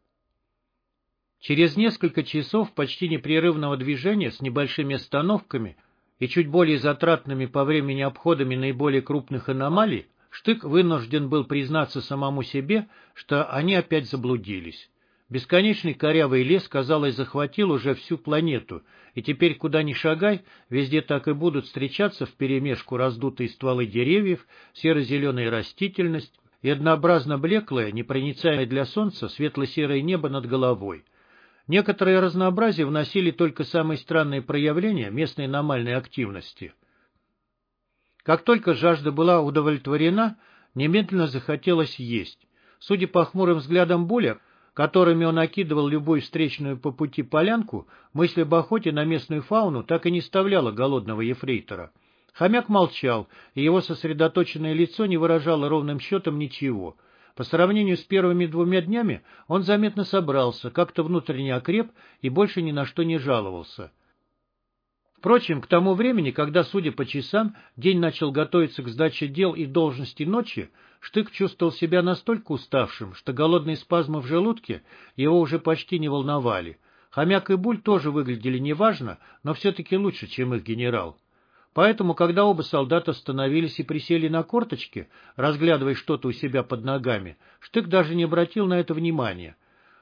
Через несколько часов почти непрерывного движения с небольшими остановками и чуть более затратными по времени обходами наиболее крупных аномалий, Штык вынужден был признаться самому себе, что они опять заблудились. Бесконечный корявый лес, казалось, захватил уже всю планету, и теперь куда ни шагай, везде так и будут встречаться вперемешку раздутые стволы деревьев, серо-зеленая растительность и однообразно блеклое, непроницаемое для солнца светло-серое небо над головой. Некоторое разнообразие вносили только самые странные проявления местной аномальной активности. Как только жажда была удовлетворена, немедленно захотелось есть. Судя по хмурым взглядам Буля, которыми он окидывал любую встречную по пути полянку, мысль об охоте на местную фауну так и не вставляла голодного ефрейтора. Хомяк молчал, и его сосредоточенное лицо не выражало ровным счетом ничего. По сравнению с первыми двумя днями он заметно собрался, как-то внутренне окреп и больше ни на что не жаловался. Впрочем, к тому времени, когда, судя по часам, день начал готовиться к сдаче дел и должности ночи, Штык чувствовал себя настолько уставшим, что голодные спазмы в желудке его уже почти не волновали. Хомяк и Буль тоже выглядели неважно, но все-таки лучше, чем их генерал. Поэтому, когда оба солдата остановились и присели на корточки, разглядывая что-то у себя под ногами, Штык даже не обратил на это внимания.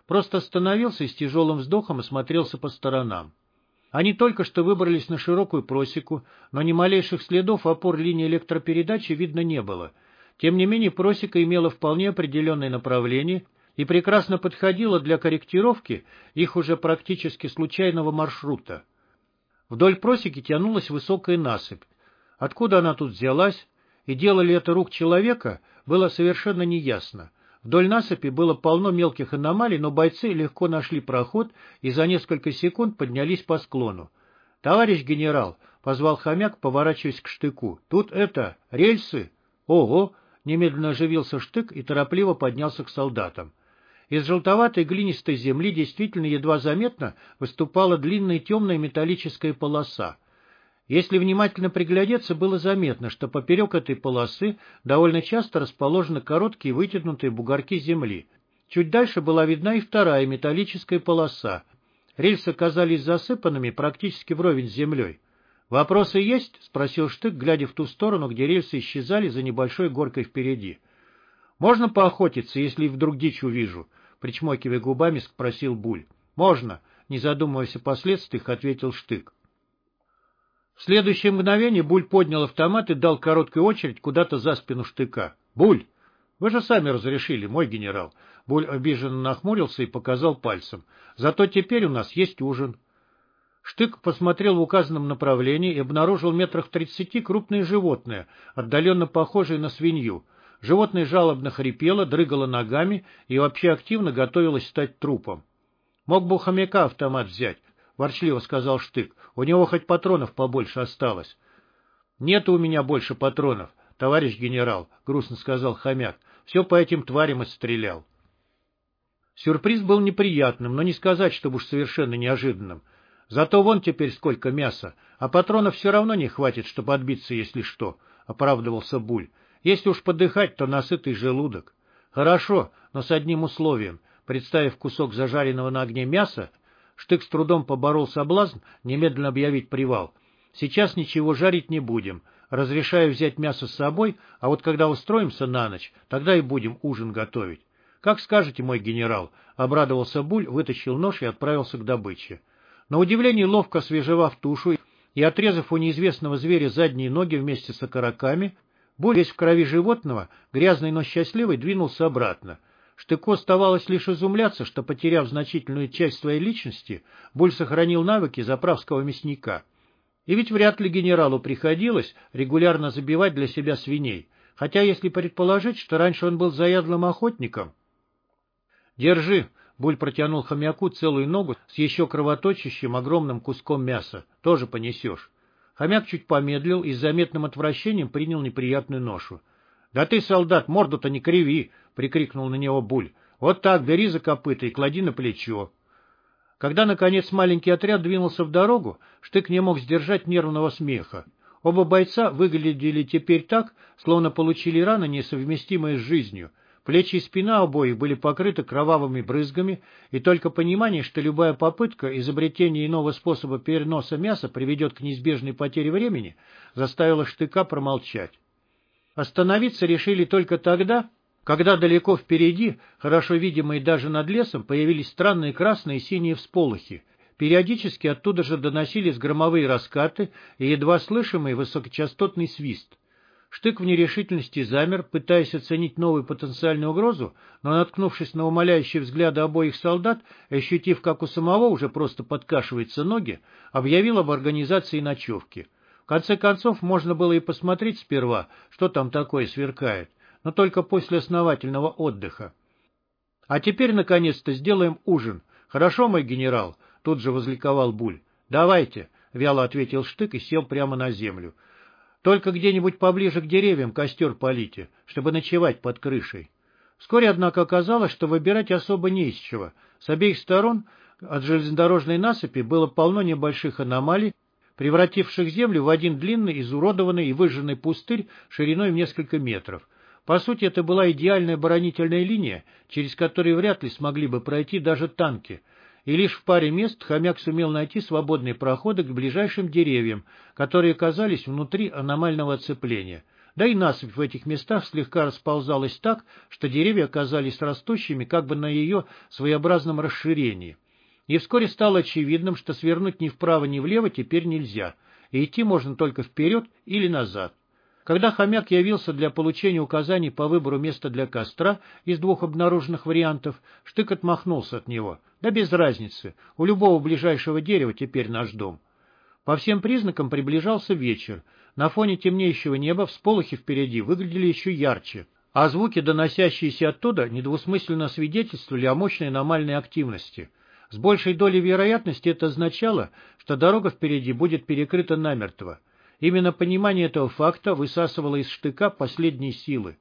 просто остановился и с тяжелым вздохом осмотрелся по сторонам. Они только что выбрались на широкую просеку, но ни малейших следов опор линии электропередачи видно не было. Тем не менее, просека имела вполне определенное направление и прекрасно подходила для корректировки их уже практически случайного маршрута. Вдоль просеки тянулась высокая насыпь. Откуда она тут взялась, и дело ли это рук человека, было совершенно неясно. Вдоль насыпи было полно мелких аномалий, но бойцы легко нашли проход и за несколько секунд поднялись по склону. — Товарищ генерал, — позвал Хомяк, поворачиваясь к Штыку, — тут это, рельсы? — Ого! — немедленно оживился Штык и торопливо поднялся к солдатам. Из желтоватой глинистой земли действительно едва заметно выступала длинная темная металлическая полоса. Если внимательно приглядеться, было заметно, что поперек этой полосы довольно часто расположены короткие вытянутые бугорки земли. Чуть дальше была видна и вторая металлическая полоса. Рельсы оказались засыпанными практически вровень с землей. «Вопросы есть?» — спросил Штык, глядя в ту сторону, где рельсы исчезали за небольшой горкой впереди. «Можно поохотиться, если вдруг дичь увижу?» — причмокивая губами, спросил Буль. «Можно», — не задумываясь о последствиях, ответил Штык. В следующее мгновение Буль поднял автомат и дал короткую очередь куда-то за спину Штыка. «Буль, вы же сами разрешили, мой генерал». Буль обиженно нахмурился и показал пальцем. «Зато теперь у нас есть ужин». Штык посмотрел в указанном направлении и обнаружил метрах в тридцати крупное животное, отдаленно похожее на свинью. Животное жалобно хрипело, дрыгало ногами и вообще активно готовилось стать трупом. «Мог бы у хомяка автомат взять», — ворчливо сказал Штык. «У него хоть патронов побольше осталось». «Нет у меня больше патронов, товарищ генерал», — грустно сказал хомяк. «Все по этим тварям и стрелял». Сюрприз был неприятным, но не сказать, чтобы уж совершенно неожиданным. «Зато вон теперь сколько мяса, а патронов все равно не хватит, чтобы отбиться, если что», — оправдывался Буль. «Если уж подыхать, то на сытый желудок». «Хорошо, но с одним условием». Представив кусок зажаренного на огне мяса, Штык с трудом поборол соблазн немедленно объявить привал. «Сейчас ничего жарить не будем. Разрешаю взять мясо с собой, а вот когда устроимся на ночь, тогда и будем ужин готовить». «Как скажете, мой генерал», — обрадовался Буль, вытащил нож и отправился к добыче. На удивление, ловко освежевав тушу и отрезав у неизвестного зверя задние ноги вместе с окороками, Буль, весь в крови животного, грязный, но счастливый, двинулся обратно. Штыку оставалось лишь изумляться, что, потеряв значительную часть своей личности, Буль сохранил навыки заправского мясника. И ведь вряд ли генералу приходилось регулярно забивать для себя свиней, хотя если предположить, что раньше он был заядлым охотником... «Держи!» — Буль протянул хомяку целую ногу с еще кровоточащим огромным куском мяса. «Тоже понесешь». Хомяк чуть помедлил и с заметным отвращением принял неприятную ношу. «Да ты, солдат, морду-то не криви!» — прикрикнул на него Буль. «Вот так, бери за копыта и клади на плечо». Когда, наконец, маленький отряд двинулся в дорогу, Штык не мог сдержать нервного смеха. Оба бойца выглядели теперь так, словно получили раны, несовместимые с жизнью. Плечи и спина обоих были покрыты кровавыми брызгами, и только понимание, что любая попытка изобретения иного способа переноса мяса приведет к неизбежной потере времени, заставило Штыка промолчать. Остановиться решили только тогда, когда далеко впереди, хорошо видимые даже над лесом, появились странные красные и синие всполохи. Периодически оттуда же доносились громовые раскаты и едва слышимый высокочастотный свист. Штык в нерешительности замер, пытаясь оценить новую потенциальную угрозу, но, наткнувшись на умоляющие взгляды обоих солдат, ощутив, как у самого уже просто подкашиваются ноги, объявил об организации ночевки. В конце концов, можно было и посмотреть сперва, что там такое сверкает, но только после основательного отдыха. «А теперь, наконец-то, сделаем ужин. Хорошо, мой генерал?» — тут же возликовал Буль. «Давайте», — вяло ответил Штык и сел прямо на землю. «Только где-нибудь поближе к деревьям костер полите, чтобы ночевать под крышей». Вскоре, однако, оказалось, что выбирать особо не из чего. С обеих сторон от железнодорожной насыпи было полно небольших аномалий, превративших землю в один длинный, изуродованный и выжженный пустырь шириной в несколько метров. По сути, это была идеальная оборонительная линия, через которую вряд ли смогли бы пройти даже танки, и лишь в паре мест хомяк сумел найти свободные проходы к ближайшим деревьям, которые оказались внутри аномального оцепления. Да и насыпь в этих местах слегка расползалась так, что деревья оказались растущими как бы на ее своеобразном расширении. И вскоре стало очевидным, что свернуть ни вправо, ни влево теперь нельзя, и идти можно только вперед или назад. Когда хомяк явился для получения указаний по выбору места для костра из двух обнаруженных вариантов, Штык отмахнулся от него. Да без разницы, у любого ближайшего дерева теперь наш дом. По всем признакам приближался вечер. На фоне темнеющего неба всполохи впереди выглядели еще ярче, а звуки, доносящиеся оттуда, недвусмысленно свидетельствовали о мощной аномальной активности. С большей долей вероятности это означало, что дорога впереди будет перекрыта намертво. Именно понимание этого факта высасывало из Штыка последние силы.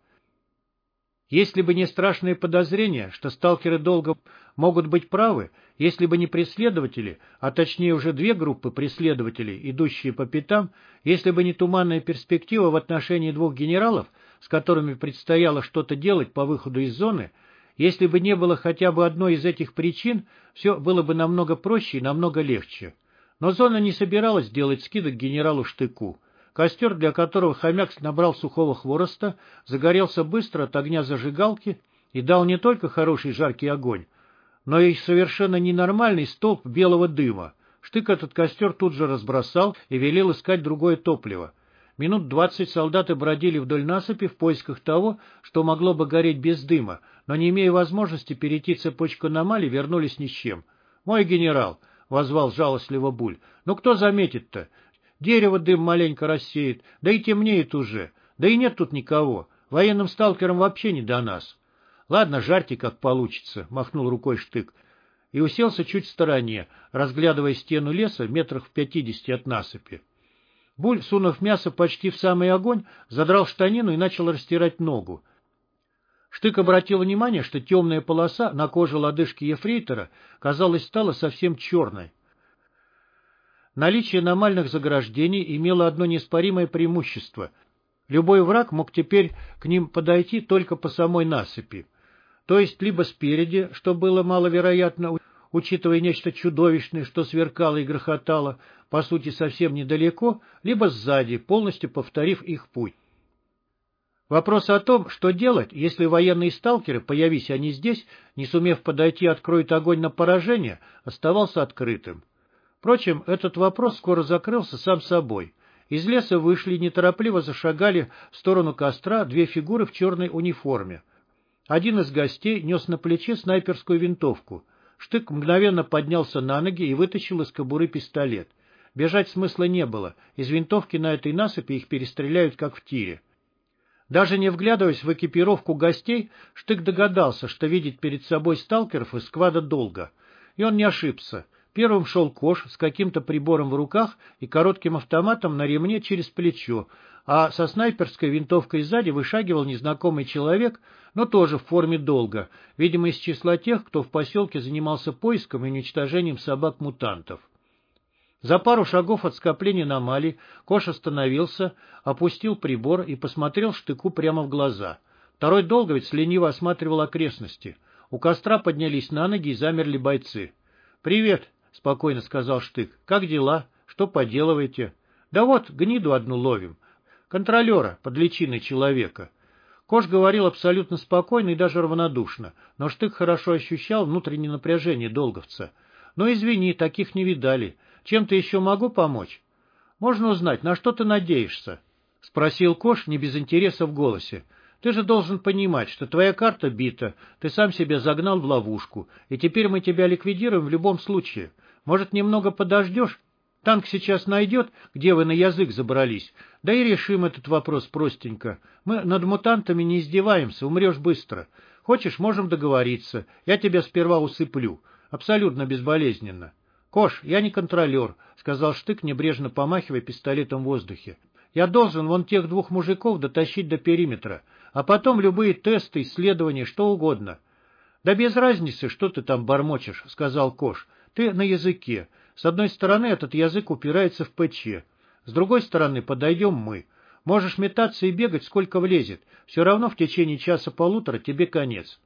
Если бы не страшные подозрения, что сталкеры долго могут быть правы, если бы не преследователи, а точнее уже две группы преследователей, идущие по пятам, если бы не туманная перспектива в отношении двух генералов, с которыми предстояло что-то делать по выходу из зоны, если бы не было хотя бы одной из этих причин, все было бы намного проще и намного легче. Но зона не собиралась делать скидок генералу Штыку. Костер, для которого хомяк набрал сухого хвороста, загорелся быстро от огня зажигалки и дал не только хороший жаркий огонь, но и совершенно ненормальный столб белого дыма. Штык этот костер тут же разбросал и велел искать другое топливо. Минут двадцать солдаты бродили вдоль насыпи в поисках того, что могло бы гореть без дыма, но, не имея возможности перейти цепочку аномалий, вернулись ни с чем. «Мой генерал!» — возвал жалостливо Буль. «Ну кто заметит-то? Дерево дым маленько рассеет, да и темнеет уже, да и нет тут никого. Военным сталкерам вообще не до нас». «Ладно, жарьте, как получится», — махнул рукой Штык и уселся чуть в стороне, разглядывая стену леса метрах в пятидесяти от насыпи. Буль, сунув мясо почти в самый огонь, задрал штанину и начал растирать ногу. Штык обратил внимание, что темная полоса на коже лодыжки ефрейтора, казалось, стала совсем черной. Наличие аномальных заграждений имело одно неоспоримое преимущество. Любой враг мог теперь к ним подойти только по самой насыпи. То есть либо спереди, что было маловероятно, учитывая нечто чудовищное, что сверкало и грохотало, по сути совсем недалеко, либо сзади, полностью повторив их путь. Вопрос о том, что делать, если военные сталкеры, появись они здесь, не сумев подойти, откроют огонь на поражение, оставался открытым. Впрочем, этот вопрос скоро закрылся сам собой. Из леса вышли и неторопливо зашагали в сторону костра две фигуры в черной униформе. Один из гостей нес на плече снайперскую винтовку. Штык мгновенно поднялся на ноги и вытащил из кобуры пистолет. Бежать смысла не было, из винтовки на этой насыпи их перестреляют, как в тире. Даже не вглядываясь в экипировку гостей, Штык догадался, что видеть перед собой сталкеров из сквада долго. И он не ошибся. Первым шел Кош с каким-то прибором в руках и коротким автоматом на ремне через плечо, а со снайперской винтовкой сзади вышагивал незнакомый человек, но тоже в форме долга, видимо, из числа тех, кто в поселке занимался поиском и уничтожением собак-мутантов. За пару шагов от скопления аномалий Кош остановился, опустил прибор и посмотрел Штыку прямо в глаза. Второй долговец лениво осматривал окрестности. У костра поднялись на ноги и замерли бойцы. «Привет», — спокойно сказал Штык. «Как дела? Что поделываете?» «Да вот, гниду одну ловим. Контролера, под личиной человека». Кош говорил абсолютно спокойно и даже равнодушно, но Штык хорошо ощущал внутреннее напряжение долговца. «Ну, извини, таких не видали. Чем-то еще могу помочь?» «Можно узнать, на что ты надеешься?» — спросил Кош не без интереса в голосе. «Ты же должен понимать, что твоя карта бита, ты сам себя загнал в ловушку, и теперь мы тебя ликвидируем в любом случае. Может, немного подождешь? Танк сейчас найдет, где вы на язык забрались, да и решим этот вопрос простенько. Мы над мутантами не издеваемся, умрешь быстро. Хочешь, можем договориться, я тебя сперва усыплю, абсолютно безболезненно». «Кош, я не контролер», — сказал Штык, небрежно помахивая пистолетом в воздухе. «Я должен вон тех двух мужиков дотащить до периметра, а потом любые тесты, исследования, что угодно». «Да без разницы, что ты там бормочешь», — сказал Кош. «Ты на языке. С одной стороны, этот язык упирается в ПЧ. С другой стороны, подойдем мы. Можешь метаться и бегать, сколько влезет. Все равно в течение часа-полутора тебе конец».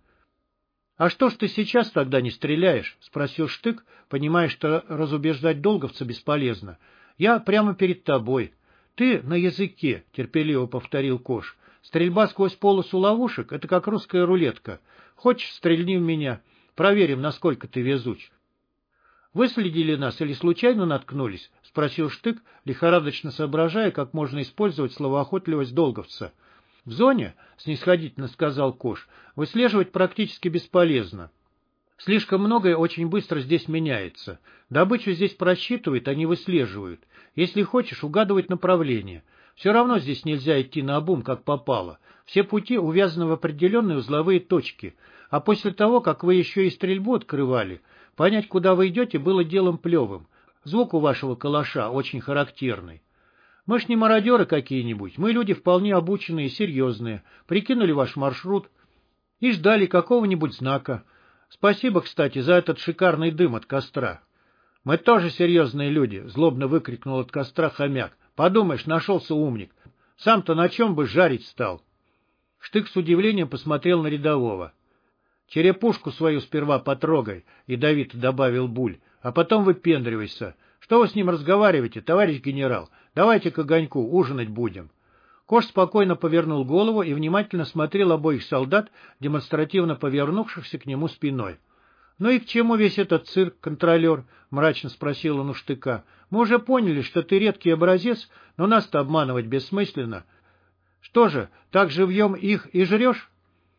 «А что ж ты сейчас тогда не стреляешь?» — спросил Штык, понимая, что разубеждать долговца бесполезно. «Я прямо перед тобой. Ты на языке, — терпеливо повторил Кош. Стрельба сквозь полосу ловушек — это как русская рулетка. Хочешь, стрельни в меня. Проверим, насколько ты везуч. Выследили нас или случайно наткнулись? — спросил Штык, лихорадочно соображая, как можно использовать словоохотливость долговца. — В зоне, — снисходительно сказал Кош, — выслеживать практически бесполезно. Слишком многое очень быстро здесь меняется. Добычу здесь просчитывают, а не выслеживают. Если хочешь, угадывать направление. Все равно здесь нельзя идти наобум, как попало. Все пути увязаны в определенные узловые точки. А после того, как вы еще и стрельбу открывали, понять, куда вы идете, было делом плевым. Звук у вашего калаша очень характерный. Мы ж не мародеры какие-нибудь, мы люди вполне обученные и серьезные. Прикинули ваш маршрут и ждали какого-нибудь знака. Спасибо, кстати, за этот шикарный дым от костра. — Мы тоже серьезные люди, — злобно выкрикнул от костра хомяк. — Подумаешь, нашелся умник. Сам-то на чем бы жарить стал? Штык с удивлением посмотрел на рядового. — Черепушку свою сперва потрогай, — ядовито добавил Буль, — а потом выпендривайся. Что вы с ним разговариваете, товарищ генерал? Давайте к огоньку, ужинать будем. Кош спокойно повернул голову и внимательно смотрел обоих солдат, демонстративно повернувшихся к нему спиной. — Ну и к чему весь этот цирк, контролер? — мрачно спросил он у Штыка. — Мы уже поняли, что ты редкий образец, но нас-то обманывать бессмысленно. Что же, так живьем их и жрешь?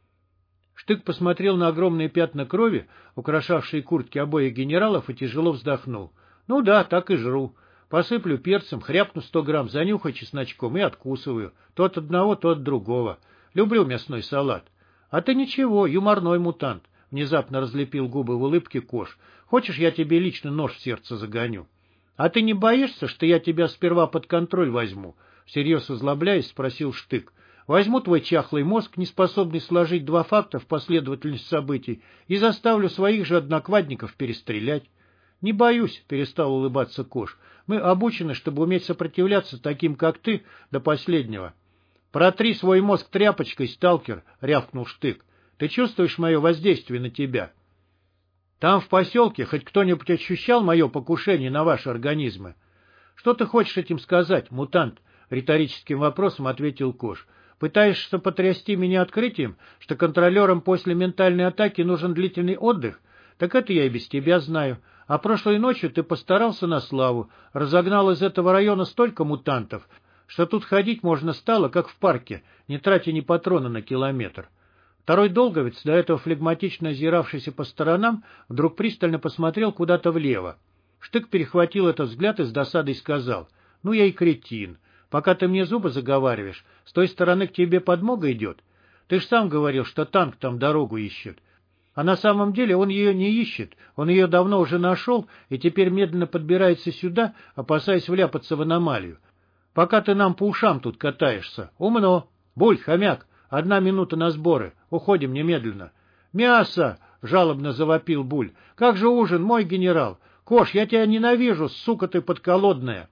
Штык посмотрел на огромные пятна крови, украшавшие куртки обоих генералов, и тяжело вздохнул. — Ну да, так и жру. Посыплю перцем, хряпну сто грамм, занюхаю чесночком и откусываю. То от одного, то от другого. Люблю мясной салат. — А ты ничего, юморной мутант, — внезапно разлепил губы в улыбке Кош. — Хочешь, я тебе лично нож в сердце загоню? — А ты не боишься, что я тебя сперва под контроль возьму? — всерьез озлобляясь, спросил Штык. — Возьму твой чахлый мозг, не способный сложить два факта в последовательность событий, и заставлю своих же одноквадников перестрелять. — Не боюсь, — перестал улыбаться Кош. — Мы обучены, чтобы уметь сопротивляться таким, как ты, до последнего. — Протри свой мозг тряпочкой, сталкер, — рявкнул Штык. — Ты чувствуешь мое воздействие на тебя? Там, в поселке, хоть кто-нибудь ощущал мое покушение на ваши организмы? — Что ты хочешь этим сказать, мутант? — риторическим вопросом ответил Кош. — Пытаешься потрясти меня открытием, что контролерам после ментальной атаки нужен длительный отдых? Так это я и без тебя знаю. А прошлой ночью ты постарался на славу, разогнал из этого района столько мутантов, что тут ходить можно стало, как в парке, не тратя ни патрона на километр. Второй долговец, до этого флегматично озиравшийся по сторонам, вдруг пристально посмотрел куда-то влево. Штык перехватил этот взгляд и с досадой сказал: — Ну я и кретин. Пока ты мне зубы заговариваешь, с той стороны к тебе подмога идет. Ты ж сам говорил, что танк там дорогу ищет. А на самом деле он ее не ищет, он ее давно уже нашел и теперь медленно подбирается сюда, опасаясь вляпаться в аномалию. Пока ты нам по ушам тут катаешься. Умно. Буль, хомяк, одна минута на сборы. Уходим немедленно. Мясо! — жалобно завопил Буль. — Как же ужин, мой генерал? Кош, я тебя ненавижу, сука ты подколодная.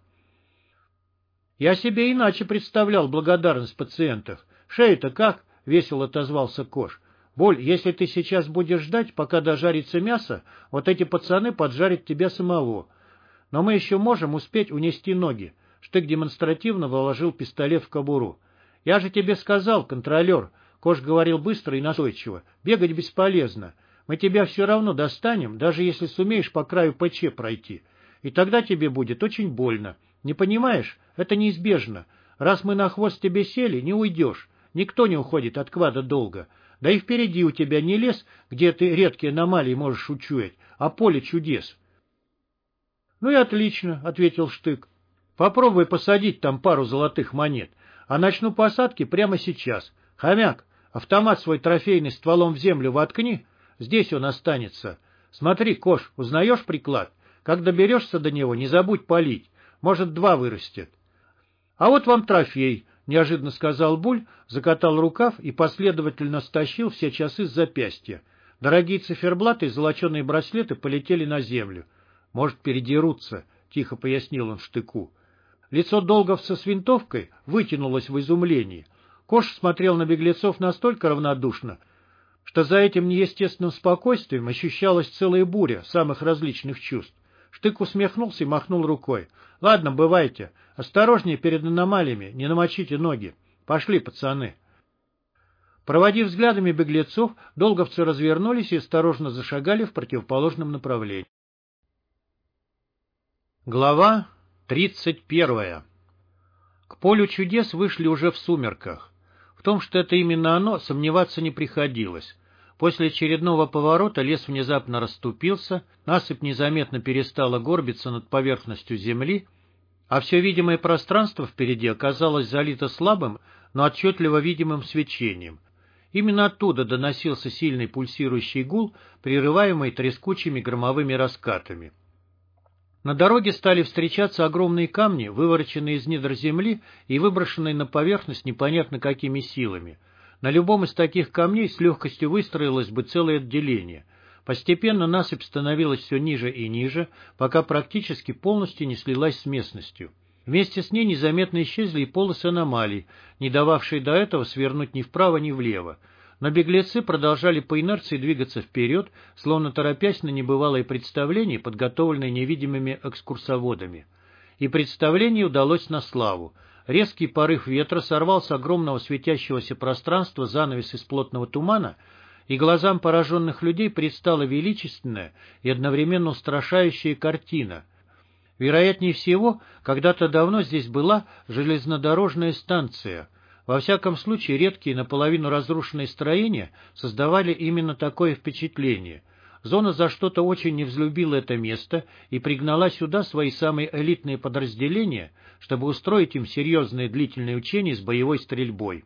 Я себе иначе представлял благодарность пациентов. Шея-то как? — весело отозвался Кош. Буль, если ты сейчас будешь ждать, пока дожарится мясо, вот эти пацаны поджарят тебя самого. Но мы еще можем успеть унести ноги. Штык демонстративно вложил пистолет в кобуру. — Я же тебе сказал, контролер, — Кош говорил быстро и настойчиво, — бегать бесполезно. Мы тебя все равно достанем, даже если сумеешь по краю ПЧ пройти. И тогда тебе будет очень больно. Не понимаешь? Это неизбежно. Раз мы на хвост тебе сели, не уйдешь. Никто не уходит от квада долго. Да и впереди у тебя не лес, где ты редкие аномалии можешь учуять, а поле чудес. — Ну и отлично, — ответил Штык. — Попробуй посадить там пару золотых монет, а начну посадки прямо сейчас. Хомяк, автомат свой трофейный стволом в землю воткни, здесь он останется. Смотри, Кош, узнаешь приклад? Как доберешься до него, не забудь полить, может, два вырастет. — А вот вам трофей, — неожиданно сказал Буль, закатал рукав и последовательно стащил все часы с запястья. Дорогие циферблаты и золоченые браслеты полетели на землю. — Может, передерутся, — тихо пояснил он Штыку. Лицо долговца с винтовкой вытянулось в изумлении. Кош смотрел на беглецов настолько равнодушно, что за этим неестественным спокойствием ощущалась целая буря самых различных чувств. Штык усмехнулся и махнул рукой. — Ладно, бывайте. Осторожнее перед аномалиями, не намочите ноги. Пошли, пацаны. Проводив взглядами беглецов, долговцы развернулись и осторожно зашагали в противоположном направлении. Глава тридцать первая. К полю чудес вышли уже в сумерках. В том, что это именно оно, сомневаться не приходилось. После очередного поворота лес внезапно расступился, насыпь незаметно перестала горбиться над поверхностью земли, а все видимое пространство впереди оказалось залито слабым, но отчетливо видимым свечением. Именно оттуда доносился сильный пульсирующий гул, прерываемый трескучими громовыми раскатами. На дороге стали встречаться огромные камни, вывороченные из недр земли и выброшенные на поверхность непонятно какими силами. На любом из таких камней с легкостью выстроилось бы целое отделение. Постепенно насыпь становилась все ниже и ниже, пока практически полностью не слилась с местностью. Вместе с ней незаметно исчезли и полосы аномалий, не дававшие до этого свернуть ни вправо, ни влево. Но беглецы продолжали по инерции двигаться вперед, словно торопясь на небывалое представление, подготовленное невидимыми экскурсоводами. И представление удалось на славу. Резкий порыв ветра сорвал с огромного светящегося пространства занавес из плотного тумана, и глазам пораженных людей предстала величественная и одновременно устрашающая картина. Вероятнее всего, когда-то давно здесь была железнодорожная станция. Во всяком случае, редкие наполовину разрушенные строения создавали именно такое впечатление. Зона за что-то очень не взлюбила это место и пригнала сюда свои самые элитные подразделения, чтобы устроить им серьезные длительные учения с боевой стрельбой.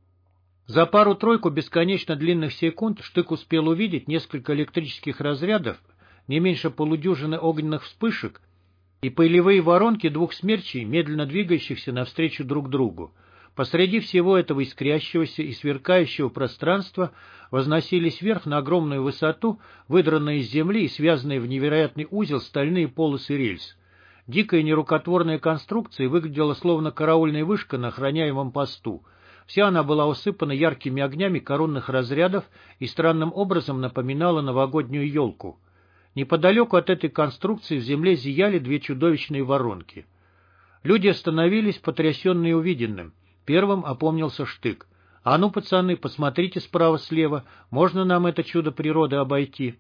За пару-тройку бесконечно длинных секунд Штык успел увидеть несколько электрических разрядов, не меньше полудюжины огненных вспышек и пылевые воронки двух смерчей, медленно двигающихся навстречу друг другу. Посреди всего этого искрящегося и сверкающего пространства возносились вверх на огромную высоту, выдранные из земли и связанные в невероятный узел стальные полосы рельс. Дикая нерукотворная конструкция выглядела словно караульная вышка на охраняемом посту. Вся она была усыпана яркими огнями коронных разрядов и странным образом напоминала новогоднюю елку. Неподалеку от этой конструкции в земле зияли две чудовищные воронки. Люди остановились, потрясенные увиденным. Первым опомнился Штык. — А ну, пацаны, посмотрите справа-слева, можно нам это чудо природы обойти?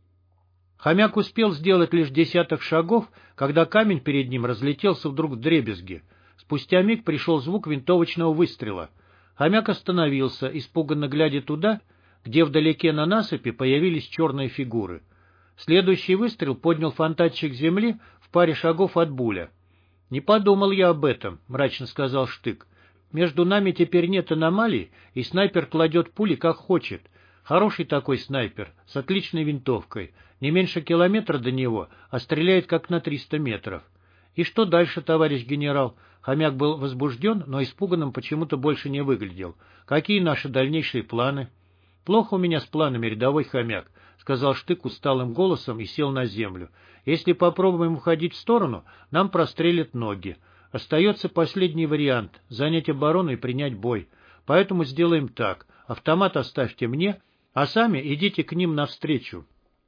Хомяк успел сделать лишь десяток шагов, когда камень перед ним разлетелся вдруг вдребезги. Спустя миг пришел звук винтовочного выстрела. Хомяк остановился, испуганно глядя туда, где вдалеке на насыпи появились черные фигуры. Следующий выстрел поднял фонтанчик земли в паре шагов от Буля. — Не подумал я об этом, — мрачно сказал Штык. Между нами теперь нет аномалий, и снайпер кладет пули как хочет. Хороший такой снайпер, с отличной винтовкой. Не меньше километра до него, а стреляет как на триста метров. И что дальше, товарищ генерал? Хомяк был возбужден, но испуганным почему-то больше не выглядел. Какие наши дальнейшие планы? Плохо у меня с планами, рядовой хомяк, — сказал Штык усталым голосом и сел на землю. Если попробуем уходить в сторону, нам прострелят ноги. Остается последний вариант — занять оборону и принять бой. Поэтому сделаем так. Автомат оставьте мне, а сами идите к ним навстречу.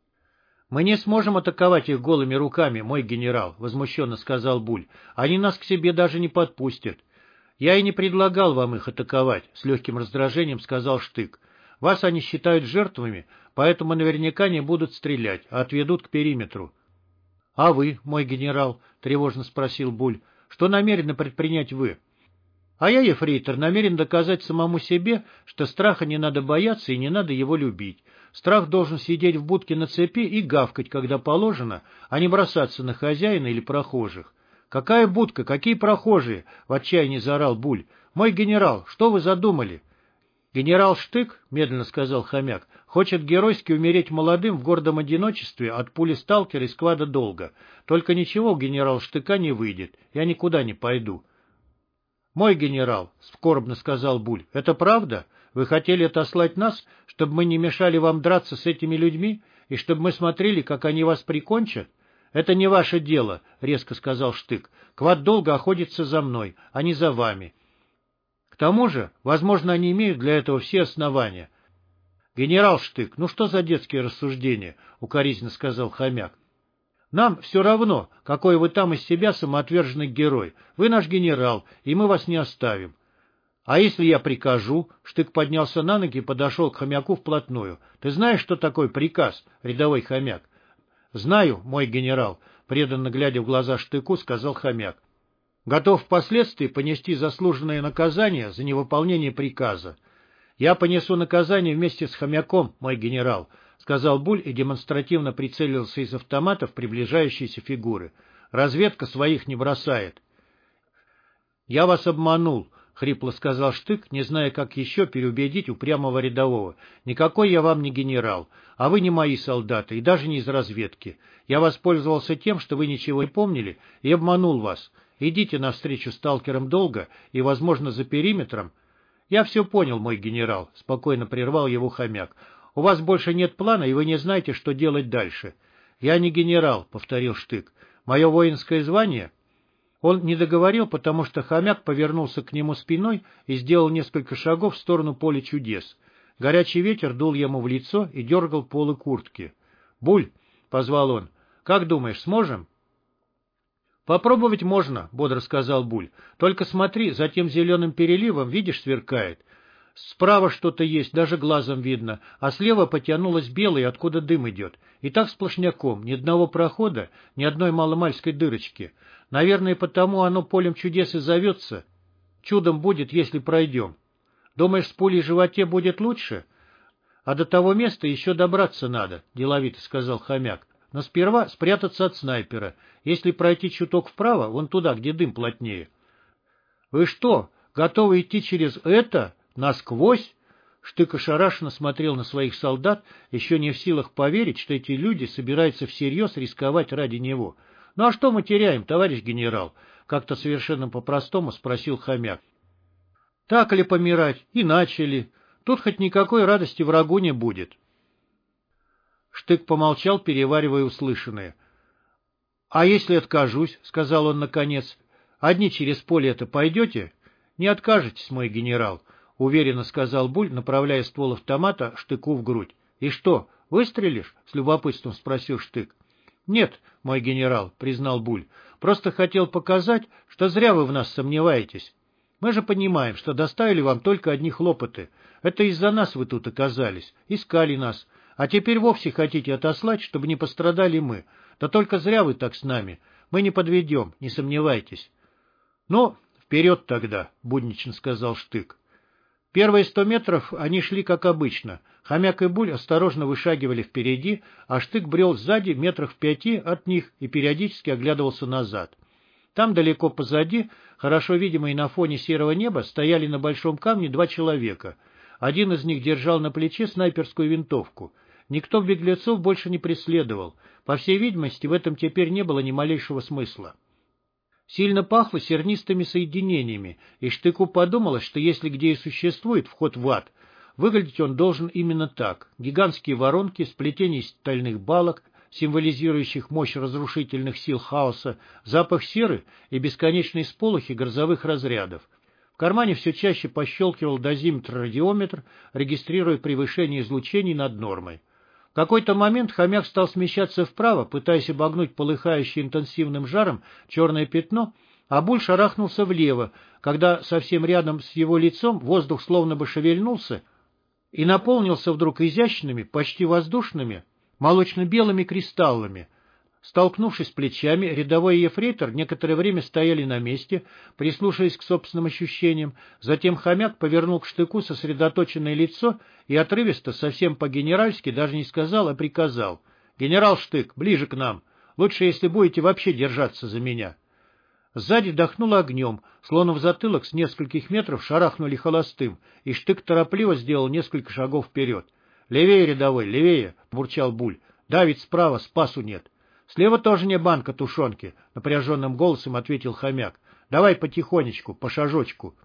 — Мы не сможем атаковать их голыми руками, мой генерал, — возмущенно сказал Буль. — Они нас к себе даже не подпустят. — Я и не предлагал вам их атаковать, — с легким раздражением сказал Штык. — Вас они считают жертвами, поэтому наверняка не будут стрелять, а отведут к периметру. — А вы, мой генерал? — тревожно спросил Буль. — Что намерены предпринять вы? — А я, ефрейтор, намерен доказать самому себе, что страха не надо бояться и не надо его любить. Страх должен сидеть в будке на цепи и гавкать, когда положено, а не бросаться на хозяина или прохожих. — Какая будка, какие прохожие? — в отчаянии заорал Буль. — Мой генерал, что вы задумали? — Генерал Штык, — медленно сказал Хомяк, — хочет геройски умереть молодым в гордом одиночестве от пули сталкера и сквада долга. Только ничего у генерала Штыка не выйдет, я никуда не пойду. — Мой генерал, — скорбно сказал Буль, — это правда? Вы хотели отослать нас, чтобы мы не мешали вам драться с этими людьми, и чтобы мы смотрели, как они вас прикончат? — Это не ваше дело, — резко сказал Штык. — Квад долго охотится за мной, а не за вами. К тому же, возможно, они имеют для этого все основания. — Генерал Штык, ну что за детские рассуждения? — укоризненно сказал Хомяк. — Нам все равно, какой вы там из себя самоотверженный герой. Вы наш генерал, и мы вас не оставим. А если я прикажу? Штык поднялся на ноги и подошел к хомяку вплотную. Ты знаешь, что такое приказ, рядовой хомяк? Знаю, мой генерал, преданно глядя в глаза Штыку, сказал хомяк. Готов впоследствии понести заслуженное наказание за невыполнение приказа. Я понесу наказание вместе с хомяком, мой генерал, сказал Буль и демонстративно прицелился из автомата в приближающиеся фигуры. Разведка своих не бросает. Я вас обманул, — хрипло сказал Штык, не зная, как еще переубедить упрямого рядового. «Никакой я вам не генерал, а вы не мои солдаты и даже не из разведки. Я воспользовался тем, что вы ничего не помнили, и обманул вас. Идите навстречу сталкерам долго и, возможно, за периметром». «Я все понял, мой генерал», — спокойно прервал его хомяк. «У вас больше нет плана, и вы не знаете, что делать дальше». «Я не генерал», — повторил Штык. «Мое воинское звание...» Он не договорил, потому что хомяк повернулся к нему спиной и сделал несколько шагов в сторону поля чудес. Горячий ветер дул ему в лицо и дергал полы куртки. «Буль!» — позвал он. «Как думаешь, сможем?» «Попробовать можно», — бодро сказал Буль. «Только смотри, за тем зеленым переливом, видишь, сверкает. Справа что-то есть, даже глазом видно, а слева потянулось белое, откуда дым идет. И так сплошняком, ни одного прохода, ни одной маломальской дырочки. Наверное, потому оно полем чудес и зовется. Чудом будет, если пройдем. Думаешь, с пулей в животе будет лучше? А до того места еще добраться надо, — деловито сказал хомяк. Но сперва спрятаться от снайпера. Если пройти чуток вправо, вон туда, где дым плотнее. — Вы что, готовы идти через это? Насквозь? Штык ошарашенно смотрел на своих солдат, еще не в силах поверить, что эти люди собираются всерьез рисковать ради него. — Ну а что мы теряем, товарищ генерал? — как-то совершенно по-простому спросил хомяк. — Так ли помирать? И начали. Тут хоть никакой радости врагу не будет. Штык помолчал, переваривая услышанное. — А если откажусь? — сказал он наконец. — Одни через поле это пойдете? — Не откажетесь, мой генерал, — уверенно сказал Буль, направляя ствол автомата Штыку в грудь. — И что, выстрелишь? — с любопытством спросил Штык. — Нет, мой генерал, — признал Буль, — просто хотел показать, что зря вы в нас сомневаетесь. Мы же понимаем, что доставили вам только одни хлопоты. Это из-за нас вы тут оказались, искали нас, а теперь вовсе хотите отослать, чтобы не пострадали мы. Да только зря вы так с нами. Мы не подведем, не сомневайтесь. — Ну, вперед тогда, — буднично сказал Штык. Первые сто метров они шли как обычно. Хомяк и Буль осторожно вышагивали впереди, а Штык брел сзади метрах в пяти от них и периодически оглядывался назад. Там далеко позади, хорошо видимые на фоне серого неба, стояли на большом камне два человека. Один из них держал на плече снайперскую винтовку. Никто беглецов больше не преследовал. По всей видимости, в этом теперь не было ни малейшего смысла. Сильно пахло сернистыми соединениями, и Штыку подумалось, что если где и существует вход в ад, выглядеть он должен именно так. Гигантские воронки, сплетение из стальных балок, символизирующих мощь разрушительных сил хаоса, запах серы и бесконечные сполохи грозовых разрядов. В кармане все чаще пощелкивал дозиметр-радиометр, регистрируя превышение излучений над нормой. В какой-то момент хомяк стал смещаться вправо, пытаясь обогнуть полыхающее интенсивным жаром черное пятно, а Буль шарахнулся влево, когда совсем рядом с его лицом воздух словно бы шевельнулся и наполнился вдруг изящными, почти воздушными, молочно-белыми кристаллами. Столкнувшись плечами, рядовой и ефрейтор некоторое время стояли на месте, прислушиваясь к собственным ощущениям. Затем хомяк повернул к Штыку сосредоточенное лицо и отрывисто, совсем по-генеральски, даже не сказал, а приказал: «Генерал Штык, ближе к нам. Лучше, если будете вообще держаться за меня». Сзади дохнуло огнем, словно в затылок с нескольких метров шарахнули холостым, и Штык торопливо сделал несколько шагов вперед. «Левее, рядовой, левее!» — бурчал Буль. «Давить справа, спасу нет». «Слева тоже не банка тушенки», — напряженным голосом ответил хомяк. «Давай потихонечку, по шажочку».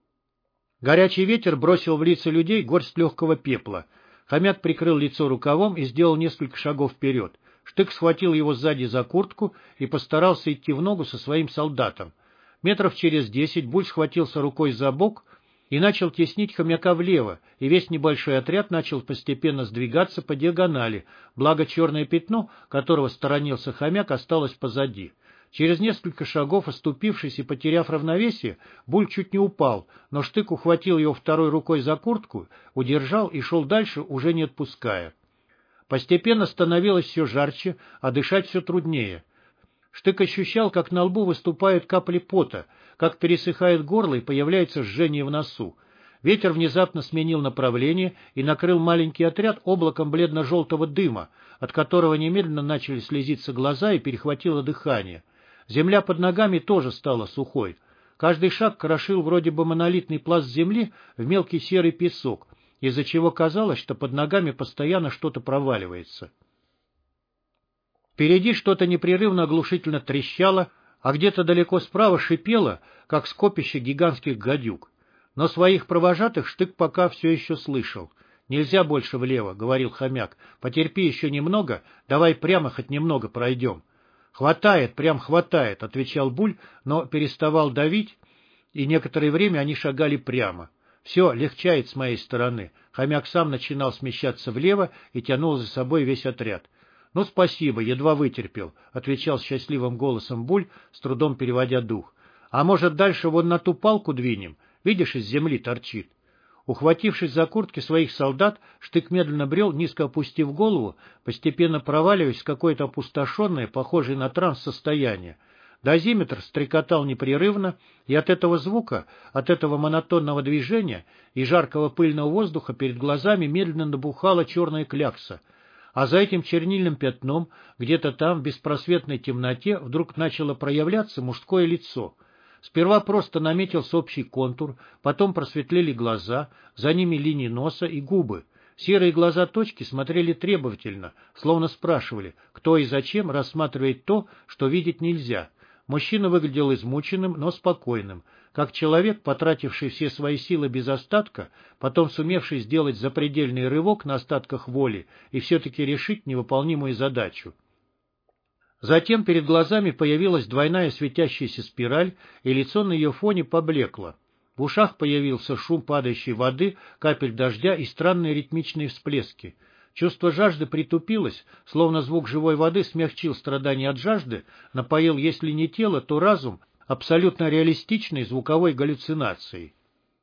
Горячий ветер бросил в лица людей горсть легкого пепла. Хомяк прикрыл лицо рукавом и сделал несколько шагов вперед. Штык схватил его сзади за куртку и постарался идти в ногу со своим солдатом. Метров через десять Буль схватился рукой за бок и начал теснить хомяка влево, и весь небольшой отряд начал постепенно сдвигаться по диагонали, благо черное пятно, которого сторонился хомяк, осталось позади. Через несколько шагов, оступившись и потеряв равновесие, Буль чуть не упал, но Штык ухватил его второй рукой за куртку, удержал и шел дальше, уже не отпуская. Постепенно становилось все жарче, а дышать все труднее. Штык ощущал, как на лбу выступают капли пота, как пересыхает горло и появляется жжение в носу. Ветер внезапно сменил направление и накрыл маленький отряд облаком бледно-желтого дыма, от которого немедленно начали слезиться глаза и перехватило дыхание. Земля под ногами тоже стала сухой. Каждый шаг крошил вроде бы монолитный пласт земли в мелкий серый песок, из-за чего казалось, что под ногами постоянно что-то проваливается. Впереди что-то непрерывно оглушительно трещало, а где-то далеко справа шипело, как скопище гигантских гадюк. Но своих провожатых Штык пока все еще слышал. «Нельзя больше влево», — говорил хомяк. «Потерпи еще немного, давай прямо хоть немного пройдем». «Хватает, прям хватает», — отвечал Буль, но переставал давить, и некоторое время они шагали прямо. «Все, легчает с моей стороны». Хомяк сам начинал смещаться влево и тянул за собой весь отряд. «Ну, спасибо, едва вытерпел», — отвечал счастливым голосом Буль, с трудом переводя дух. «А может, дальше вон на ту палку двинем? Видишь, из земли торчит». Ухватившись за куртки своих солдат, Штык медленно брел, низко опустив голову, постепенно проваливаясь в какое-то опустошенное, похожее на транс состояние. Дозиметр стрекотал непрерывно, и от этого звука, от этого монотонного движения и жаркого пыльного воздуха перед глазами медленно набухала черная клякса. А за этим чернильным пятном, где-то там, в беспросветной темноте, вдруг начало проявляться мужское лицо. Сперва просто наметился общий контур, потом просветлели глаза, за ними линии носа и губы. Серые глаза точки смотрели требовательно, словно спрашивали, кто и зачем рассматривает то, что видеть нельзя. Мужчина выглядел измученным, но спокойным, как человек, потративший все свои силы без остатка, потом сумевший сделать запредельный рывок на остатках воли и все-таки решить невыполнимую задачу. Затем перед глазами появилась двойная светящаяся спираль, и лицо на ее фоне поблекло. В ушах появился шум падающей воды, капель дождя и странные ритмичные всплески. Чувство жажды притупилось, словно звук живой воды смягчил страдания от жажды, напоил, если не тело, то разум, абсолютно реалистичной звуковой галлюцинацией.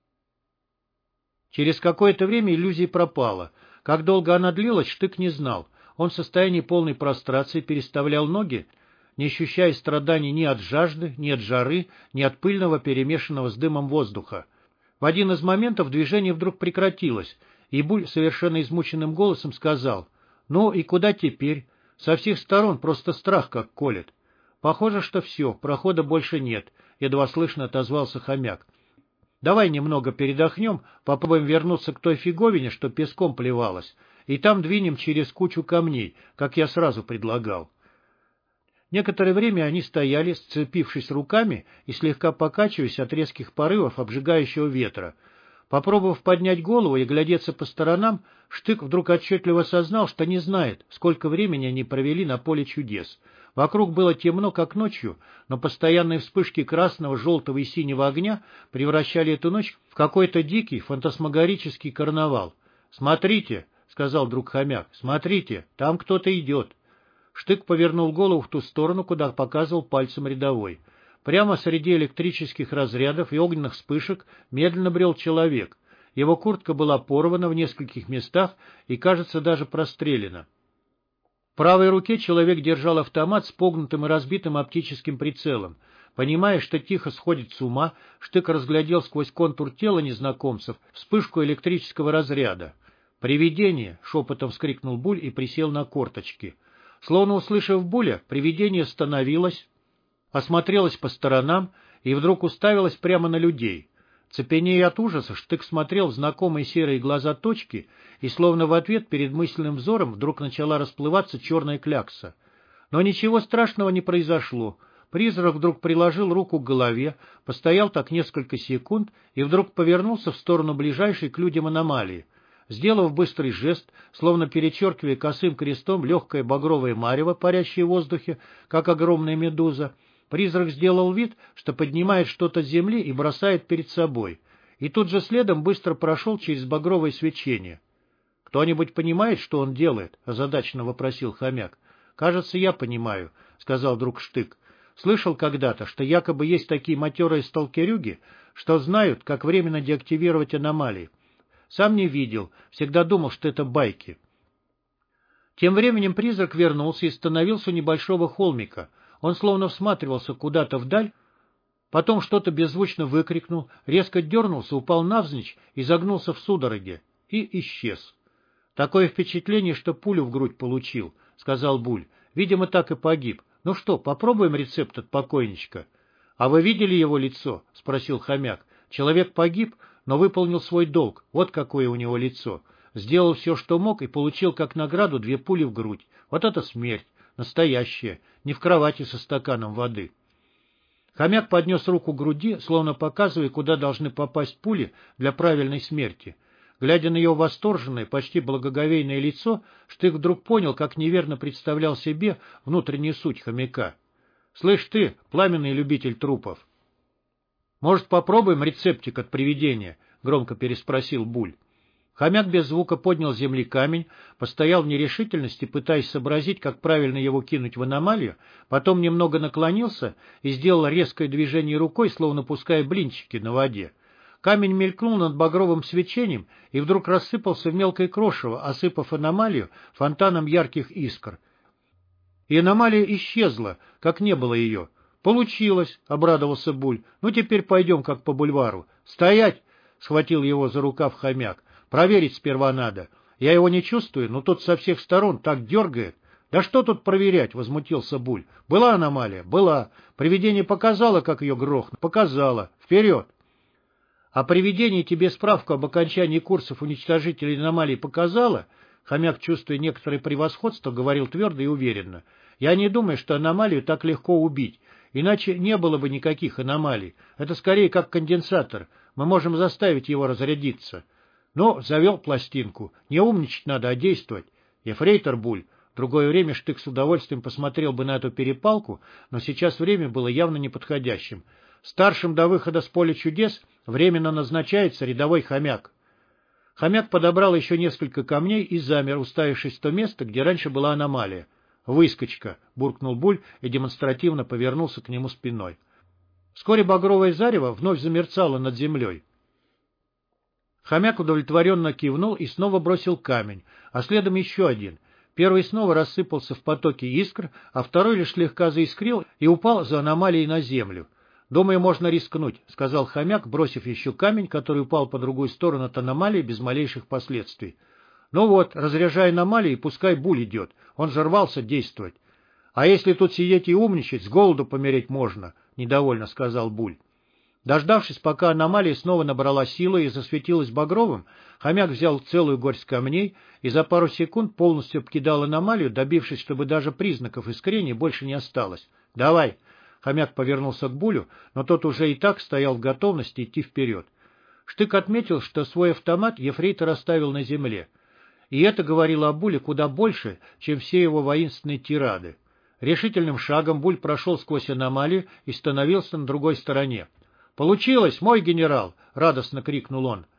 Через какое-то время иллюзия пропала. Как долго она длилась, Штык не знал. Он в состоянии полной прострации переставлял ноги, не ощущая страданий ни от жажды, ни от жары, ни от пыльного, перемешанного с дымом воздуха. В один из моментов движение вдруг прекратилось, и Буль совершенно измученным голосом сказал: «Ну и куда теперь? Со всех сторон просто страх как колет». «Похоже, что все, прохода больше нет», — едва слышно отозвался хомяк. «Давай немного передохнем, попробуем вернуться к той фиговине, что песком плевалась, и там двинем через кучу камней, как я сразу предлагал». Некоторое время они стояли, сцепившись руками и слегка покачиваясь от резких порывов обжигающего ветра. Попробовав поднять голову и глядеться по сторонам, Штык вдруг отчетливо осознал, что не знает, сколько времени они провели на поле чудес. Вокруг было темно, как ночью, но постоянные вспышки красного, желтого и синего огня превращали эту ночь в какой-то дикий, фантасмагорический карнавал. «Смотрите», — сказал вдруг хомяк, — «смотрите, там кто-то идет». Штык повернул голову в ту сторону, куда показывал пальцем рядовой. Прямо среди электрических разрядов и огненных вспышек медленно брел человек. Его куртка была порвана в нескольких местах и, кажется, даже прострелена. В правой руке человек держал автомат с погнутым и разбитым оптическим прицелом. Понимая, что тихо сходит с ума, Штык разглядел сквозь контур тела незнакомцев вспышку электрического разряда. «Привидение!» — шепотом вскрикнул Буль и присел на корточки. Словно услышав Буля, привидение остановилось, осмотрелось по сторонам и вдруг уставилось прямо на людей. Цепенея от ужаса, Штык смотрел в знакомые серые глаза точки, и словно в ответ перед мысленным взором вдруг начала расплываться черная клякса. Но ничего страшного не произошло. Призрак вдруг приложил руку к голове, постоял так несколько секунд и вдруг повернулся в сторону ближайшей к людям аномалии. Сделав быстрый жест, словно перечеркивая косым крестом легкое багровое марево, парящее в воздухе, как огромная медуза, призрак сделал вид, что поднимает что-то с земли и бросает перед собой. и тут же следом быстро прошел через багровое свечение. — Кто-нибудь понимает, что он делает? — озадаченно вопросил хомяк. — Кажется, я понимаю, — сказал вдруг Штык. — Слышал когда-то, что якобы есть такие матерые сталкерюги, что знают, как временно деактивировать аномалии. Сам не видел, всегда думал, что это байки. Тем временем призрак вернулся и становился у небольшого холмика. Он словно всматривался куда-то вдаль, потом что-то беззвучно выкрикнул, резко дернулся, упал навзничь и загнулся в судороге. И исчез. — Такое впечатление, что пулю в грудь получил, — сказал Буль. — Видимо, так и погиб. Ну что, попробуем рецепт от покойничка? — А вы видели его лицо? — спросил хомяк. — Человек погиб, но выполнил свой долг. Вот какое у него лицо. Сделал все, что мог, и получил как награду две пули в грудь. Вот это смерть. Настоящая. Не в кровати со стаканом воды. Хомяк поднес руку к груди, словно показывая, куда должны попасть пули для правильной смерти. Глядя на его восторженное, почти благоговейное лицо, Штык вдруг понял, как неверно представлял себе внутреннюю суть хомяка. — Слышь ты, пламенный любитель трупов! — Может, попробуем рецептик от привидения? — громко переспросил Буль. Хомяк без звука поднял с земли камень, постоял в нерешительности, пытаясь сообразить, как правильно его кинуть в аномалию, потом немного наклонился и сделал резкое движение рукой, словно пуская блинчики на воде. Камень мелькнул над багровым свечением и вдруг рассыпался в мелкое крошево, осыпав аномалию фонтаном ярких искр. И аномалия исчезла, как не было ее. «Получилось!» — обрадовался Буль. «Ну, теперь пойдем, как по бульвару». «Стоять!» — схватил его за рукав хомяк. «Проверить сперва надо. Я его не чувствую, но тут со всех сторон так дергает». «Да что тут проверять?» — возмутился Буль. «Была аномалия? Была. Привидение показало, как ее грохнуть? Показало. Вперед!» «А привидение тебе справку об окончании курсов уничтожителей аномалий показало?» Хомяк, чувствуя некоторое превосходство, говорил твердо и уверенно. «Я не думаю, что аномалию так легко убить. Иначе не было бы никаких аномалий. Это скорее как конденсатор. Мы можем заставить его разрядиться». «Ну, завел пластинку. Не умничать надо, а действовать. Ефрейтор Буль». В другое время Штык с удовольствием посмотрел бы на эту перепалку, но сейчас время было явно неподходящим. Старшим до выхода с поля чудес временно назначается рядовой хомяк. Хомяк подобрал еще несколько камней и замер, уставившись в то место, где раньше была аномалия. «Выскочка!» — буркнул Буль и демонстративно повернулся к нему спиной. Вскоре багровое зарево вновь замерцало над землей. Хомяк удовлетворенно кивнул и снова бросил камень, а следом еще один. Первый снова рассыпался в потоке искр, а второй лишь слегка заискрил и упал за аномалией на землю. «Думаю, можно рискнуть», — сказал хомяк, бросив еще камень, который упал по другую сторону от аномалии без малейших последствий. «Ну вот, разряжай аномалии, пускай Буль идет. Он же рвался действовать». «А если тут сидеть и умничать, с голоду помереть можно», — недовольно сказал Буль. Дождавшись, пока аномалия снова набрала силы и засветилась багровым, хомяк взял целую горсть камней и за пару секунд полностью обкидал аномалию, добившись, чтобы даже признаков искрения больше не осталось. «Давай!» Хомяк повернулся к Булю, но тот уже и так стоял в готовности идти вперед. Штык отметил, что свой автомат ефрейтор оставил на земле. И это говорило о Буле куда больше, чем все его воинственные тирады. Решительным шагом Буль прошел сквозь аномалию и становился на другой стороне. «Получилось, мой генерал!» — радостно крикнул он.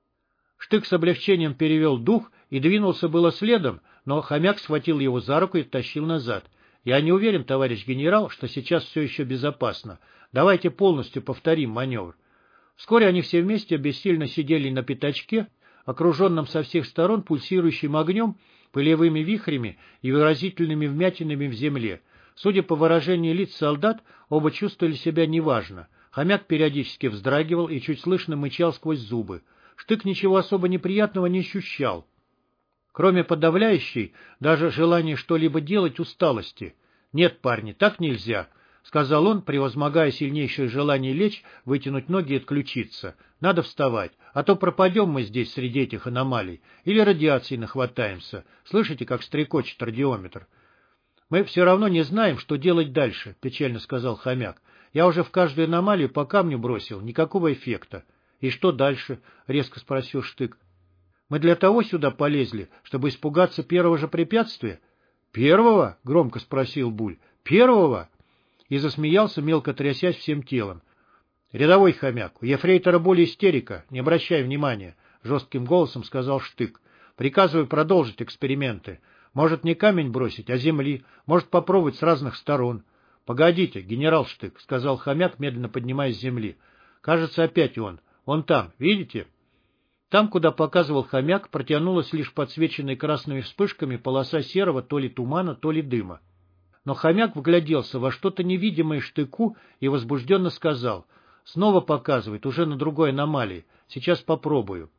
Штык с облегчением перевел дух и двинулся было следом, но хомяк схватил его за руку и тащил назад. «Я не уверен, товарищ генерал, что сейчас все еще безопасно. Давайте полностью повторим маневр». Вскоре они все вместе бессильно сидели на пятачке, окруженном со всех сторон пульсирующим огнем, пылевыми вихрями и выразительными вмятинами в земле. Судя по выражению лиц солдат, оба чувствовали себя неважно. Хомяк периодически вздрагивал и чуть слышно мычал сквозь зубы. Штык ничего особо неприятного не ощущал, кроме подавляющей даже желания что-либо делать усталости. «Нет, парни, так нельзя», — сказал он, превозмогая сильнейшее желание лечь, вытянуть ноги и отключиться. «Надо вставать, а то пропадем мы здесь среди этих аномалий, или радиации нахватаемся. Слышите, как стрекочет радиометр?» «Мы все равно не знаем, что делать дальше», — печально сказал хомяк. «Я уже в каждую аномалию по камню бросил, никакого эффекта». «И что дальше?» — резко спросил Штык. «Мы для того сюда полезли, чтобы испугаться первого же препятствия». «Первого?» — громко спросил Буль. «Первого?» И засмеялся, мелко трясясь всем телом. — Рядовой Хомяк, у ефрейтора более истерика, не обращай внимания, — жестким голосом сказал Штык. — Приказываю продолжить эксперименты. Может, не камень бросить, а земли, может, попробовать с разных сторон. — Погодите, генерал Штык, — сказал Хомяк, медленно поднимаясь с земли. — Кажется, опять он. Вон там, видите? Там, куда показывал Хомяк, протянулась лишь подсвеченная красными вспышками полоса серого то ли тумана, то ли дыма. Но Хомяк вгляделся во что-то невидимое Штыку и возбужденно сказал: «Снова показывает, уже на другой аномалии. Сейчас попробую».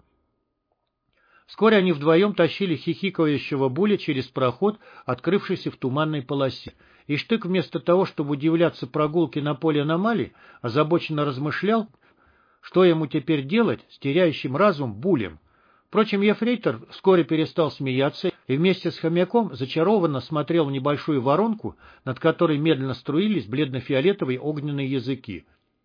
Вскоре они вдвоем тащили хихикающего Буля через проход, открывшийся в туманной полосе. И Штык вместо того, чтобы удивляться прогулке на поле аномалий, озабоченно размышлял, что ему теперь делать с теряющим разум Булем. Впрочем, ефрейтор вскоре перестал смеяться и вместе с Хомяком зачарованно смотрел в небольшую воронку, над которой медленно струились бледно-фиолетовые огненные языки.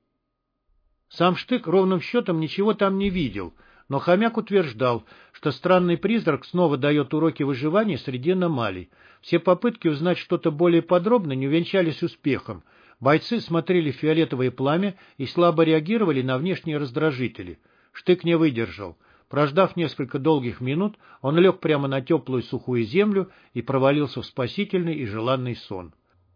Сам Штык ровным счетом ничего там не видел, но Хомяк утверждал, что странный призрак снова дает уроки выживания среди аномалий. Все попытки узнать что-то более подробно не увенчались успехом. Бойцы смотрели в фиолетовое пламя и слабо реагировали на внешние раздражители. Штык не выдержал. Прождав несколько долгих минут, он лег прямо на теплую сухую землю и провалился в спасительный и желанный сон.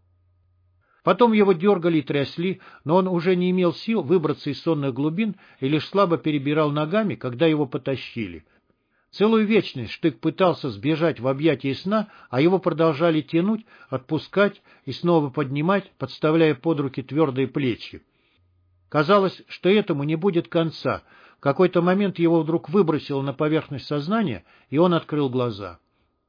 Потом его дергали и трясли, но он уже не имел сил выбраться из сонных глубин и лишь слабо перебирал ногами, когда его потащили. Целую вечность Штык пытался сбежать в объятия сна, а его продолжали тянуть, отпускать и снова поднимать, подставляя под руки твердые плечи. Казалось, что этому не будет конца. В какой-то момент его вдруг выбросило на поверхность сознания, и он открыл глаза.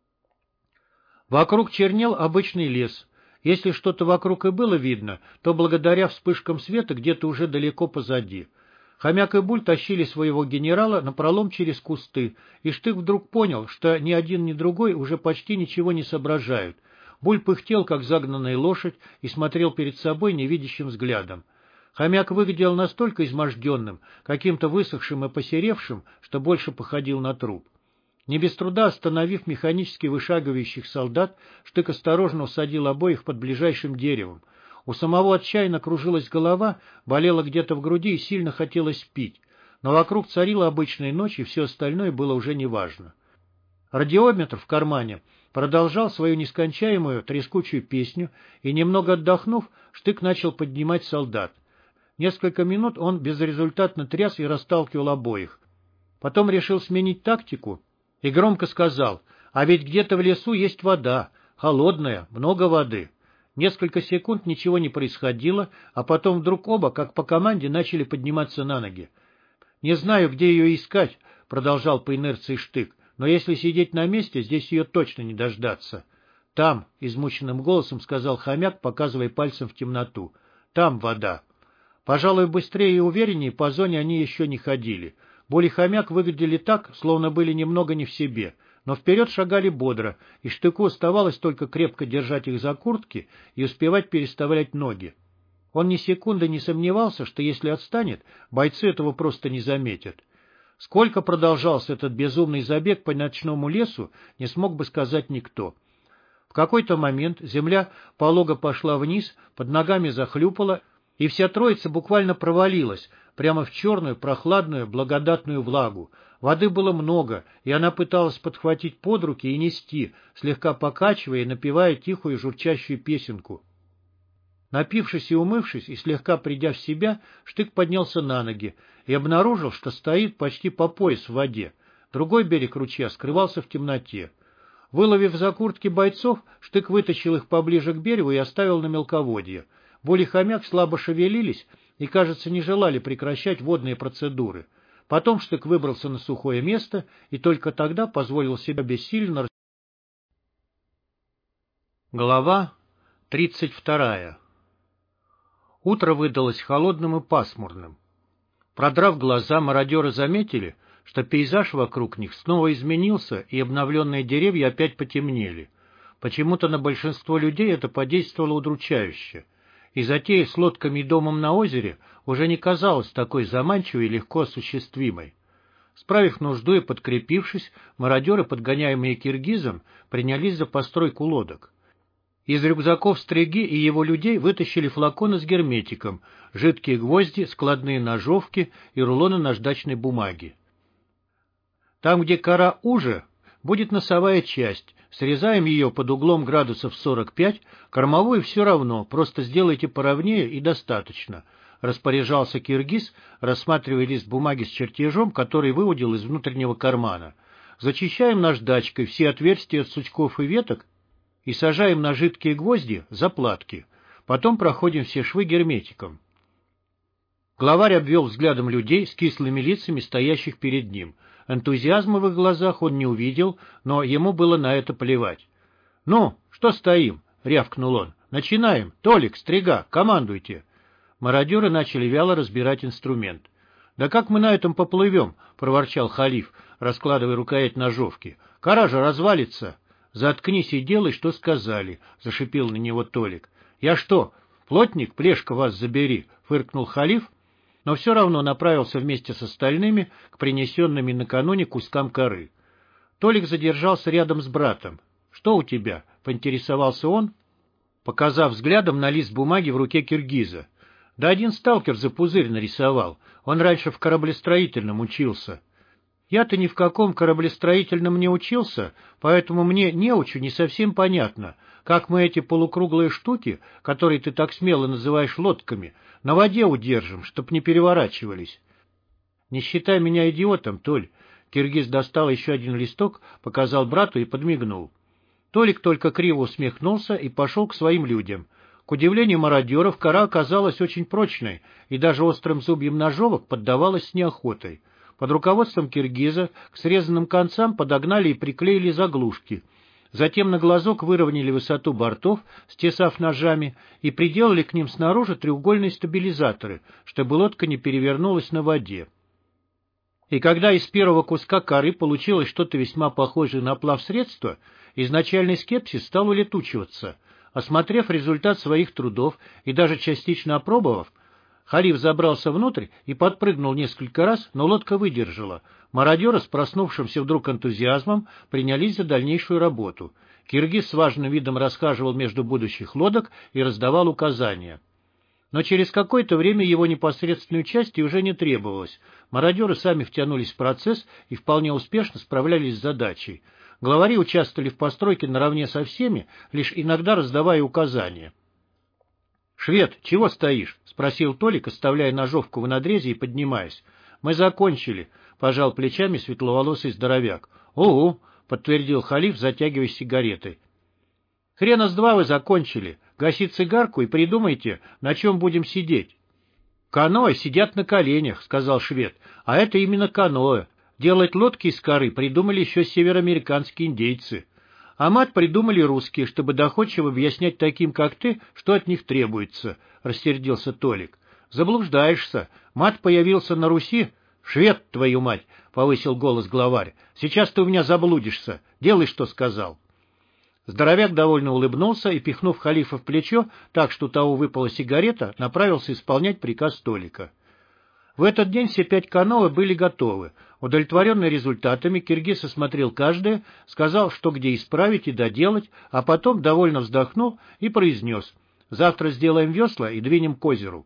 Вокруг чернел обычный лес. Если что-то вокруг и было видно, то благодаря вспышкам света где-то уже далеко позади. Хомяк и Буль тащили своего генерала напролом через кусты, и Штык вдруг понял, что ни один, ни другой уже почти ничего не соображают. Буль пыхтел, как загнанная лошадь, и смотрел перед собой невидящим взглядом. Хомяк выглядел настолько изможденным, каким-то высохшим и посеревшим, что больше походил на труп. Не без труда остановив механически вышагивающих солдат, Штык осторожно усадил обоих под ближайшим деревом. У самого отчаянно кружилась голова, болела где-то в груди и сильно хотелось пить. Но вокруг царила обычная ночь, и все остальное было уже неважно. Радиометр в кармане продолжал свою нескончаемую трескучую песню, и, немного отдохнув, Штык начал поднимать солдат. Несколько минут он безрезультатно тряс и расталкивал обоих. Потом решил сменить тактику и громко сказал: «А ведь где-то в лесу есть вода, холодная, много воды». Несколько секунд ничего не происходило, а потом вдруг оба, как по команде, начали подниматься на ноги. «Не знаю, где ее искать», — продолжал по инерции Штык, «но если сидеть на месте, здесь ее точно не дождаться». «Там», — измученным голосом сказал Хомяк, показывая пальцем в темноту, — «там вода». Пожалуй, быстрее и увереннее по зоне они еще не ходили. Буль и Хомяк выглядели так, словно были немного не в себе, но вперед шагали бодро, и Штыку оставалось только крепко держать их за куртки и успевать переставлять ноги. Он ни секунды не сомневался, что если отстанет, бойцы этого просто не заметят. Сколько продолжался этот безумный забег по ночному лесу, не смог бы сказать никто. В какой-то момент земля полого пошла вниз, под ногами захлюпала, и вся троица буквально провалилась прямо в черную, прохладную, благодатную влагу. Воды было много, и она пыталась подхватить под руки и нести, слегка покачивая и напевая тихую журчащую песенку. Напившись и умывшись, и слегка придя в себя, Штык поднялся на ноги и обнаружил, что стоит почти по пояс в воде. Другой берег ручья скрывался в темноте. Выловив за куртки бойцов, Штык вытащил их поближе к берегу и оставил на мелководье. Буль и Хомяк слабо шевелились и, кажется, не желали прекращать водные процедуры. Потом Штык выбрался на сухое место и только тогда позволил себе бессильно... Глава тридцать вторая. Утро выдалось холодным и пасмурным. Продрав глаза, мародеры заметили, что пейзаж вокруг них снова изменился, и обновленные деревья опять потемнели. Почему-то на большинство людей это подействовало удручающе. И затея с лодками и домом на озере уже не казалась такой заманчивой и легко осуществимой. Справив нужду и подкрепившись, мародеры, подгоняемые киргизом, принялись за постройку лодок. Из рюкзаков Стриги и его людей вытащили флаконы с герметиком, жидкие гвозди, складные ножовки и рулоны наждачной бумаги. Там, где кора уже, будет носовая часть. Срезаем ее под углом градусов сорок пять, кормовую все равно, просто сделайте поровнее и достаточно. Распоряжался киргиз, рассматривая лист бумаги с чертежом, который выудил из внутреннего кармана. Зачищаем наждачкой все отверстия от сучков и веток и сажаем на жидкие гвозди заплатки. Потом проходим все швы герметиком. Главарь обвел взглядом людей с кислыми лицами, стоящих перед ним. Энтузиазма в их глазах он не увидел, но ему было на это плевать. — Ну, что стоим? — рявкнул он. — Начинаем. Толик, Стрига, командуйте. Мародеры начали вяло разбирать инструмент. — Да как мы на этом поплывем? — проворчал Халиф, раскладывая рукоять ножовки. — Кора же развалится. — Заткнись и делай, что сказали, — зашипел на него Толик. — Я что, плотник, плешка вас забери? — фыркнул Халиф, но все равно направился вместе с остальными к принесенными накануне кускам коры. Толик задержался рядом с братом. — Что у тебя? — поинтересовался он, показав взглядом на лист бумаги в руке киргиза. — Да один сталкер за пузырь нарисовал. Он раньше в кораблестроительном учился. Я-то ни в каком кораблестроительном не учился, поэтому мне неучу не совсем понятно, как мы эти полукруглые штуки, которые ты так смело называешь лодками, на воде удержим, чтоб не переворачивались. Не считай меня идиотом, Толь. Киргиз достал еще один листок, показал брату и подмигнул. Толик только криво усмехнулся и пошел к своим людям. К удивлению мародеров, кора оказалась очень прочной, и даже острым зубьям ножовок поддавалась с неохотой. Под руководством киргиза к срезанным концам подогнали и приклеили заглушки. Затем на глазок выровняли высоту бортов, стесав ножами, и приделали к ним снаружи треугольные стабилизаторы, чтобы лодка не перевернулась на воде. И когда из первого куска коры получилось что-то весьма похожее на плавсредство, изначальный скепсис стал улетучиваться. Осмотрев результат своих трудов и даже частично опробовав, Халиф забрался внутрь и подпрыгнул несколько раз, но лодка выдержала. Мародеры с проснувшимся вдруг энтузиазмом принялись за дальнейшую работу. Киргиз с важным видом расхаживал между будущих лодок и раздавал указания. Но через какое-то время его непосредственной участия уже не требовалось. Мародеры сами втянулись в процесс и вполне успешно справлялись с задачей. Главари участвовали в постройке наравне со всеми, лишь иногда раздавая указания. «Швед, чего стоишь?» — спросил Толик, оставляя ножовку в надрезе и поднимаясь. «Мы закончили», — пожал плечами светловолосый здоровяк. «Угу», — подтвердил Халиф, затягиваясь сигаретой. «Хрена с два вы закончили. Гаси цигарку и придумайте, на чем будем сидеть». «Каноэ сидят на коленях», — сказал швед. «А это именно каноэ. Делать лодки из коры придумали еще североамериканские индейцы. А мат придумали русские, чтобы доходчиво объяснять таким, как ты, что от них требуется», — рассердился Толик. «Заблуждаешься. Мат появился на Руси». «Швед, твою мать!» — повысил голос главарь. «Сейчас ты у меня заблудишься. Делай, что сказал». Здоровяк довольно улыбнулся и, пихнув Халифа в плечо, так что у того выпала сигарета, направился исполнять приказ Толика. В этот день все пять каноэ были готовы. Удовлетворенный результатами, киргиз осмотрел каждое, сказал, что где исправить и доделать, а потом довольно вздохнул и произнес: «Завтра сделаем весла и двинем к озеру».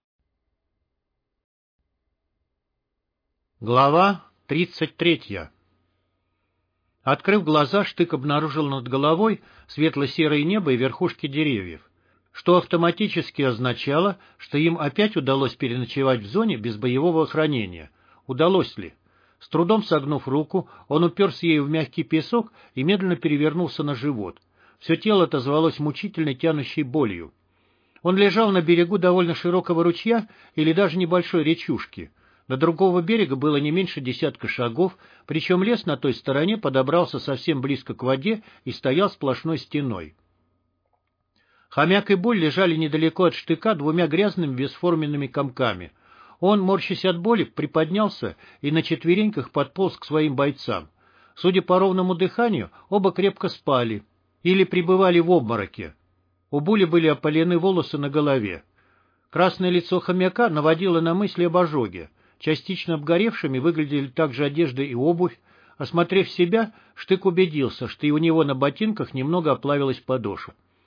Глава тридцать третья. Открыв глаза, Штык обнаружил над головой светло-серое небо и верхушки деревьев, что автоматически означало, что им опять удалось переночевать в зоне без боевого охранения. Удалось ли? С трудом согнув руку, он уперся ею в мягкий песок и медленно перевернулся на живот. Все тело отозвалось мучительной тянущей болью. Он лежал на берегу довольно широкого ручья или даже небольшой речушки. До другого берега было не меньше десятка шагов, причем лес на той стороне подобрался совсем близко к воде и стоял сплошной стеной. Хомяк и Буль лежали недалеко от Штыка двумя грязными бесформенными комками. Он, морщась от боли, приподнялся и на четвереньках подполз к своим бойцам. Судя по ровному дыханию, оба крепко спали или пребывали в обмороке. У Були были опалены волосы на голове. Красное лицо хомяка наводило на мысли об ожоге. Частично обгоревшими выглядели также одежда и обувь. Осмотрев себя, Штык убедился, что и у него на ботинках немного оплавилась подошва.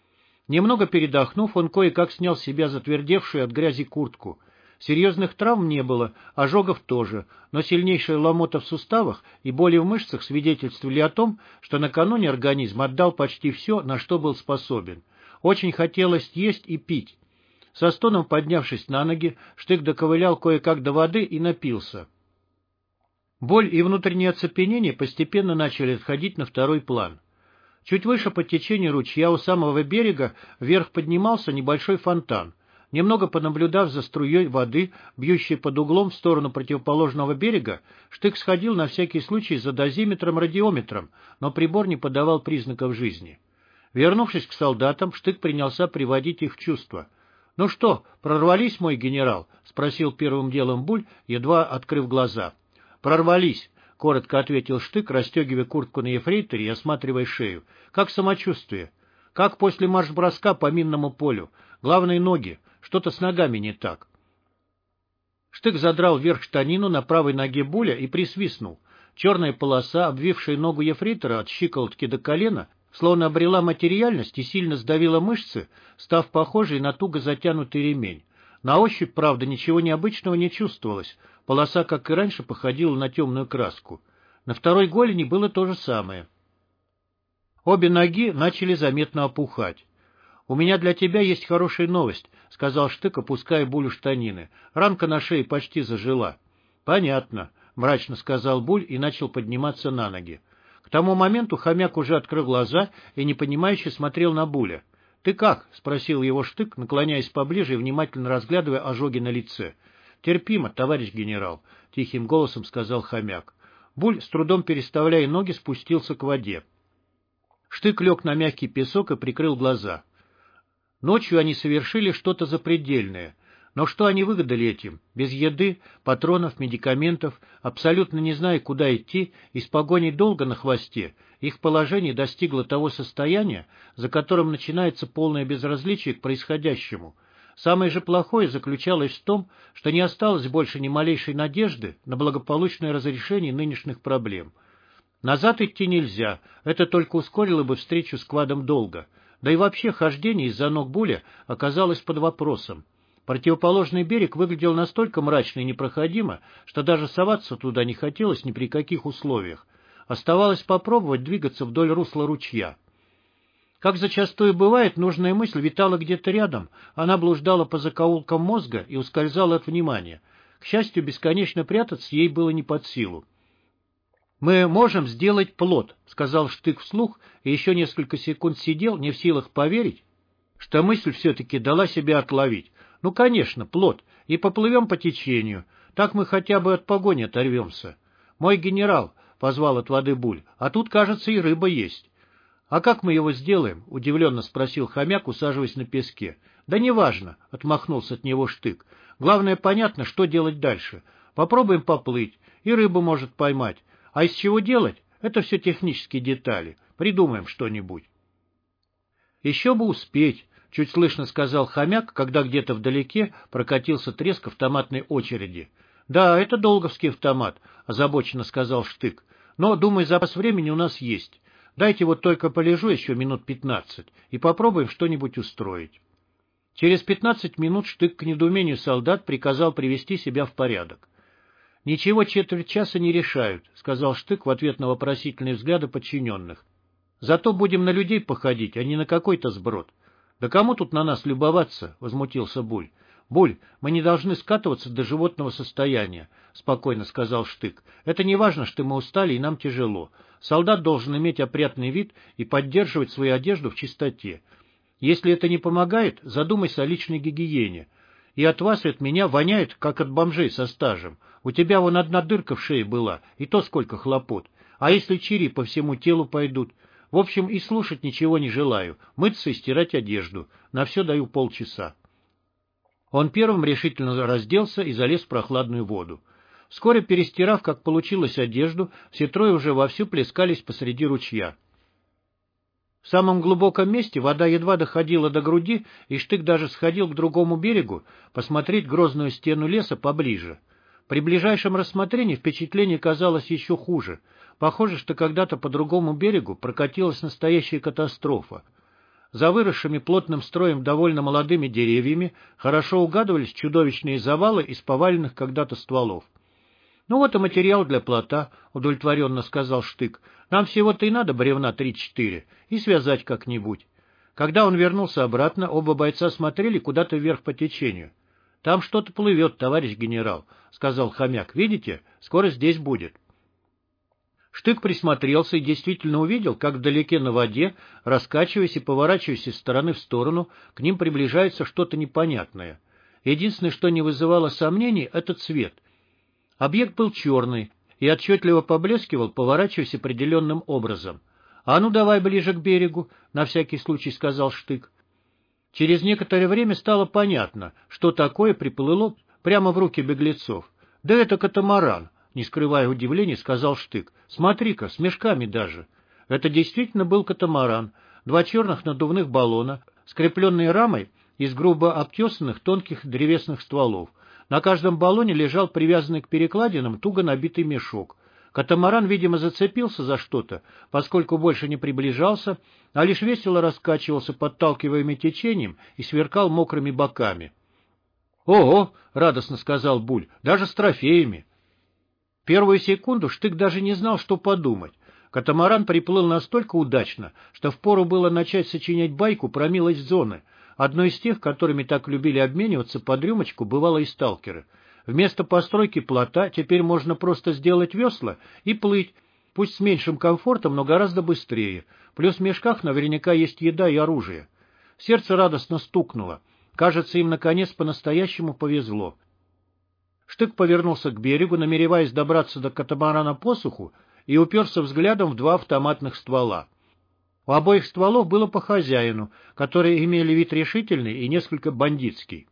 Немного передохнув, он кое-как снял с себя затвердевшую от грязи куртку. Серьезных травм не было, ожогов тоже, но сильнейшая ломота в суставах и боли в мышцах свидетельствовали о том, что накануне организм отдал почти все, на что был способен. Очень хотелось есть и пить. Со стоном поднявшись на ноги, Штык доковылял кое-как до воды и напился. Боль и внутреннее оцепенение постепенно начали отходить на второй план. Чуть выше по течению ручья у самого берега вверх поднимался небольшой фонтан. Немного понаблюдав за струей воды, бьющей под углом в сторону противоположного берега, Штык сходил на всякий случай за дозиметром-радиометром, но прибор не подавал признаков жизни. Вернувшись к солдатам, Штык принялся приводить их в чувство. — Ну что, прорвались, мой генерал? — спросил первым делом Буль, едва открыв глаза. — Прорвались, — коротко ответил Штык, расстегивая куртку на ефрейторе и осматривая шею. — Как самочувствие? — Как после марш-броска по минному полю. Главное — ноги. Что-то с ногами не так. Штык задрал вверх штанину на правой ноге Буля и присвистнул. Черная полоса, обвившая ногу ефрейтора от щиколотки до колена, словно обрела материальность и сильно сдавила мышцы, став похожей на туго затянутый ремень. На ощупь, правда, ничего необычного не чувствовалось. Полоса, как и раньше, походила на темную краску. На второй голени было то же самое. Обе ноги начали заметно опухать. — У меня для тебя есть хорошая новость, — сказал Штык, опуская Булю штанины. Ранка на шее почти зажила. — Понятно, — мрачно сказал Буль и начал подниматься на ноги. К тому моменту хомяк уже открыл глаза и непонимающе смотрел на Буля. — Ты как? — спросил его Штык, наклоняясь поближе и внимательно разглядывая ожоги на лице. — Терпимо, товарищ генерал, — тихим голосом сказал хомяк. Буль, с трудом переставляя ноги, спустился к воде. Штык лег на мягкий песок и прикрыл глаза. Ночью они совершили что-то запредельное. Но что они выгадали этим? Без еды, патронов, медикаментов, абсолютно не зная, куда идти, и с погоней долго на хвосте, их положение достигло того состояния, за которым начинается полное безразличие к происходящему. Самое же плохое заключалось в том, что не осталось больше ни малейшей надежды на благополучное разрешение нынешних проблем. Назад идти нельзя, это только ускорило бы встречу с Квадом долго. Да и вообще хождение из-за ног Буля оказалось под вопросом. Противоположный берег выглядел настолько мрачно и непроходимо, что даже соваться туда не хотелось ни при каких условиях. Оставалось попробовать двигаться вдоль русла ручья. Как зачастую бывает, нужная мысль витала где-то рядом, она блуждала по закоулкам мозга и ускользала от внимания. К счастью, бесконечно прятаться ей было не под силу. «Мы можем сделать плот», — сказал Штык вслух, и еще несколько секунд сидел, не в силах поверить, что мысль все-таки дала себя отловить. «Ну, конечно, плот, и поплывем по течению, так мы хотя бы от погони оторвемся». «Мой генерал», — позвал от воды Буль, — «а тут, кажется, и рыба есть». «А как мы его сделаем?» — удивленно спросил хомяк, усаживаясь на песке. «Да неважно», — отмахнулся от него Штык. «Главное, понятно, что делать дальше. Попробуем поплыть, и рыбу может поймать. А из чего делать? Это все технические детали. Придумаем что-нибудь». «Еще бы успеть», — чуть слышно сказал хомяк, когда где-то вдалеке прокатился треск автоматной очереди. «Да, это долговский автомат», — озабоченно сказал Штык. «Но, думаю, запас времени у нас есть. Дайте вот только полежу еще минут пятнадцать и попробуем что-нибудь устроить». Через пятнадцать минут Штык к недоумению солдат приказал привести себя в порядок. «Ничего четверть часа не решают», — сказал Штык в ответ на вопросительные взгляды подчиненных. «Зато будем на людей походить, а не на какой-то сброд». «Да кому тут на нас любоваться?» — возмутился Буль. «Буль, мы не должны скатываться до животного состояния», — спокойно сказал Штык. «Это не важно, что мы устали и нам тяжело. Солдат должен иметь опрятный вид и поддерживать свою одежду в чистоте. Если это не помогает, задумайся о личной гигиене. И от вас, и от меня воняет, как от бомжей со стажем. У тебя вон одна дырка в шее была, и то сколько хлопот. А если чири по всему телу пойдут? В общем, и слушать ничего не желаю. Мыться и стирать одежду. На все даю полчаса». Он первым решительно разделся и залез в прохладную воду. Вскоре, перестирав, как получилось, одежду, все трое уже вовсю плескались посреди ручья. В самом глубоком месте вода едва доходила до груди, и Штык даже сходил к другому берегу посмотреть грозную стену леса поближе. При ближайшем рассмотрении впечатление казалось еще хуже. Похоже, что когда-то по другому берегу прокатилась настоящая катастрофа. За выросшими плотным строем довольно молодыми деревьями хорошо угадывались чудовищные завалы из поваленных когда-то стволов. — Ну вот и материал для плота, — удовлетворенно сказал Штык. — Нам всего-то и надо бревна три-четыре, и связать как-нибудь. Когда он вернулся обратно, оба бойца смотрели куда-то вверх по течению. — Там что-то плывет, товарищ генерал, — сказал хомяк. — Видите, скоро здесь будет. Штык присмотрелся и действительно увидел, как вдалеке на воде, раскачиваясь и поворачиваясь из стороны в сторону, к ним приближается что-то непонятное. Единственное, что не вызывало сомнений, — это цвет. Объект был черный и отчетливо поблескивал, поворачиваясь определенным образом. — А ну давай ближе к берегу, — на всякий случай сказал Штык. Через некоторое время стало понятно, что такое приплыло прямо в руки беглецов. — Да это катамаран, — не скрывая удивления, сказал Штык. — Смотри-ка, с мешками даже. Это действительно был катамаран. Два черных надувных баллона, скрепленные рамой из грубо обтесанных тонких древесных стволов. На каждом баллоне лежал привязанный к перекладинам туго набитый мешок. Катамаран, видимо, зацепился за что-то, поскольку больше не приближался, а лишь весело раскачивался, подталкиваемый течением, и сверкал мокрыми боками. — Ого! — радостно сказал Буль. — Даже с трофеями! Первую секунду Штык даже не знал, что подумать. Катамаран приплыл настолько удачно, что впору было начать сочинять байку про милость зоны, одной из тех, которыми так любили обмениваться под рюмочку бывалые сталкеры. Вместо постройки плота теперь можно просто сделать весла и плыть, пусть с меньшим комфортом, но гораздо быстрее. Плюс в мешках наверняка есть еда и оружие. Сердце радостно стукнуло. Кажется, им наконец по-настоящему повезло. Штык повернулся к берегу, намереваясь добраться до катамарана по суху, и уперся взглядом в два автоматных ствола. У обоих стволов было по хозяину, которые имели вид решительный и несколько бандитский.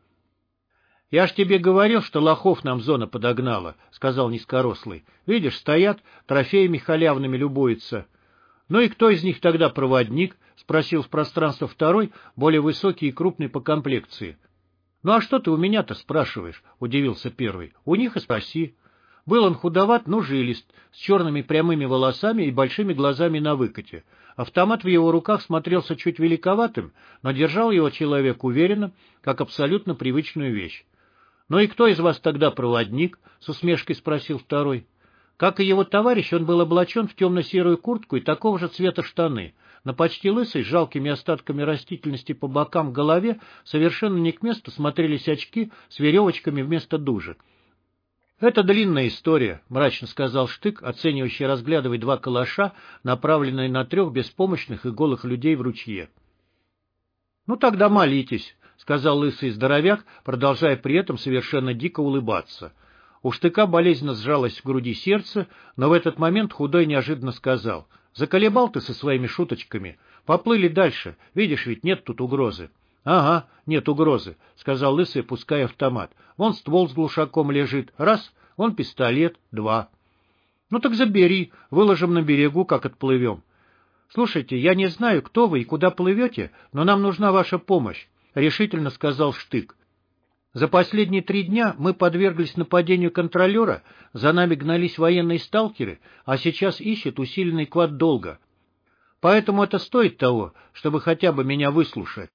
— Я ж тебе говорил, что лохов нам зона подогнала, — сказал низкорослый. — Видишь, стоят, трофеями халявными любуются. — Ну и кто из них тогда проводник? — спросил в пространство второй, более высокий и крупный по комплекции. — Ну а что ты у меня-то спрашиваешь? — удивился первый. — У них и спроси. Был он худоват, но жилист, с черными прямыми волосами и большими глазами на выкате. Автомат в его руках смотрелся чуть великоватым, но держал его человек уверенно, как абсолютно привычную вещь. — Ну и кто из вас тогда проводник? — с усмешкой спросил второй. Как и его товарищ, он был облачен в темно-серую куртку и такого же цвета штаны. На почти лысой, с жалкими остатками растительности по бокам голове, совершенно не к месту смотрелись очки с веревочками вместо дужек. — Это длинная история, — мрачно сказал Штык, оценивающий, разглядывая два калаша, направленные на трех беспомощных и голых людей в ручье. — Ну тогда молитесь, — сказал лысый здоровяк, продолжая при этом совершенно дико улыбаться. У Штыка болезненно сжалось в груди сердце, но в этот момент худой неожиданно сказал: — Заколебал ты со своими шуточками. Поплыли дальше, видишь, ведь нет тут угрозы. — Ага, нет угрозы, — сказал лысый, опуская автомат. — Вон ствол с глушаком лежит. Раз, вон пистолет. Два. — Ну так забери, выложим на берегу, как отплывем. — Слушайте, я не знаю, кто вы и куда плывете, но нам нужна ваша помощь, — решительно сказал Штык. За последние три дня мы подверглись нападению контролера, за нами гнались военные сталкеры, а сейчас ищет усиленный квад долга. Поэтому это стоит того, чтобы хотя бы меня выслушать.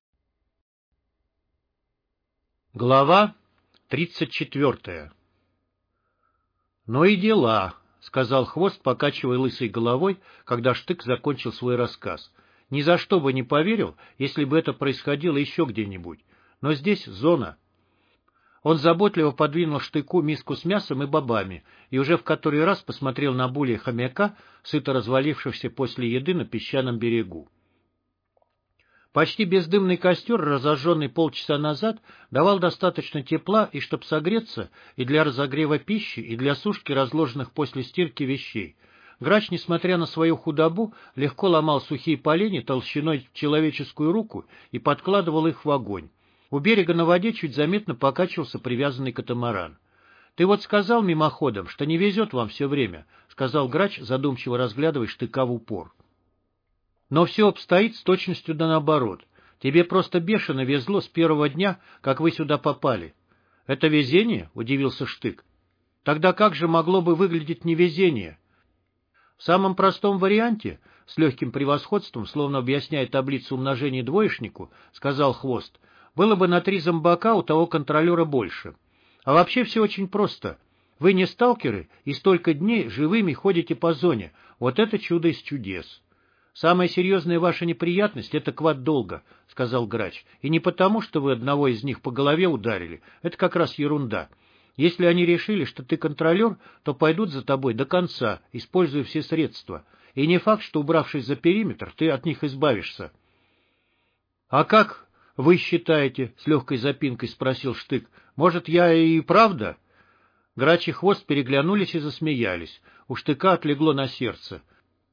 Глава тридцать четвертая. «Ну и дела», — сказал Хвост, покачивая лысой головой, когда Штык закончил свой рассказ. «Ни за что бы не поверил, если бы это происходило еще где-нибудь. Но здесь зона». Он заботливо подвинул Штыку миску с мясом и бобами и уже в который раз посмотрел на Буля хомяка, сыто развалившегося после еды на песчаном берегу. Почти бездымный костер, разожженный полчаса назад, давал достаточно тепла и чтоб согреться, и для разогрева пищи, и для сушки разложенных после стирки вещей. Грач, несмотря на свою худобу, легко ломал сухие поленья толщиной в человеческую руку и подкладывал их в огонь. У берега на воде чуть заметно покачивался привязанный катамаран. — Ты вот сказал мимоходом, что не везет вам все время, — сказал Грач, задумчиво разглядывая Штыка в упор. — Но все обстоит с точностью да наоборот. Тебе просто бешено везло с первого дня, как вы сюда попали. — Это везение? — удивился Штык. — Тогда как же могло бы выглядеть невезение? — В самом простом варианте, с легким превосходством, словно объясняя таблицу умножения двоечнику, сказал Хвост, было бы на три зомбака у того контролера больше. А вообще все очень просто. Вы не сталкеры и столько дней живыми ходите по зоне. Вот это чудо из чудес. Самая серьезная ваша неприятность — это квад долга, — сказал Грач. И не потому, что вы одного из них по голове ударили. Это как раз ерунда. Если они решили, что ты контролер, то пойдут за тобой до конца, используя все средства. И не факт, что, убравшись за периметр, ты от них избавишься. — А как вы считаете? — с легкой запинкой спросил Штык. — Может, я и правда? Грач и Хвост переглянулись и засмеялись. У Штыка отлегло на сердце.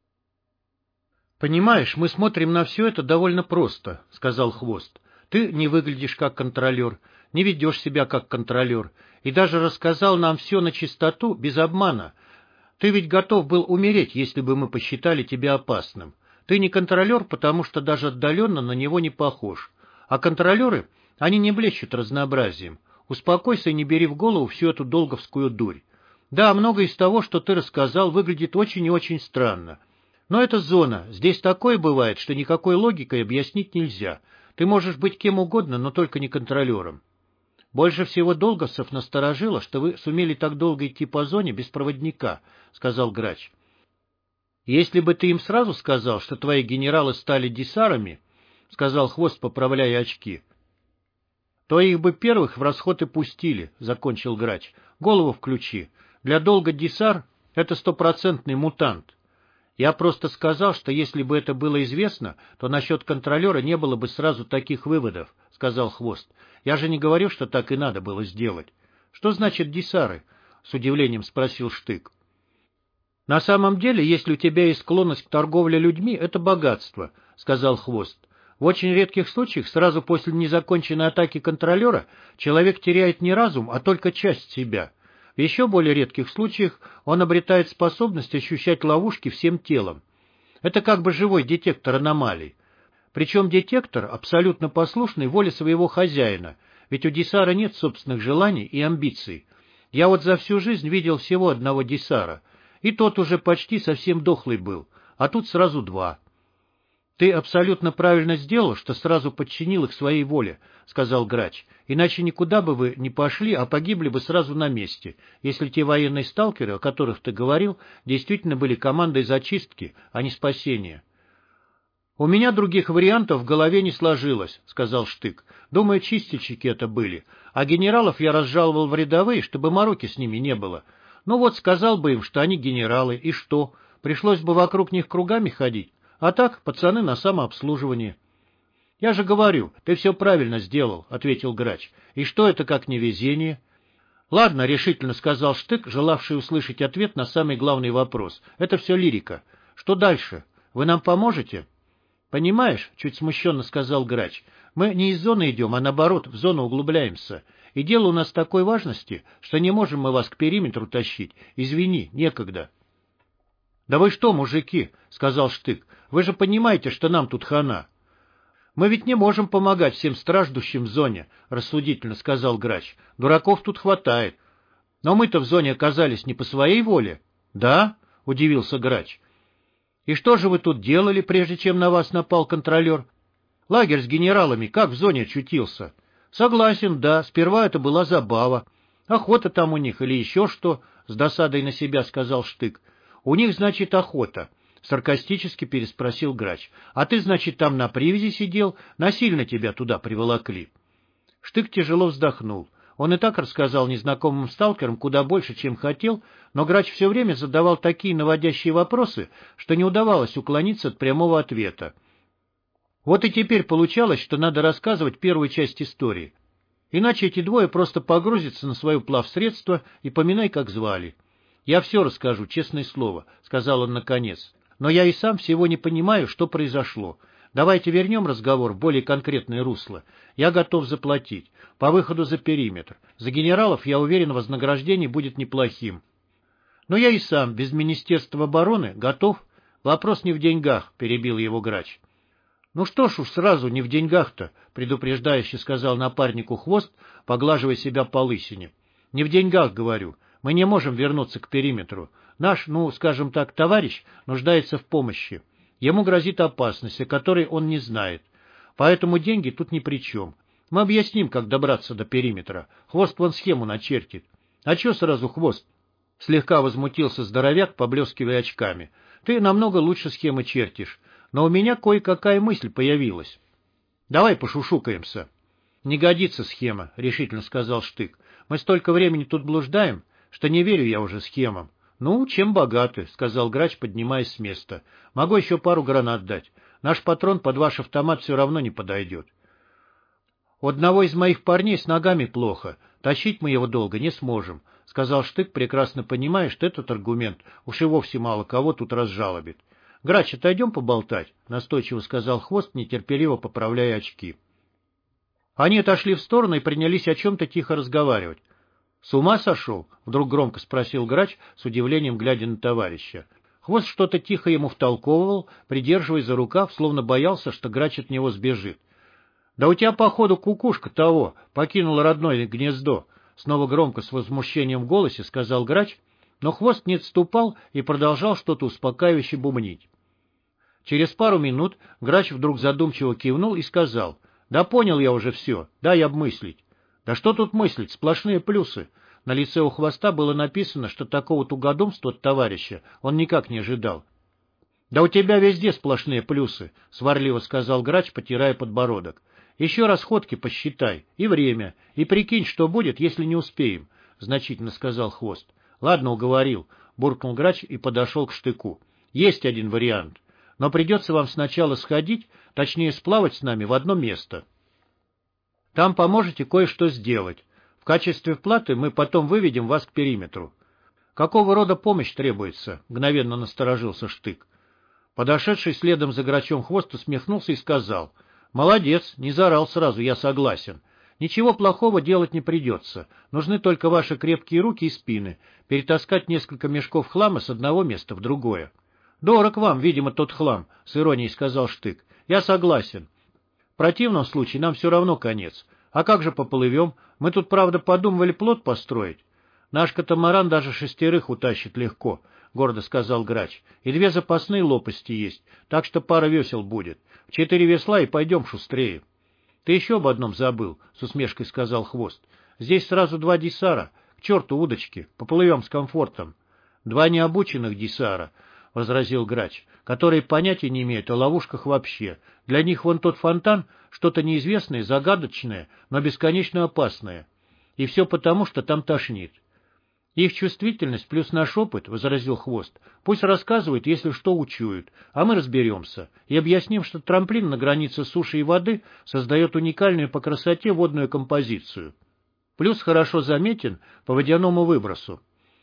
— Понимаешь, мы смотрим на все это довольно просто, — сказал Хвост. — Ты не выглядишь как контролер, не ведешь себя как контролер, и даже рассказал нам все на чистоту, без обмана. Ты ведь готов был умереть, если бы мы посчитали тебя опасным. Ты не контролер, потому что даже отдаленно на него не похож. А контролеры, они не блещут разнообразием. Успокойся и не бери в голову всю эту долговскую дурь. Да, многое из того, что ты рассказал, выглядит очень и очень странно. Но это зона, здесь такое бывает, что никакой логикой объяснить нельзя. Ты можешь быть кем угодно, но только не контролером. Больше всего долговцев насторожило, что вы сумели так долго идти по зоне без проводника, — сказал Грач. Если бы ты им сразу сказал, что твои генералы стали десарами, — сказал Хвост, поправляя очки, — то их бы первых в расход и пустили, — закончил Грач. Голову включи. Для долга десар — это стопроцентный мутант. Я просто сказал, что если бы это было известно, то насчет контролера не было бы сразу таких выводов, — сказал Хвост. Я же не говорю, что так и надо было сделать. — Что значит десары? — с удивлением спросил Штык. — На самом деле, если у тебя есть склонность к торговле людьми, это богатство, — сказал Хвост. В очень редких случаях, сразу после незаконченной атаки контролера, человек теряет не разум, а только часть себя. В еще более редких случаях он обретает способность ощущать ловушки всем телом. Это как бы живой детектор аномалий. Причем детектор абсолютно послушный воле своего хозяина, ведь у десара нет собственных желаний и амбиций. Я вот за всю жизнь видел всего одного десара, и тот уже почти совсем дохлый был, а тут сразу два. — Ты абсолютно правильно сделал, что сразу подчинил их своей воле, — сказал Грач. — Иначе никуда бы вы не пошли, а погибли бы сразу на месте, если те военные сталкеры, о которых ты говорил, действительно были командой зачистки, а не спасения. — У меня других вариантов в голове не сложилось, — сказал Штык. — Думаю, чистильщики это были. А генералов я разжаловал в рядовые, чтобы мороки с ними не было. Ну вот, сказал бы им, что они генералы, и что? Пришлось бы вокруг них кругами ходить. А так, пацаны на самообслуживании. — Я же говорю, ты все правильно сделал, — ответил Грач. — И что это как невезение? — Ладно, — решительно сказал Штык, желавший услышать ответ на самый главный вопрос. — Это все лирика. Что дальше? Вы нам поможете? — Понимаешь, — чуть смущенно сказал Грач, — мы не из зоны идем, а наоборот, в зону углубляемся. И дело у нас такой важности, что не можем мы вас к периметру тащить. Извини, некогда. — Да вы что, мужики, — сказал Штык, — вы же понимаете, что нам тут хана. — Мы ведь не можем помогать всем страждущим в зоне, — рассудительно сказал Грач. — Дураков тут хватает. Но мы-то в зоне оказались не по своей воле. — Да? — удивился Грач. — И что же вы тут делали, прежде чем на вас напал контролер? Лагерь с генералами как в зоне очутился? — Согласен, да, сперва это была забава. Охота там у них или еще что, — с досадой на себя сказал Штык. — У них, значит, охота, — саркастически переспросил Грач. — А ты, значит, там на привязи сидел, насильно тебя туда приволокли. Штык тяжело вздохнул. Он и так рассказал незнакомым сталкерам куда больше, чем хотел, но Грач все время задавал такие наводящие вопросы, что не удавалось уклониться от прямого ответа. Вот и теперь получалось, что надо рассказывать первую часть истории. Иначе эти двое просто погрузятся на свое плавсредство и поминай, как звали. «Я все расскажу, честное слово», — сказал он наконец. «Но я и сам всего не понимаю, что произошло. Давайте вернем разговор в более конкретное русло. Я готов заплатить. По выходу за периметр. За генералов, я уверен, вознаграждение будет неплохим. Но я и сам, без Министерства обороны, готов. Вопрос не в деньгах», — перебил его Грач. «Ну что ж уж сразу не в деньгах-то», — предупреждающе сказал напарнику Хвост, поглаживая себя по лысине. «Не в деньгах, говорю. Мы не можем вернуться к периметру. Наш, ну, скажем так, товарищ нуждается в помощи. Ему грозит опасность, о которой он не знает. Поэтому деньги тут ни при чем. Мы объясним, как добраться до периметра. Хвост вон схему начертит. А че сразу хвост? Слегка возмутился здоровяк, поблескивая очками. Ты намного лучше схемы чертишь. Но у меня кое-какая мысль появилась. Давай пошушукаемся. Не годится схема, решительно сказал Штык. Мы столько времени тут блуждаем, что не верю я уже схемам. Ну, чем богаты, сказал Грач, поднимаясь с места. Могу еще пару гранат дать. Наш патрон под ваш автомат все равно не подойдет. У одного из моих парней с ногами плохо. Тащить мы его долго не сможем, сказал Штык, прекрасно понимая, что этот аргумент уж и вовсе мало кого тут разжалобит. Грач, отойдем поболтать, настойчиво сказал Хвост, нетерпеливо поправляя очки. Они отошли в сторону и принялись о чем-то тихо разговаривать. — С ума сошел? — вдруг громко спросил Грач, с удивлением глядя на товарища. Хвост что-то тихо ему втолковывал, придерживая за рукав, словно боялся, что Грач от него сбежит. — Да у тебя, походу, кукушка того, покинула родное гнездо, — снова громко с возмущением в голосе сказал Грач, но Хвост не отступал и продолжал что-то успокаивающе бубнить. Через пару минут Грач вдруг задумчиво кивнул и сказал: — Да понял я уже все, дай обмыслить. — Да что тут мыслить, сплошные плюсы. На лице у Хвоста было написано, что такого тугодумства от товарища он никак не ожидал. — Да у тебя везде сплошные плюсы, — сварливо сказал Грач, потирая подбородок. — Еще раз ходки посчитай, и время, и прикинь, что будет, если не успеем, — значительно сказал Хвост. — Ладно, уговорил, — буркнул Грач и подошел к Штыку. — Есть один вариант, но придется вам сначала сходить, точнее сплавать с нами в одно место. Там поможете кое-что сделать. В качестве платы мы потом выведем вас к периметру. — Какого рода помощь требуется? — мгновенно насторожился Штык. Подошедший следом за Грачом Хвост усмехнулся и сказал: — Молодец, не заорал сразу, я согласен. Ничего плохого делать не придется. Нужны только ваши крепкие руки и спины. Перетаскать несколько мешков хлама с одного места в другое. — Дорог вам, видимо, тот хлам, — с иронией сказал Штык. — Я согласен. В противном случае нам все равно конец. А как же поплывем? Мы тут, правда, подумывали плот построить. Наш катамаран даже шестерых утащит легко, — гордо сказал Грач. И две запасные лопасти есть, так что пара весел будет. В четыре весла и пойдем шустрее. — Ты еще об одном забыл, — с усмешкой сказал Хвост. — Здесь сразу два дисара. К черту удочки. Поплывем с комфортом. — Два необученных дисара, — возразил Грач, — которые понятия не имеют о ловушках вообще. Для них вон тот фонтан — что-то неизвестное, загадочное, но бесконечно опасное. И все потому, что там тошнит. — Их чувствительность плюс наш опыт, — возразил Хвост. — Пусть рассказывают, если что учуют, а мы разберемся и объясним, что трамплин на границе суши и воды создает уникальную по красоте водную композицию. Плюс хорошо заметен по водяному выбросу.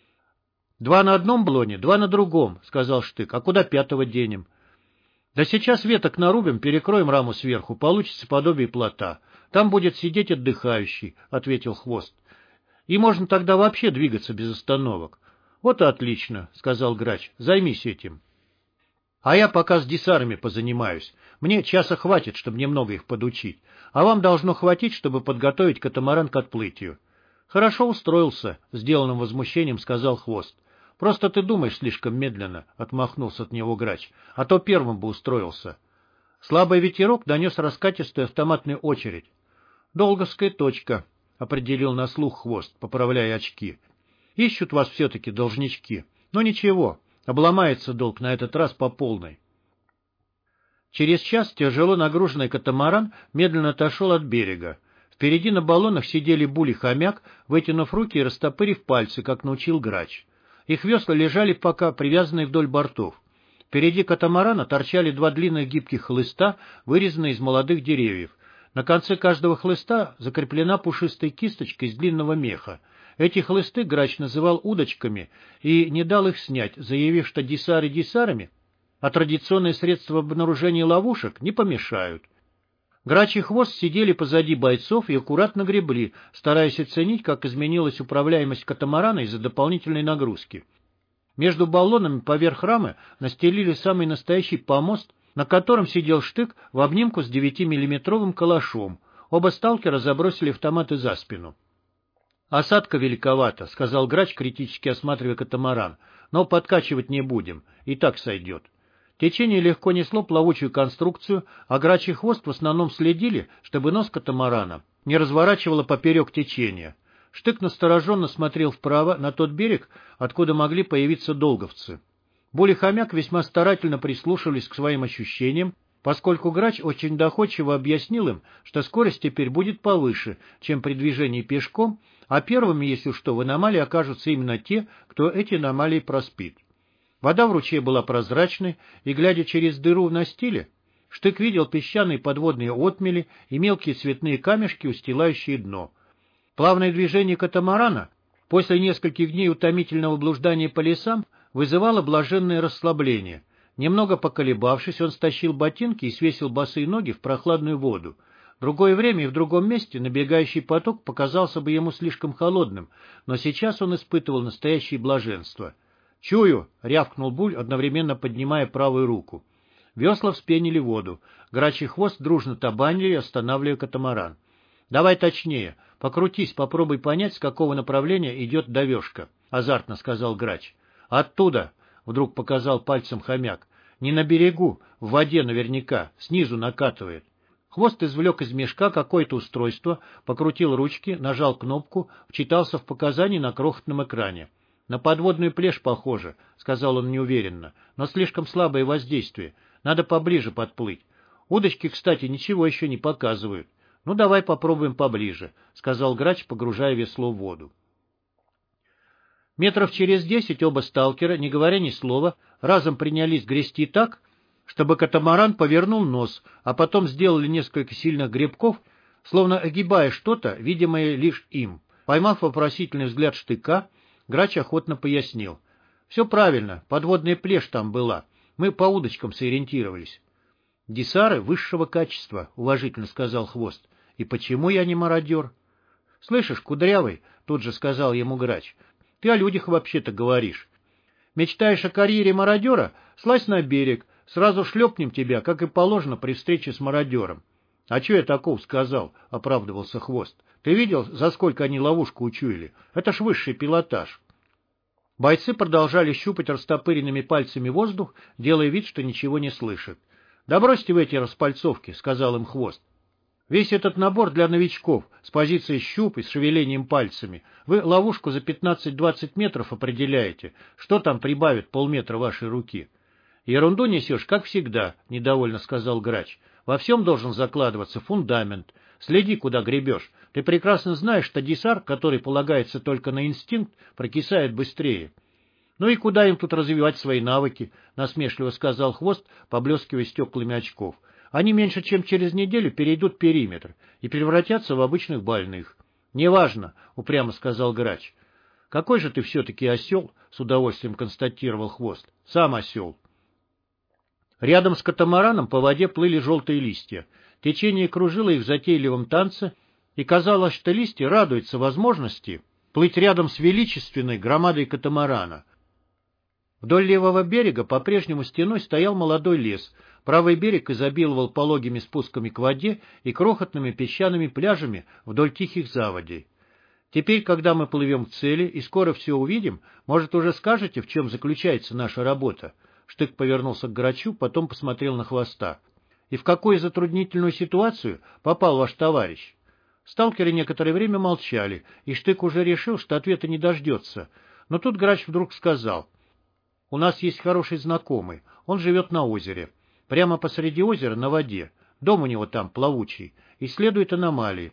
— Два на одном блоне, два на другом, — сказал Штык. — А куда пятого денем? — Да сейчас веток нарубим, перекроем раму сверху, получится подобие плота. Там будет сидеть отдыхающий, — ответил Хвост. — И можно тогда вообще двигаться без остановок. — Вот и отлично, — сказал Грач. — Займись этим. — А я пока с дисарами позанимаюсь. Мне часа хватит, чтобы немного их подучить. А вам должно хватить, чтобы подготовить катамаран к отплытию. — Хорошо устроился, — сделанным возмущением сказал Хвост. — Просто ты думаешь слишком медленно, — отмахнулся от него Грач. — А то первым бы устроился. Слабый ветерок донес раскатистую автоматную очередь. — Долговская точка, — определил на слух Хвост, поправляя очки. — Ищут вас все-таки должнички. Но ничего, обломается долг на этот раз по полной. Через час тяжело нагруженный катамаран медленно отошел от берега. Впереди на баллонах сидели Буль и Хомяк, вытянув руки и растопырив пальцы, как научил Грач. Их весла лежали пока привязанные вдоль бортов. Впереди катамарана торчали два длинных гибких хлыста, вырезанные из молодых деревьев. На конце каждого хлыста закреплена пушистая кисточка из длинного меха. Эти хлысты Грач называл удочками и не дал их снять, заявив, что дисары дисарами, а традиционные средства обнаружения ловушек не помешают. Грач и Хвост сидели позади бойцов и аккуратно гребли, стараясь оценить, как изменилась управляемость катамарана из-за дополнительной нагрузки. Между баллонами поверх рамы настелили самый настоящий помост, на котором сидел Штык в обнимку с девятимиллиметровым калашом. Оба сталкера забросили автоматы за спину. Осадка великовата, — сказал грач, критически осматривая катамаран, — но подкачивать не будем, и так сойдет. Течение легко несло плавучую конструкцию, а грач и хвост в основном следили, чтобы нос катамарана не разворачивало поперек течения. Штык настороженно смотрел вправо, на тот берег, откуда могли появиться долговцы. Буль и хомяк весьма старательно прислушивались к своим ощущениям, поскольку грач очень доходчиво объяснил им, что скорость теперь будет повыше, чем при движении пешком, а первыми, если что, в аномалии окажутся именно те, кто эти аномалии проспит. Вода в ручье была прозрачной, и, глядя через дыру в настиле, Штык видел песчаные подводные отмели и мелкие цветные камешки, устилающие дно. Плавное движение катамарана после нескольких дней утомительного блуждания по лесам вызывало блаженное расслабление. Немного поколебавшись, он стащил ботинки и свесил босые ноги в прохладную воду. В другое время и в другом месте набегающий поток показался бы ему слишком холодным, но сейчас он испытывал настоящее блаженство. «Чую!» — рявкнул Буль, одновременно поднимая правую руку. Весла вспенили воду. Грач и хвост дружно табанили, останавливая катамаран. «Давай точнее. Покрутись, попробуй понять, с какого направления идет довешка», — азартно сказал грач. «Оттуда!» — вдруг показал пальцем хомяк. «Не на берегу, в воде наверняка, снизу накатывает». Хвост извлек из мешка какое-то устройство, покрутил ручки, нажал кнопку, вчитался в показания на крохотном экране. «На подводную плешь похоже», — сказал он неуверенно, — «но слишком слабое воздействие. Надо поближе подплыть. Удочки, кстати, ничего еще не показывают. Ну, давай попробуем поближе», — сказал грач, погружая весло в воду. Метров через десять оба сталкера, не говоря ни слова, разом принялись грести так, чтобы катамаран повернул нос, а потом сделали несколько сильных гребков, словно огибая что-то, видимое лишь им. Поймав вопросительный взгляд Штыка, грач охотно пояснил. «Все правильно, подводная плешь там была. Мы по удочкам сориентировались». «Десары высшего качества», — уважительно сказал хвост. «И почему я не мародер?» «Слышишь, Кудрявый», — тут же сказал ему грач, — «ты о людях вообще-то говоришь. Мечтаешь о карьере мародера? Слазь на берег, сразу шлепнем тебя, как и положено при встрече с мародером». «А че я такого сказал?» — оправдывался хвост. «Ты видел, за сколько они ловушку учуяли? Это ж высший пилотаж». Бойцы продолжали щупать растопыренными пальцами воздух, делая вид, что ничего не слышат. «Да бросьте вы эти распальцовки», — сказал им хвост. «Весь этот набор для новичков, с позиции щуп и с шевелением пальцами. Вы ловушку за пятнадцать-двадцать метров определяете. Что там прибавит полметра вашей руки?» «Ерунду несешь, как всегда», — недовольно сказал грач. «Во всем должен закладываться фундамент. Следи, куда гребешь. Ты прекрасно знаешь, что десар, который полагается только на инстинкт, прокисает быстрее». «Ну и куда им тут развивать свои навыки?» — насмешливо сказал хвост, поблескивая стеклами очков. «Они меньше чем через неделю перейдут периметр и превратятся в обычных больных». «Неважно», — упрямо сказал грач. «Какой же ты все-таки осел?» — с удовольствием констатировал хвост. «Сам осел». Рядом с катамараном по воде плыли желтые листья. Течение кружило их в затейливом танце, и казалось, что листья радуются возможности плыть рядом с величественной громадой катамарана. Вдоль левого берега по-прежнему стеной стоял молодой лес. Правый берег изобиловал пологими спусками к воде и крохотными песчаными пляжами вдоль тихих заводей. «Теперь, когда мы плывем к цели и скоро все увидим, может, уже скажете, в чем заключается наша работа?» Штык повернулся к грачу, потом посмотрел на хвоста. «И в какую затруднительную ситуацию попал ваш товарищ?» Сталкеры некоторое время молчали, и Штык уже решил, что ответа не дождется. Но тут грач вдруг сказал: «У нас есть хороший знакомый, он живет на озере. Прямо посреди озера, на воде. Дом у него там плавучий. Исследует аномалии.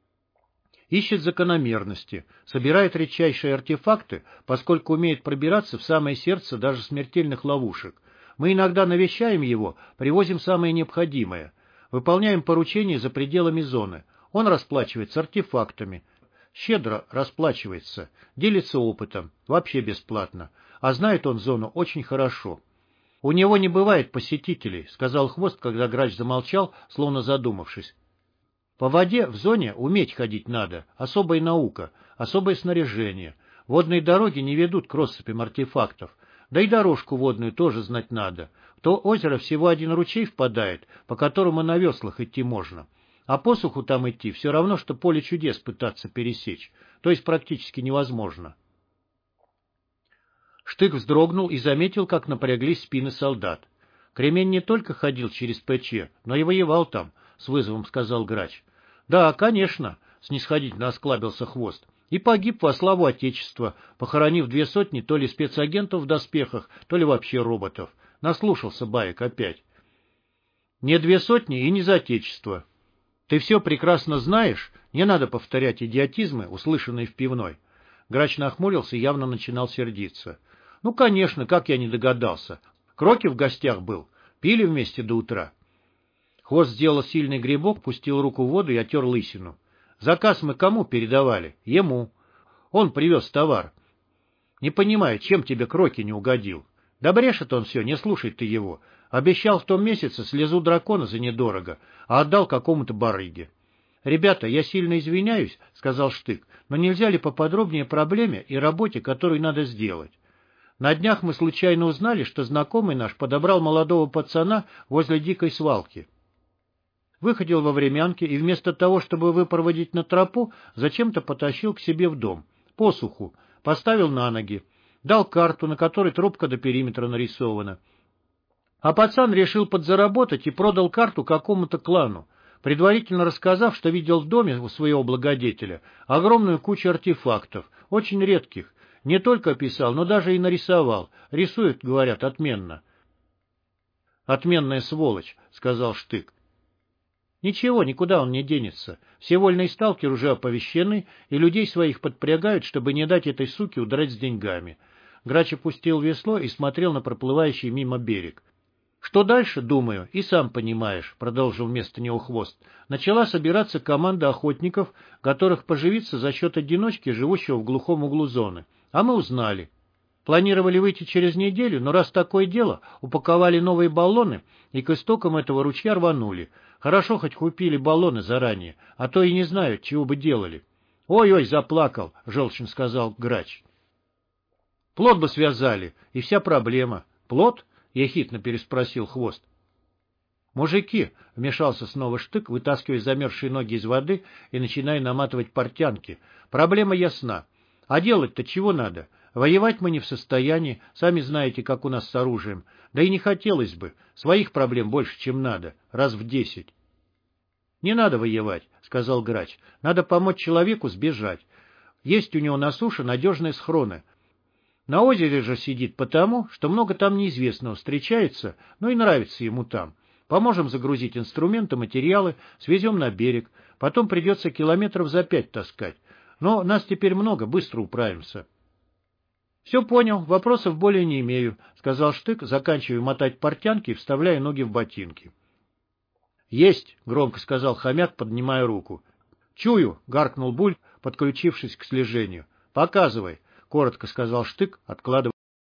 Ищет закономерности, собирает редчайшие артефакты, поскольку умеет пробираться в самое сердце даже смертельных ловушек. Мы иногда навещаем его, привозим самое необходимое. Выполняем поручения за пределами зоны. Он расплачивается артефактами. Щедро расплачивается, делится опытом, вообще бесплатно. А знает он зону очень хорошо». «У него не бывает посетителей», — сказал хвост, когда грач замолчал, словно задумавшись. «По воде в зоне уметь ходить надо, особая наука, особое снаряжение. Водные дороги не ведут к россыпям артефактов. Да и дорожку водную тоже знать надо. В то озеро всего один ручей впадает, по которому на веслах идти можно. А по суху там идти все равно, что поле чудес пытаться пересечь, то есть практически невозможно. Штык вздрогнул и заметил, как напряглись спины солдат. Кремень не только ходил через ПЧ, но и воевал там, — с вызовом сказал Грач. — Да, конечно, — снисходительно осклабился Хвост. — И погиб во славу Отечества, похоронив две сотни то ли спецагентов в доспехах, то ли вообще роботов. Наслушался баек опять. — Не две сотни и не за Отечество. Ты все прекрасно знаешь, не надо повторять идиотизмы, услышанные в пивной. Грач нахмурился и явно начинал сердиться. — Ну, конечно, как я не догадался. Кроки в гостях был. Пили вместе до утра. Хвост сделал сильный грибок, пустил руку в воду и отер лысину. Заказ мы кому передавали? Ему. Он привез товар. Не понимаю, чем тебе Кроки не угодил. Да брешет он все, не слушай ты его. Обещал в том месяце слезу дракона за недорого, а отдал какому-то барыге. — Ребята, я сильно извиняюсь, — сказал Штык, — но нельзя ли поподробнее о проблеме и работе, которую надо сделать? На днях мы случайно узнали, что знакомый наш подобрал молодого пацана возле дикой свалки. Выходил во времянке и вместо того, чтобы выпроводить на тропу, зачем-то потащил к себе в дом, посуху, поставил на ноги, дал карту, на которой трубка до периметра нарисована. А пацан решил подзаработать и продал карту какому-то клану, предварительно рассказав, что видел в доме у своего благодетеля огромную кучу артефактов, очень редких. Не только описал, но даже и нарисовал. Рисует, говорят, отменно. — Отменная сволочь, — сказал Штык. — Ничего, никуда он не денется. Все вольные сталкеры уже оповещены, и людей своих подпрягают, чтобы не дать этой суке удрать с деньгами. Грач опустил весло и смотрел на проплывающий мимо берег. — Что дальше, думаю, и сам понимаешь, — продолжил вместо него Хвост. Начала собираться команда охотников, которых поживиться за счет одиночки, живущего в глухом углу зоны. А мы узнали. Планировали выйти через неделю, но раз такое дело, упаковали новые баллоны и к истокам этого ручья рванули. Хорошо, хоть купили баллоны заранее, а то и не знают, чего бы делали. «Ой-ой, заплакал», — желчно сказал Грач. «Плот бы связали, и вся проблема». «Плот?» — ехидно переспросил Хвост. «Мужики», — вмешался снова Штык, вытаскивая замерзшие ноги из воды и начиная наматывать портянки. «Проблема ясна. А делать-то чего надо? Воевать мы не в состоянии, сами знаете, как у нас с оружием. Да и не хотелось бы. Своих проблем больше, чем надо. Раз в десять». «Не надо воевать», — сказал Грач. «Надо помочь человеку сбежать. Есть у него на суше надежные схроны. На озере же сидит потому, что много там неизвестного встречается, но и нравится ему там. Поможем загрузить инструменты, материалы, свезем на берег. Потом придется километров за пять таскать. Но нас теперь много, быстро управимся». — Все понял, вопросов более не имею, — сказал Штык, заканчивая мотать портянки и вставляя ноги в ботинки. — Есть, — громко сказал хомяк, поднимая руку. — Чую, — гаркнул Буль, подключившись к слежению. — Показывай, — коротко сказал Штык, откладывая.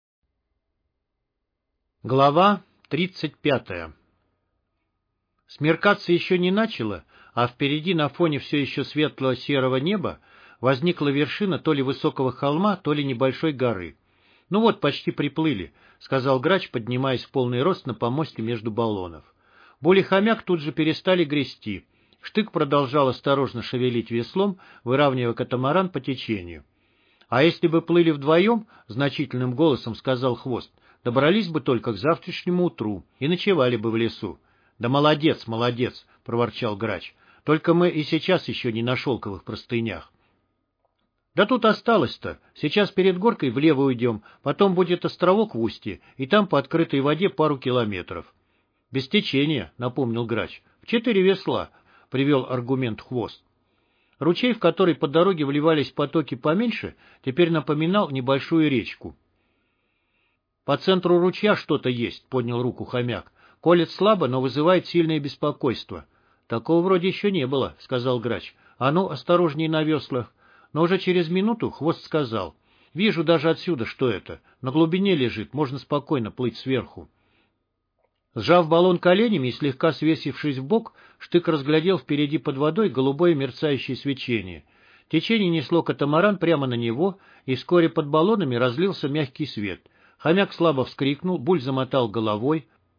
Глава тридцать пятая. Смеркаться еще не начало, а впереди на фоне все еще светлого серого неба возникла вершина то ли высокого холма, то ли небольшой горы. — Ну вот, почти приплыли, — сказал Грач, поднимаясь в полный рост на помосте между баллонов. Буль и хомяк тут же перестали грести. Штык продолжал осторожно шевелить веслом, выравнивая катамаран по течению. — А если бы плыли вдвоем, — значительным голосом сказал Хвост, — добрались бы только к завтрашнему утру и ночевали бы в лесу. — Да молодец, молодец, — проворчал Грач. — Только мы и сейчас еще не на шелковых простынях. Да тут осталось-то. Сейчас перед горкой влево уйдем, потом будет островок в устье, и там по открытой воде пару километров. — Без течения, — напомнил Грач. — В четыре весла, — привел аргумент Хвост. Ручей, в который по дороге вливались потоки поменьше, теперь напоминал небольшую речку. — По центру ручья что-то есть, — поднял руку хомяк. — Колет слабо, но вызывает сильное беспокойство. — Такого вроде еще не было, — сказал Грач. — А ну, осторожней на веслах. Но уже через минуту Хвост сказал: — Вижу даже отсюда, что это. На глубине лежит, можно спокойно плыть сверху. Сжав баллон коленями и слегка свесившись в бок, Штык разглядел впереди под водой голубое мерцающее свечение. Течение несло катамаран прямо на него, и вскоре под баллонами разлился мягкий свет. Хомяк слабо вскрикнул, Буль замотал головой. В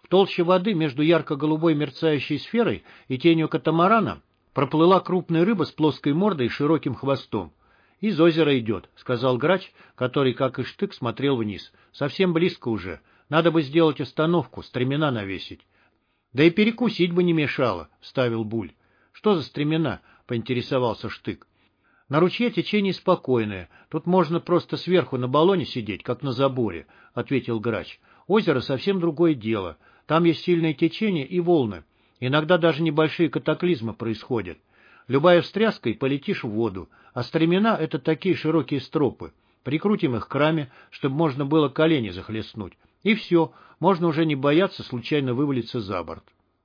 толще воды между ярко-голубой мерцающей сферой и тенью катамарана проплыла крупная рыба с плоской мордой и широким хвостом. — Из озера идет, — сказал грач, который, как и Штык, смотрел вниз. — Совсем близко уже. Надо бы сделать остановку, стремена навесить. — Да и перекусить бы не мешало, — вставил Буль. — Что за стремена? — поинтересовался Штык. — На ручье течение спокойное. Тут можно просто сверху на баллоне сидеть, как на заборе, — ответил грач. — Озеро совсем другое дело. Там есть сильное течение и волны. Иногда даже небольшие катаклизмы происходят. Любая встряска, и полетишь в воду. А стремена — это такие широкие стропы. Прикрутим их к раме, чтобы можно было колени захлестнуть. И все, можно уже не бояться случайно вывалиться за борт.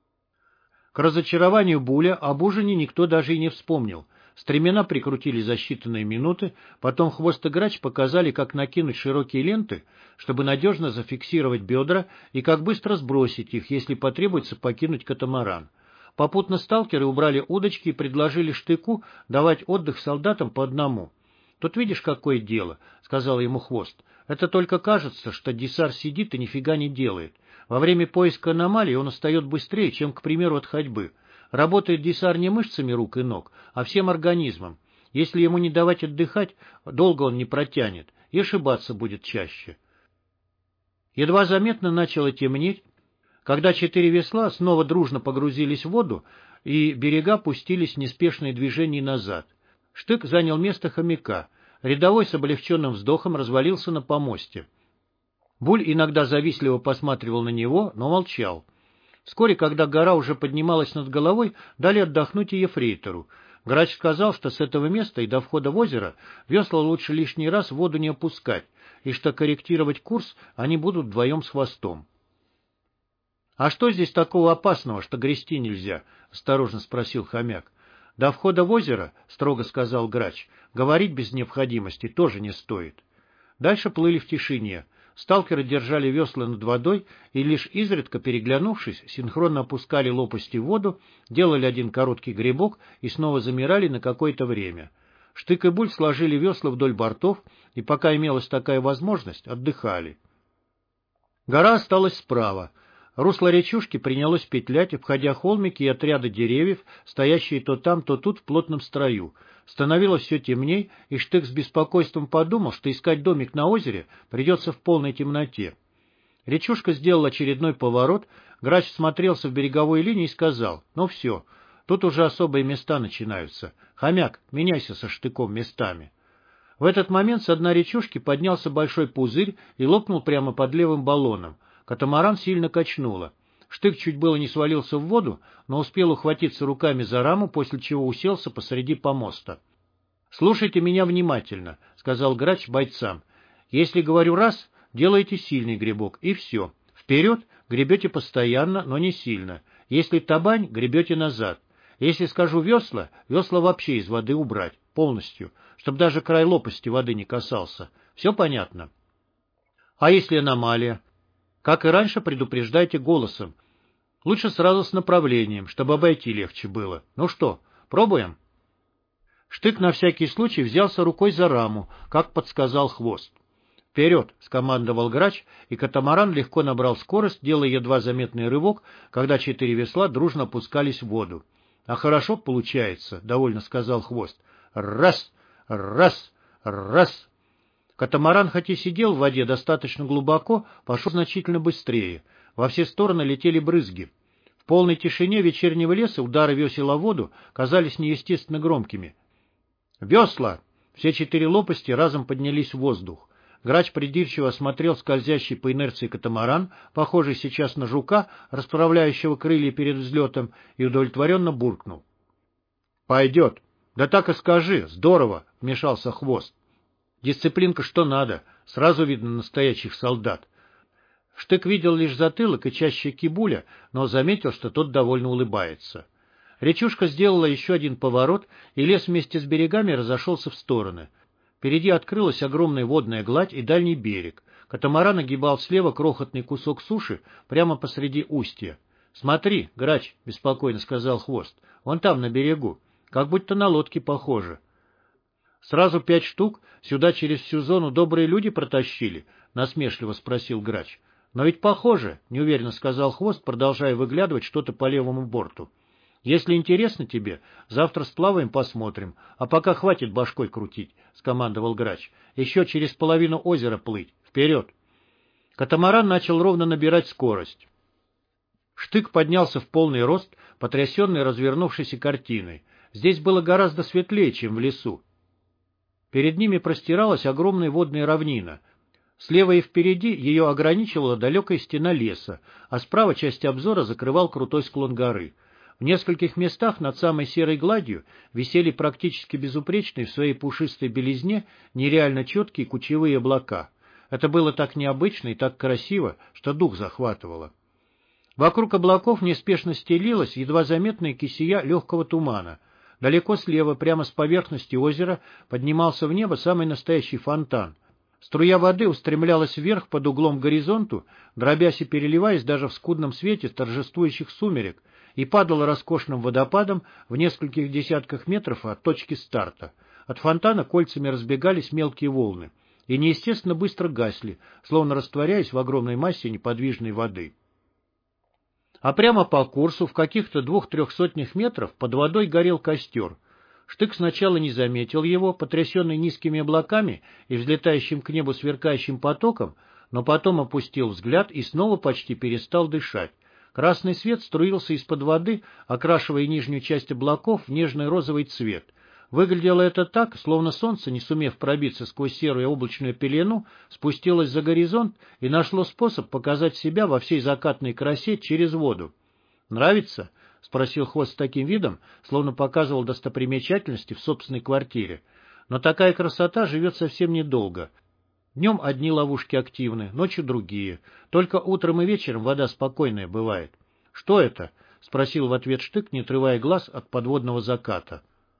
К разочарованию Буля об ужине никто даже и не вспомнил. Стремена прикрутили за считанные минуты, потом Хвост и Грач показали, как накинуть широкие ленты, чтобы надежно зафиксировать бедра и как быстро сбросить их, если потребуется покинуть катамаран. Попутно сталкеры убрали удочки и предложили Штыку давать отдых солдатам по одному. — Тут видишь, какое дело, — сказал ему Хвост. — Это только кажется, что Десар сидит и нифига не делает. Во время поиска аномалий он устает быстрее, чем, к примеру, от ходьбы. Работает Десар не мышцами рук и ног, а всем организмом. Если ему не давать отдыхать, долго он не протянет, и ошибаться будет чаще. Едва заметно начало темнеть, когда четыре весла снова дружно погрузились в воду, и берега пустились в неспешные движения назад. Штык занял место хомяка. Рядовой с облегченным вздохом развалился на помосте. Буль иногда завистливо посматривал на него, но молчал. Вскоре, когда гора уже поднималась над головой, дали отдохнуть и ефрейтору. Грач сказал, что с этого места и до входа в озеро весла лучше лишний раз в воду не опускать, и что корректировать курс они будут вдвоем с Хвостом. — А что здесь такого опасного, что грести нельзя? — осторожно спросил хомяк. — До входа в озеро, — строго сказал Грач, — говорить без необходимости тоже не стоит. Дальше плыли в тишине. Сталкеры держали весла над водой и, лишь изредка переглянувшись, синхронно опускали лопасти в воду, делали один короткий гребок и снова замирали на какое-то время. Штык и Буль сложили весла вдоль бортов, и пока имелась такая возможность, отдыхали. Гора осталась справа. Русло речушки принялось петлять, обходя холмики и отряды деревьев, стоящие то там, то тут в плотном строю. Становилось все темней, и Штык с беспокойством подумал, что искать домик на озере придется в полной темноте. Речушка сделала очередной поворот, Грач смотрелся в береговой линии и сказал: «Ну все, тут уже особые места начинаются. Хомяк, меняйся со Штыком местами». В этот момент с дна речушки поднялся большой пузырь и лопнул прямо под левым баллоном. Катамаран сильно качнуло. Штык чуть было не свалился в воду, но успел ухватиться руками за раму, после чего уселся посреди помоста. — Слушайте меня внимательно, — сказал Грач бойцам. — Если говорю раз, делайте сильный гребок, и все. Вперед гребете постоянно, но не сильно. Если табань, гребете назад. Если скажу весла, весла вообще из воды убрать, полностью, чтобы даже край лопасти воды не касался. Все понятно? — А если аномалия? Как и раньше, предупреждайте голосом. Лучше сразу с направлением, чтобы обойти легче было. Ну что, пробуем? Штык на всякий случай взялся рукой за раму, как подсказал Хвост. «Вперед!» — скомандовал Грач, и катамаран легко набрал скорость, делая едва заметный рывок, когда четыре весла дружно опускались в воду. «А хорошо получается», — довольно сказал Хвост. «Раз! Раз! Раз!» Катамаран, хоть и сидел в воде достаточно глубоко, пошел значительно быстрее. Во все стороны летели брызги. В полной тишине вечернего леса удары весел о воду казались неестественно громкими. «Весла!» Все четыре лопасти разом поднялись в воздух. Грач придирчиво осмотрел скользящий по инерции катамаран, похожий сейчас на жука, расправляющего крылья перед взлетом, и удовлетворенно буркнул. «Пойдет!» «Да так и скажи! Здорово!» — вмешался Хвост. Дисциплинка что надо, сразу видно настоящих солдат. Штык видел лишь затылок и часть щеки Буля, но заметил, что тот довольно улыбается. Речушка сделала еще один поворот, и лес вместе с берегами разошелся в стороны. Впереди открылась огромная водная гладь и дальний берег. Катамаран огибал слева крохотный кусок суши прямо посреди устья. — Смотри, Грач, — беспокойно сказал Хвост, — вон там, на берегу, как будто на лодке похоже. — Сразу пять штук? Сюда через всю зону добрые люди протащили? — насмешливо спросил Грач. — «Но ведь похоже», — неуверенно сказал Хвост, продолжая выглядывать что-то по левому борту. «Если интересно тебе, завтра сплаваем, посмотрим. А пока хватит башкой крутить», — скомандовал Грач. «Еще через половину озера плыть. Вперед!» Катамаран начал ровно набирать скорость. Штык поднялся в полный рост, потрясенный развернувшейся картиной. Здесь было гораздо светлее, чем в лесу. Перед ними простиралась огромная водная равнина. Слева и впереди ее ограничивала далекая стена леса, а справа часть обзора закрывал крутой склон горы. В нескольких местах над самой серой гладью висели практически безупречные в своей пушистой белизне нереально четкие кучевые облака. Это было так необычно и так красиво, что дух захватывало. Вокруг облаков неспешно стелилась едва заметная кисея легкого тумана. Далеко слева, прямо с поверхности озера, поднимался в небо самый настоящий фонтан. Струя воды устремлялась вверх под углом к горизонту, дробясь и переливаясь даже в скудном свете торжествующих сумерек, и падала роскошным водопадом в нескольких десятках метров от точки старта. От фонтана кольцами разбегались мелкие волны и неестественно быстро гасли, словно растворяясь в огромной массе неподвижной воды. А прямо по курсу, в каких-то двух-трех сотнях метров, под водой горел костер. Штык сначала не заметил его, потрясенный низкими облаками и взлетающим к небу сверкающим потоком, но потом опустил взгляд и снова почти перестал дышать. Красный свет струился из-под воды, окрашивая нижнюю часть облаков в нежный розовый цвет. Выглядело это так, словно солнце, не сумев пробиться сквозь серую облачную пелену, спустилось за горизонт и нашло способ показать себя во всей закатной красе через воду. «Нравится?» — спросил Хвост с таким видом, словно показывал достопримечательности в собственной квартире. «Но такая красота живет совсем недолго. Днем одни ловушки активны, ночью другие. Только утром и вечером вода спокойная бывает». «Что это?» — спросил в ответ Штык, не отрывая глаз от подводного заката.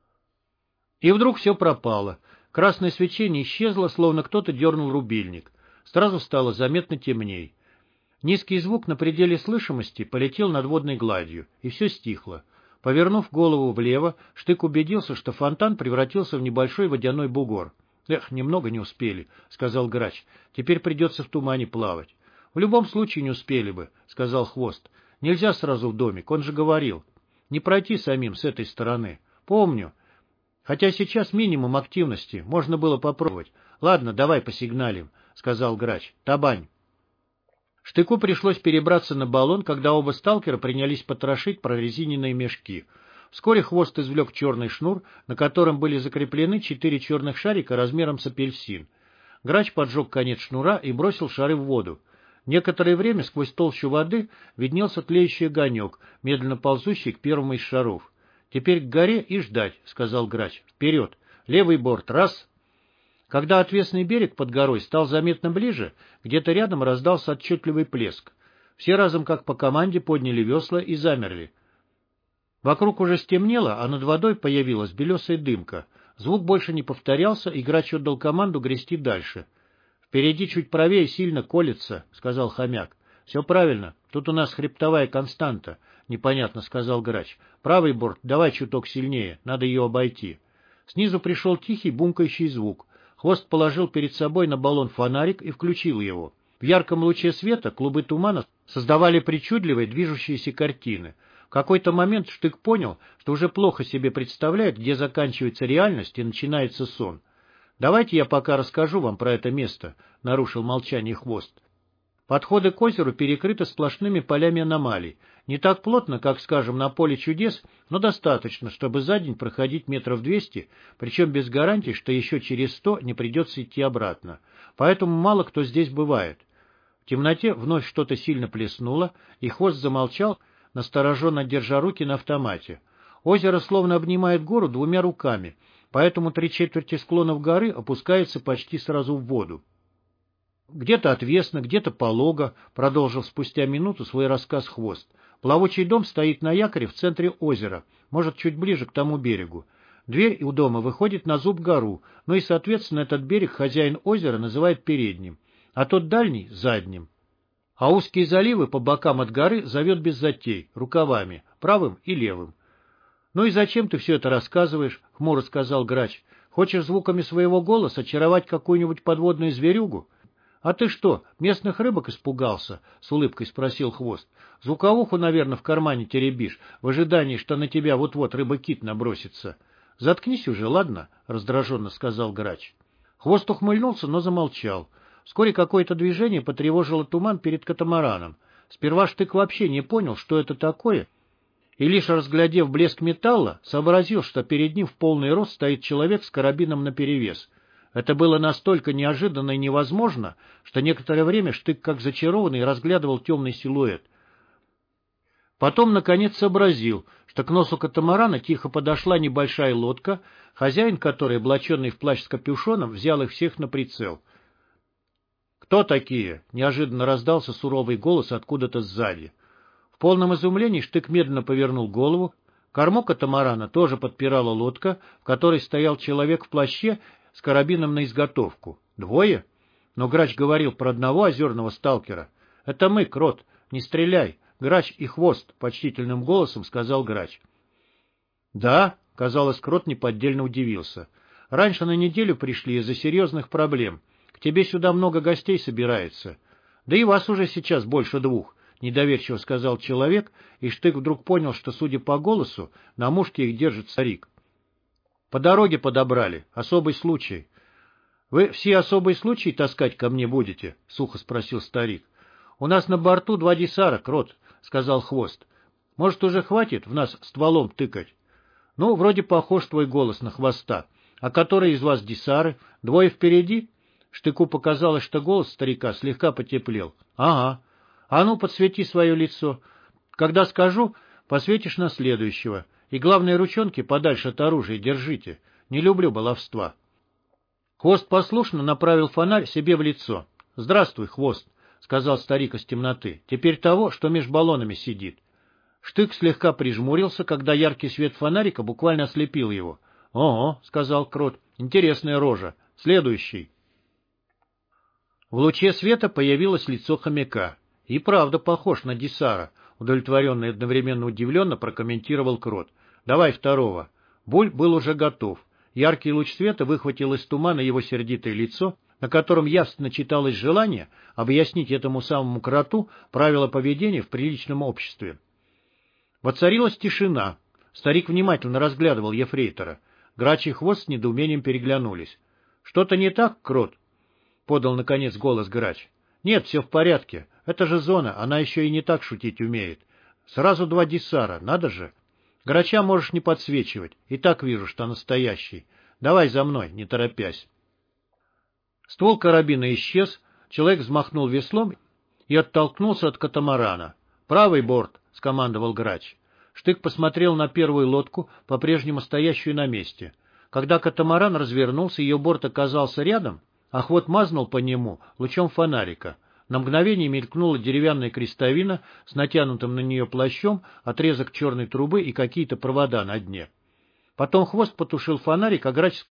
И вдруг все пропало. Красное свечение исчезло, словно кто-то дернул рубильник. Сразу стало заметно темней. Низкий звук на пределе слышимости полетел над водной гладью, и все стихло. Повернув голову влево, Штык убедился, что фонтан превратился в небольшой водяной бугор. «Эх, немного не успели», — сказал Грач. «Теперь придется в тумане плавать». «В любом случае не успели бы», — сказал Хвост. «Нельзя сразу в домик, он же говорил. Не пройти самим с этой стороны». «Помню. Хотя сейчас минимум активности, можно было попробовать. Ладно, давай посигналим», — сказал Грач. «Табань». Штыку пришлось перебраться на баллон, когда оба сталкера принялись потрошить прорезиненные мешки. Вскоре Хвост извлек черный шнур, на котором были закреплены четыре черных шарика размером с апельсин. Грач поджег конец шнура и бросил шары в воду. Некоторое время сквозь толщу воды виднелся тлеющий огонек, медленно ползущий к первому из шаров. «Теперь к горе и ждать», — сказал Грач. «Вперед! Левый борт! Раз!» Когда отвесный берег под горой стал заметно ближе, где-то рядом раздался отчетливый плеск. Все разом, как по команде, подняли весла и замерли. Вокруг уже стемнело, а над водой появилась белесая дымка. Звук больше не повторялся, и Грач отдал команду грести дальше. «Впереди чуть правее сильно колется», — сказал Хомяк. «Все правильно, тут у нас хребтовая константа», — непонятно сказал Грач. «Правый борт давай чуток сильнее, надо ее обойти». Снизу пришел тихий бумкающий звук. Хвост положил перед собой на баллон фонарик и включил его. В ярком луче света клубы тумана создавали причудливые движущиеся картины. В какой-то момент Штык понял, что уже плохо себе представляет, где заканчивается реальность и начинается сон. «Давайте я пока расскажу вам про это место», — нарушил молчание Хвост. Подходы к озеру перекрыты сплошными полями аномалий. Не так плотно, как, скажем, на поле чудес, но достаточно, чтобы за день проходить метров двести, причем без гарантии, что еще через сто не придется идти обратно. Поэтому мало кто здесь бывает. В темноте вновь что-то сильно плеснуло, и Хвост замолчал, настороженно держа руки на автомате. Озеро словно обнимает гору двумя руками, поэтому три четверти склонов горы опускаются почти сразу в воду. «Где-то отвесно, где-то полого», — продолжил спустя минуту свой рассказ Хвост. «Плавучий дом стоит на якоре в центре озера, может, чуть ближе к тому берегу. Дверь у дома выходит на зуб гору, ну и, соответственно, этот берег хозяин озера называет передним, а тот дальний — задним. А узкие заливы по бокам от горы зовет без затей, рукавами, правым и левым». «Ну и зачем ты все это рассказываешь?» — хмуро сказал Грач. «Хочешь звуками своего голоса очаровать какую-нибудь подводную зверюгу?» — А ты что, местных рыбок испугался? — с улыбкой спросил Хвост. — Звуковуху, наверное, в кармане теребишь, в ожидании, что на тебя вот-вот рыба-кит набросится. — Заткнись уже, ладно? — раздраженно сказал Грач. Хвост ухмыльнулся, но замолчал. Вскоре какое-то движение потревожило туман перед катамараном. Сперва Штык вообще не понял, что это такое, и лишь разглядев блеск металла, сообразил, что перед ним в полный рост стоит человек с карабином наперевес. Это было настолько неожиданно и невозможно, что некоторое время Штык, как зачарованный, разглядывал темный силуэт. Потом, наконец, сообразил, что к носу катамарана тихо подошла небольшая лодка, хозяин которой, облаченный в плащ с капюшоном, взял их всех на прицел. «Кто такие?» — неожиданно раздался суровый голос откуда-то сзади. В полном изумлении Штык медленно повернул голову. Корму катамарана тоже подпирала лодка, в которой стоял человек в плаще с карабином на изготовку. Двое? Но Грач говорил про одного озерного сталкера. — Это мы, Крот, не стреляй. Грач и Хвост, — почтительным голосом сказал Грач. — Да, — казалось, Крот неподдельно удивился. — Раньше на неделю пришли из-за серьезных проблем. К тебе сюда много гостей собирается. Да и вас уже сейчас больше двух, — недоверчиво сказал человек, и Штык вдруг понял, что, судя по голосу, на мушке их держит старик. По дороге подобрали. Особый случай. — Вы все особые случаи таскать ко мне будете? — сухо спросил старик. — У нас на борту два десара, Крот, — сказал Хвост. — Может, уже хватит в нас стволом тыкать? — Ну, вроде похож твой голос на Хвоста. А которые из вас десары? Двое впереди? Штыку показалось, что голос старика слегка потеплел. — Ага. А ну, подсвети свое лицо. Когда скажу, посветишь на следующего. И главное, ручонки подальше от оружия держите. Не люблю баловства. Хвост послушно направил фонарь себе в лицо. — Здравствуй, Хвост, — сказал старик из темноты. — Теперь того, что меж баллонами сидит. Штык слегка прижмурился, когда яркий свет фонарика буквально ослепил его. — Ого, — сказал Крот, — интересная рожа. Следующий. В луче света появилось лицо хомяка. — И правда похож на десара, — удовлетворенно и одновременно удивленно прокомментировал Крот. — Давай второго. Буль был уже готов. Яркий луч света выхватил из тумана его сердитое лицо, на котором явственно читалось желание объяснить этому самому Кроту правила поведения в приличном обществе. Воцарилась тишина. Старик внимательно разглядывал ефрейтора. Грач и Хвост с недоумением переглянулись. — Что-то не так, Крот? — подал, наконец, голос Грач. — Нет, все в порядке. Это же зона, она еще и не так шутить умеет. Сразу два десара, надо же. Грача можешь не подсвечивать, и так вижу, что настоящий. Давай за мной, не торопясь. Ствол карабина исчез, человек взмахнул веслом и оттолкнулся от катамарана. — Правый борт, — скомандовал Грач. Штык посмотрел на первую лодку, по-прежнему стоящую на месте. Когда катамаран развернулся, ее борт оказался рядом, а Хвост мазнул по нему лучом фонарика. На мгновение мелькнула деревянная крестовина с натянутым на нее плащом, отрезок черной трубы и какие-то провода на дне. Потом Хвост потушил фонарик, а Грач